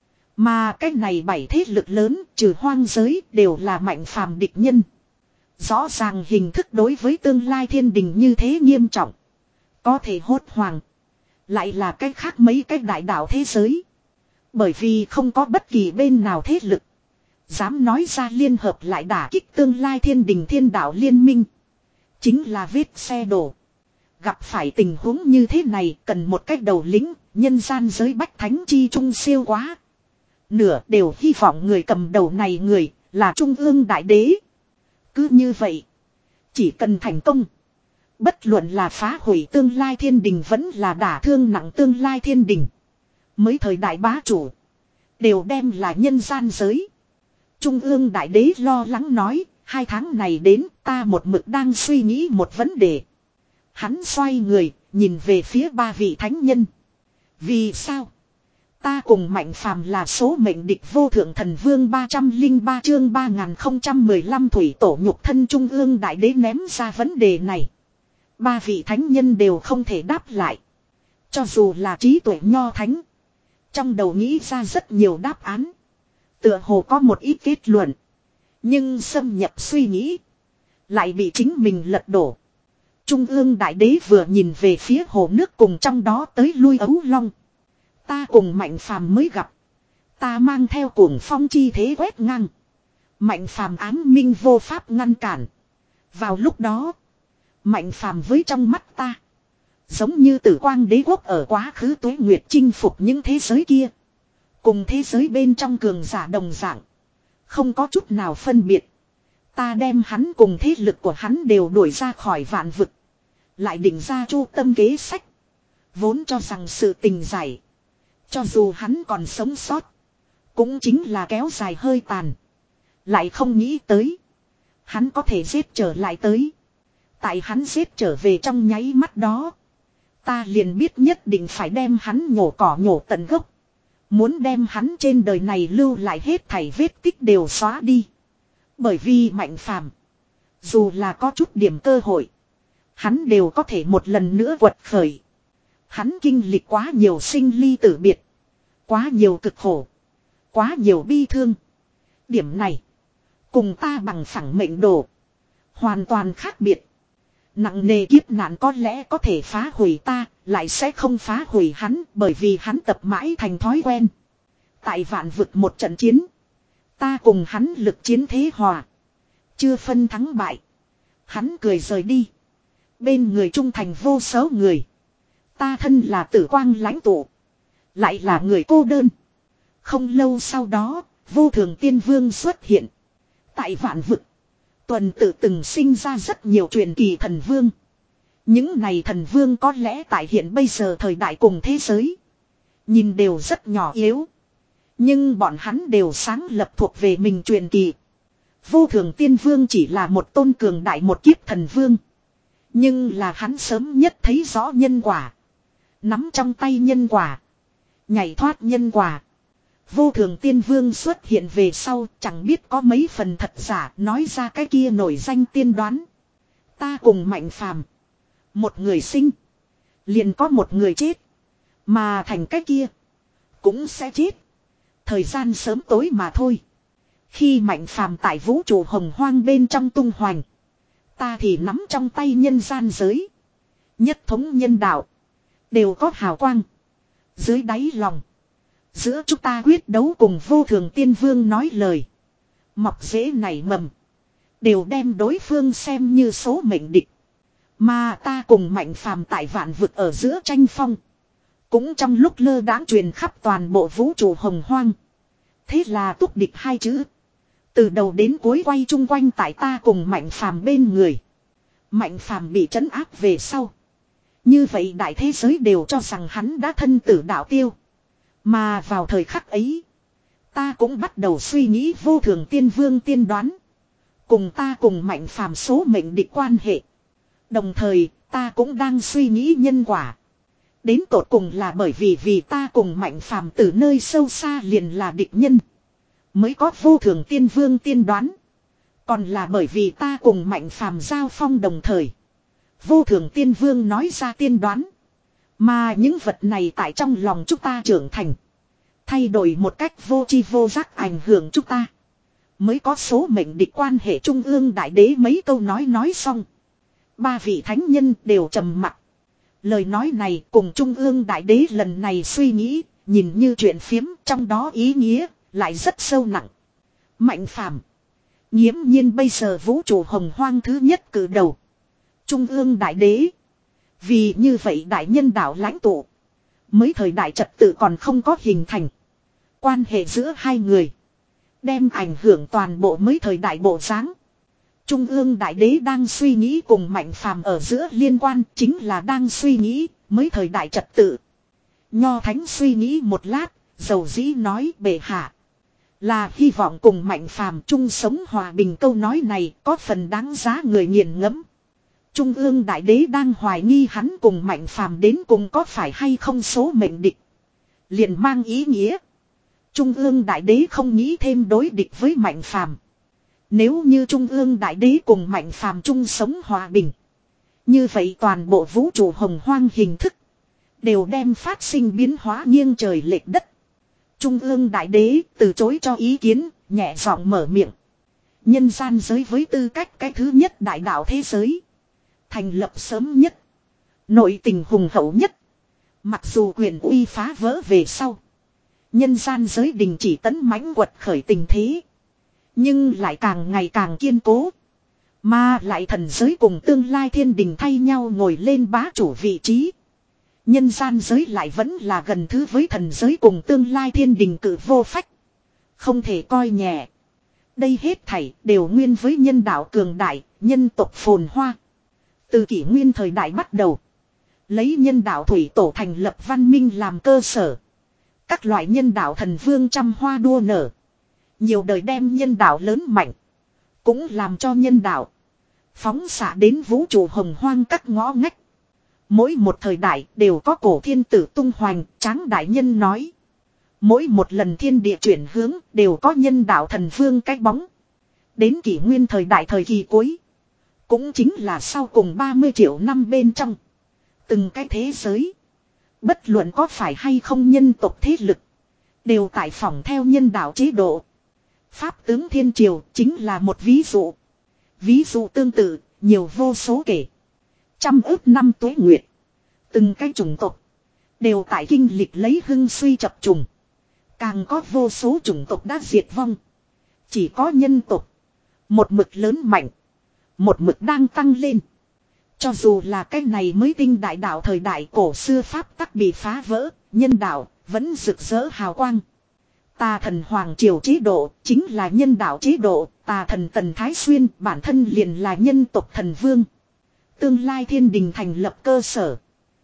Mà cách này bảy thế lực lớn trừ hoang giới đều là Mạnh Phàm địch nhân. Rõ ràng hình thức đối với tương lai thiên đình như thế nghiêm trọng. Có thể hốt hoàng. Lại là cách khác mấy cách đại đạo thế giới. Bởi vì không có bất kỳ bên nào thế lực. Dám nói ra liên hợp lại đả kích tương lai thiên đình thiên đạo liên minh. Chính là vết xe đổ. Gặp phải tình huống như thế này cần một cách đầu lĩnh. Nhân gian giới bách thánh chi trung siêu quá. Nửa đều hy vọng người cầm đầu này người là Trung ương đại đế. Cứ như vậy. Chỉ cần thành công. Bất luận là phá hủy tương lai thiên đình vẫn là đả thương nặng tương lai thiên đình. Mới thời đại bá chủ. Đều đem là nhân gian giới. Trung ương đại đế lo lắng nói. Hai tháng này đến ta một mực đang suy nghĩ một vấn đề. Hắn xoay người nhìn về phía ba vị thánh nhân. Vì sao? Ta cùng Mạnh Phàm là số mệnh địch vô thượng thần vương ba trăm lẻ ba chương ba nghìn không trăm mười lăm thủy tổ nhục thân trung ương đại đế ném ra vấn đề này. Ba vị thánh nhân đều không thể đáp lại. Cho dù là trí tuệ nho thánh. Trong đầu nghĩ ra rất nhiều đáp án. Tựa hồ có một ít kết luận. Nhưng xâm nhập suy nghĩ. Lại bị chính mình lật đổ. Trung ương đại đế vừa nhìn về phía hồ nước cùng trong đó tới lui ấu long. Ta cùng Mạnh Phàm mới gặp. Ta mang theo cuồng phong chi thế quét ngang. Mạnh Phàm ám minh vô pháp ngăn cản. Vào lúc đó. Mạnh Phàm với trong mắt ta. Giống như tử quang đế quốc ở quá khứ tuế nguyệt chinh phục những thế giới kia. Cùng thế giới bên trong cường giả đồng dạng. Không có chút nào phân biệt. Ta đem hắn cùng thế lực của hắn đều đuổi ra khỏi vạn vực. Lại định ra chu tâm kế sách. Vốn cho rằng sự tình giải. Cho dù hắn còn sống sót. Cũng chính là kéo dài hơi tàn. Lại không nghĩ tới. Hắn có thể giết trở lại tới. Tại hắn giết trở về trong nháy mắt đó. Ta liền biết nhất định phải đem hắn nhổ cỏ nhổ tận gốc. Muốn đem hắn trên đời này lưu lại hết thảy vết tích đều xóa đi. Bởi vì Mạnh Phàm, dù là có chút điểm cơ hội, hắn đều có thể một lần nữa quật khởi. Hắn kinh lịch quá nhiều sinh ly tử biệt. Quá nhiều cực khổ. Quá nhiều bi thương. Điểm này, cùng ta bằng phẳng mệnh đồ, hoàn toàn khác biệt. Nặng nề kiếp nạn có lẽ có thể phá hủy ta, lại sẽ không phá hủy hắn, bởi vì hắn tập mãi thành thói quen. Tại vạn vực một trận chiến, ta cùng hắn lực chiến thế hòa. Chưa phân thắng bại. Hắn cười rời đi. Bên người trung thành vô số người. Ta thân là tử quang lãnh tụ. Lại là người cô đơn. Không lâu sau đó, vô thường tiên vương xuất hiện. Tại vạn vực, tuần tự từng sinh ra rất nhiều truyền kỳ thần vương. Những này thần vương có lẽ tại hiện bây giờ thời đại cùng thế giới. Nhìn đều rất nhỏ yếu. Nhưng bọn hắn đều sáng lập thuộc về mình truyền kỳ. Vô thường tiên vương chỉ là một tôn cường đại một kiếp thần vương. Nhưng là hắn sớm nhất thấy rõ nhân quả. Nắm trong tay nhân quả. Nhảy thoát nhân quả. Vô thường tiên vương xuất hiện về sau chẳng biết có mấy phần thật giả nói ra cái kia nổi danh tiên đoán. Ta cùng Mạnh Phàm, một người sinh, liền có một người chết. Mà thành cái kia, cũng sẽ chết. Thời gian sớm tối mà thôi. Khi Mạnh Phàm tại vũ trụ hồng hoang bên trong tung hoành, ta thì nắm trong tay nhân gian giới. Nhất thống nhân đạo, đều có hào quang. Dưới đáy lòng, giữa chúng ta quyết đấu cùng vô thường tiên vương nói lời. Mọc rễ nảy mầm, đều đem đối phương xem như số mệnh địch. Mà ta cùng Mạnh Phàm tại vạn vực ở giữa tranh phong. Cũng trong lúc lơ đãng truyền khắp toàn bộ vũ trụ hồng hoang. Thế là túc địch hai chữ. Từ đầu đến cuối quay chung quanh tại ta cùng Mạnh Phàm bên người. Mạnh Phàm bị trấn áp về sau. Như vậy đại thế giới đều cho rằng hắn đã thân tử đạo tiêu. Mà vào thời khắc ấy, ta cũng bắt đầu suy nghĩ vô thường tiên vương tiên đoán. Cùng ta cùng Mạnh Phàm số mệnh địch quan hệ. Đồng thời, ta cũng đang suy nghĩ nhân quả. Đến tột cùng là bởi vì vì ta cùng Mạnh Phàm từ nơi sâu xa liền là địch nhân. Mới có vô thường tiên vương tiên đoán. Còn là bởi vì ta cùng Mạnh Phàm giao phong đồng thời. Vô thường tiên vương nói ra tiên đoán. Mà những vật này tại trong lòng chúng ta trưởng thành. Thay đổi một cách vô tri vô giác ảnh hưởng chúng ta. Mới có số mệnh địch quan hệ trung ương đại đế mấy câu nói nói xong. Ba vị thánh nhân đều trầm mặc. Lời nói này cùng trung ương đại đế lần này suy nghĩ, nhìn như chuyện phiếm trong đó ý nghĩa, lại rất sâu nặng. Mạnh Phàm, nghiễm nhiên bây giờ vũ trụ hồng hoang thứ nhất cử đầu. Trung ương đại đế. Vì như vậy đại nhân đạo lãnh tụ. Mới thời đại trật tự còn không có hình thành. Quan hệ giữa hai người. Đem ảnh hưởng toàn bộ mới thời đại bộ dáng. Trung ương đại đế đang suy nghĩ cùng Mạnh Phàm ở giữa liên quan chính là đang suy nghĩ mới thời đại trật tự. Nho Thánh suy nghĩ một lát, dầu dĩ nói bệ hạ. Là hy vọng cùng Mạnh Phàm chung sống hòa bình câu nói này có phần đáng giá người nghiền ngẫm. Trung ương đại đế đang hoài nghi hắn cùng Mạnh Phàm đến cùng có phải hay không số mệnh địch. liền mang ý nghĩa Trung ương đại đế không nghĩ thêm đối địch với Mạnh Phàm. Nếu như Trung ương đại đế cùng Mạnh Phàm chung sống hòa bình, như vậy toàn bộ vũ trụ hồng hoang hình thức đều đem phát sinh biến hóa nghiêng trời lệch đất. Trung ương đại đế từ chối cho ý kiến, nhẹ giọng mở miệng. Nhân gian giới với tư cách cái thứ nhất đại đạo thế giới, thành lập sớm nhất, nội tình hùng hậu nhất. Mặc dù quyền uy phá vỡ về sau, nhân gian giới đình chỉ tấn mãnh quật khởi tình thế, nhưng lại càng ngày càng kiên cố. Mà lại thần giới cùng tương lai thiên đình thay nhau ngồi lên bá chủ vị trí. Nhân gian giới lại vẫn là gần thứ với thần giới cùng tương lai thiên đình cử vô phách. Không thể coi nhẹ. Đây hết thảy đều nguyên với nhân đạo cường đại, nhân tộc phồn hoa. Từ kỷ nguyên thời đại bắt đầu, lấy nhân đạo thủy tổ thành lập văn minh làm cơ sở. Các loại nhân đạo thần vương trăm hoa đua nở. Nhiều đời đem nhân đạo lớn mạnh, cũng làm cho nhân đạo phóng xạ đến vũ trụ hồng hoang các ngõ ngách. Mỗi một thời đại đều có cổ thiên tử tung hoành, Tráng đại nhân nói. Mỗi một lần thiên địa chuyển hướng đều có nhân đạo thần vương cái bóng. Đến kỷ nguyên thời đại thời kỳ cuối, cũng chính là sau cùng ba mươi triệu năm bên trong, từng cái thế giới, bất luận có phải hay không nhân tộc thế lực, đều tại phỏng theo nhân đạo chế độ. Pháp tướng thiên triều chính là một ví dụ. Ví dụ tương tự, nhiều vô số kể. Trăm ước năm tuế nguyệt, từng cái chủng tộc đều tại kinh lịch lấy hưng suy chập trùng. Càng có vô số chủng tộc đã diệt vong. Chỉ có nhân tộc một mực lớn mạnh, một mực đang tăng lên. Cho dù là cái này mới tinh đại đạo thời đại cổ xưa pháp tắc bị phá vỡ, nhân đạo vẫn rực rỡ hào quang. Tà thần Hoàng Triều chế độ chính là nhân đạo chế độ, tà thần Tần Thái Xuyên bản thân liền là nhân tộc thần vương. Tương lai thiên đình thành lập cơ sở,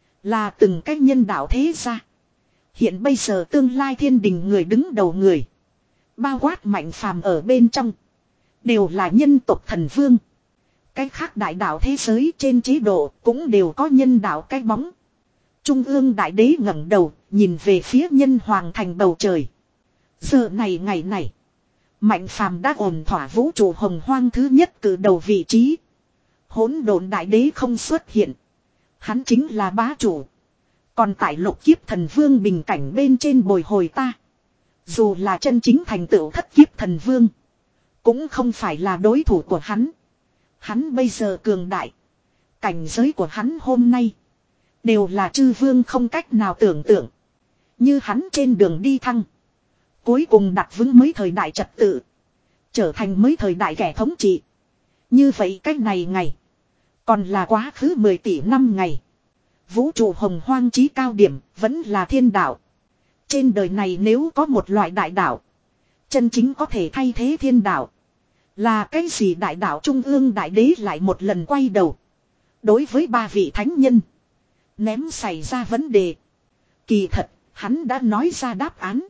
là từng cách nhân đạo thế gia. Hiện bây giờ tương lai thiên đình người đứng đầu người, bao quát Mạnh Phàm ở bên trong, đều là nhân tộc thần vương. Cách khác đại đạo thế giới trên chế độ cũng đều có nhân đạo cái bóng. Trung ương đại đế ngẩng đầu, nhìn về phía nhân hoàng thành bầu trời. Giờ này ngày này, Mạnh Phàm đã ổn thỏa vũ trụ hồng hoang thứ nhất cử đầu vị trí. Hỗn độn đại đế không xuất hiện, hắn chính là bá chủ. Còn tại lục kiếp thần vương bình cảnh bên trên bồi hồi ta. Dù là chân chính thành tựu thất kiếp thần vương, cũng không phải là đối thủ của hắn. Hắn bây giờ cường đại, cảnh giới của hắn hôm nay đều là chư vương không cách nào tưởng tượng. Như hắn trên đường đi thăng, cuối cùng đặt vững mới thời đại trật tự, trở thành mới thời đại kẻ thống trị. Như vậy cách này ngày, còn là quá khứ mười tỷ năm ngày. Vũ trụ hồng hoang chí cao điểm vẫn là thiên đạo. Trên đời này nếu có một loại đại đạo chân chính có thể thay thế thiên đạo, là cái gì? Đại đạo trung ương đại đế lại một lần quay đầu, đối với ba vị thánh nhân ném xảy ra vấn đề. Kỳ thật hắn đã nói ra đáp án.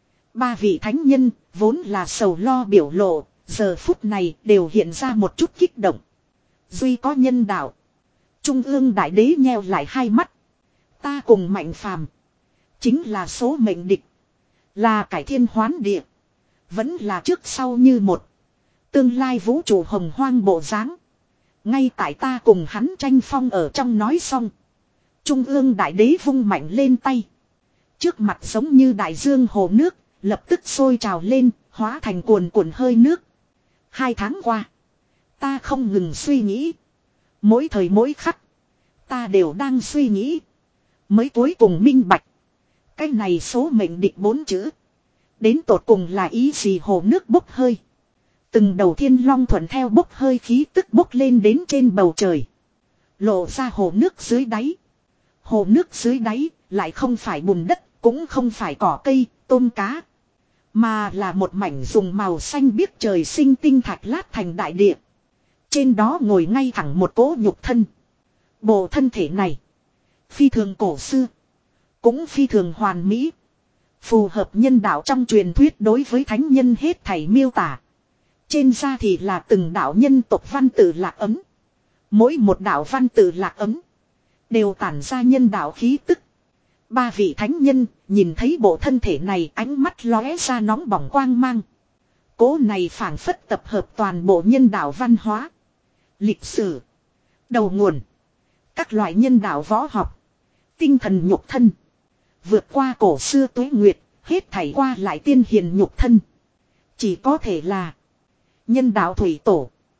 Ba vị thánh nhân vốn là sầu lo biểu lộ, giờ phút này đều hiện ra một chút kích động. Duy có nhân đạo. Trung ương đại đế nheo lại hai mắt. Ta cùng Mạnh Phàm chính là số mệnh địch, là cải thiên hoán địa, vẫn là trước sau như một. Tương lai vũ trụ hồng hoang bộ dáng, ngay tại ta cùng hắn tranh phong ở trong. Nói xong, Trung ương đại đế vung mạnh lên tay. Trước mặt giống như đại dương hồ nước, lập tức sôi trào lên, hóa thành cuồn cuộn hơi nước. Hai tháng qua, ta không ngừng suy nghĩ. Mỗi thời mỗi khắc, ta đều đang suy nghĩ. Mới cuối cùng minh bạch, cái này số mệnh địch bốn chữ, đến tột cùng là ý gì? Hồ nước bốc hơi, từng đầu thiên long thuận theo bốc hơi khí tức bốc lên đến trên bầu trời, lộ ra hồ nước dưới đáy. Hồ nước dưới đáy lại không phải bùn đất, cũng không phải cỏ cây, tôm cá, mà là một mảnh dùng màu xanh biếc trời sinh tinh thạch lát thành đại địa. Trên đó ngồi ngay thẳng một cỗ nhục thân. Bộ thân thể này phi thường cổ xưa, cũng phi thường hoàn mỹ, phù hợp nhân đạo trong truyền thuyết đối với thánh nhân hết thảy miêu tả. Trên da thì là từng đạo nhân tộc văn tự lạc ấm. Mỗi một đạo văn tự lạc ấm đều tản ra nhân đạo khí tức. Ba vị thánh nhân nhìn thấy bộ thân thể này ánh mắt lóe ra nóng bỏng quang mang. Cố này phảng phất tập hợp toàn bộ nhân đạo văn hóa, lịch sử, đầu nguồn, các loại nhân đạo võ học, tinh thần nhục thân. Vượt qua cổ xưa tuế nguyệt, hết thảy qua lại tiên hiền nhục thân. Chỉ có thể là nhân đạo thủy tổ.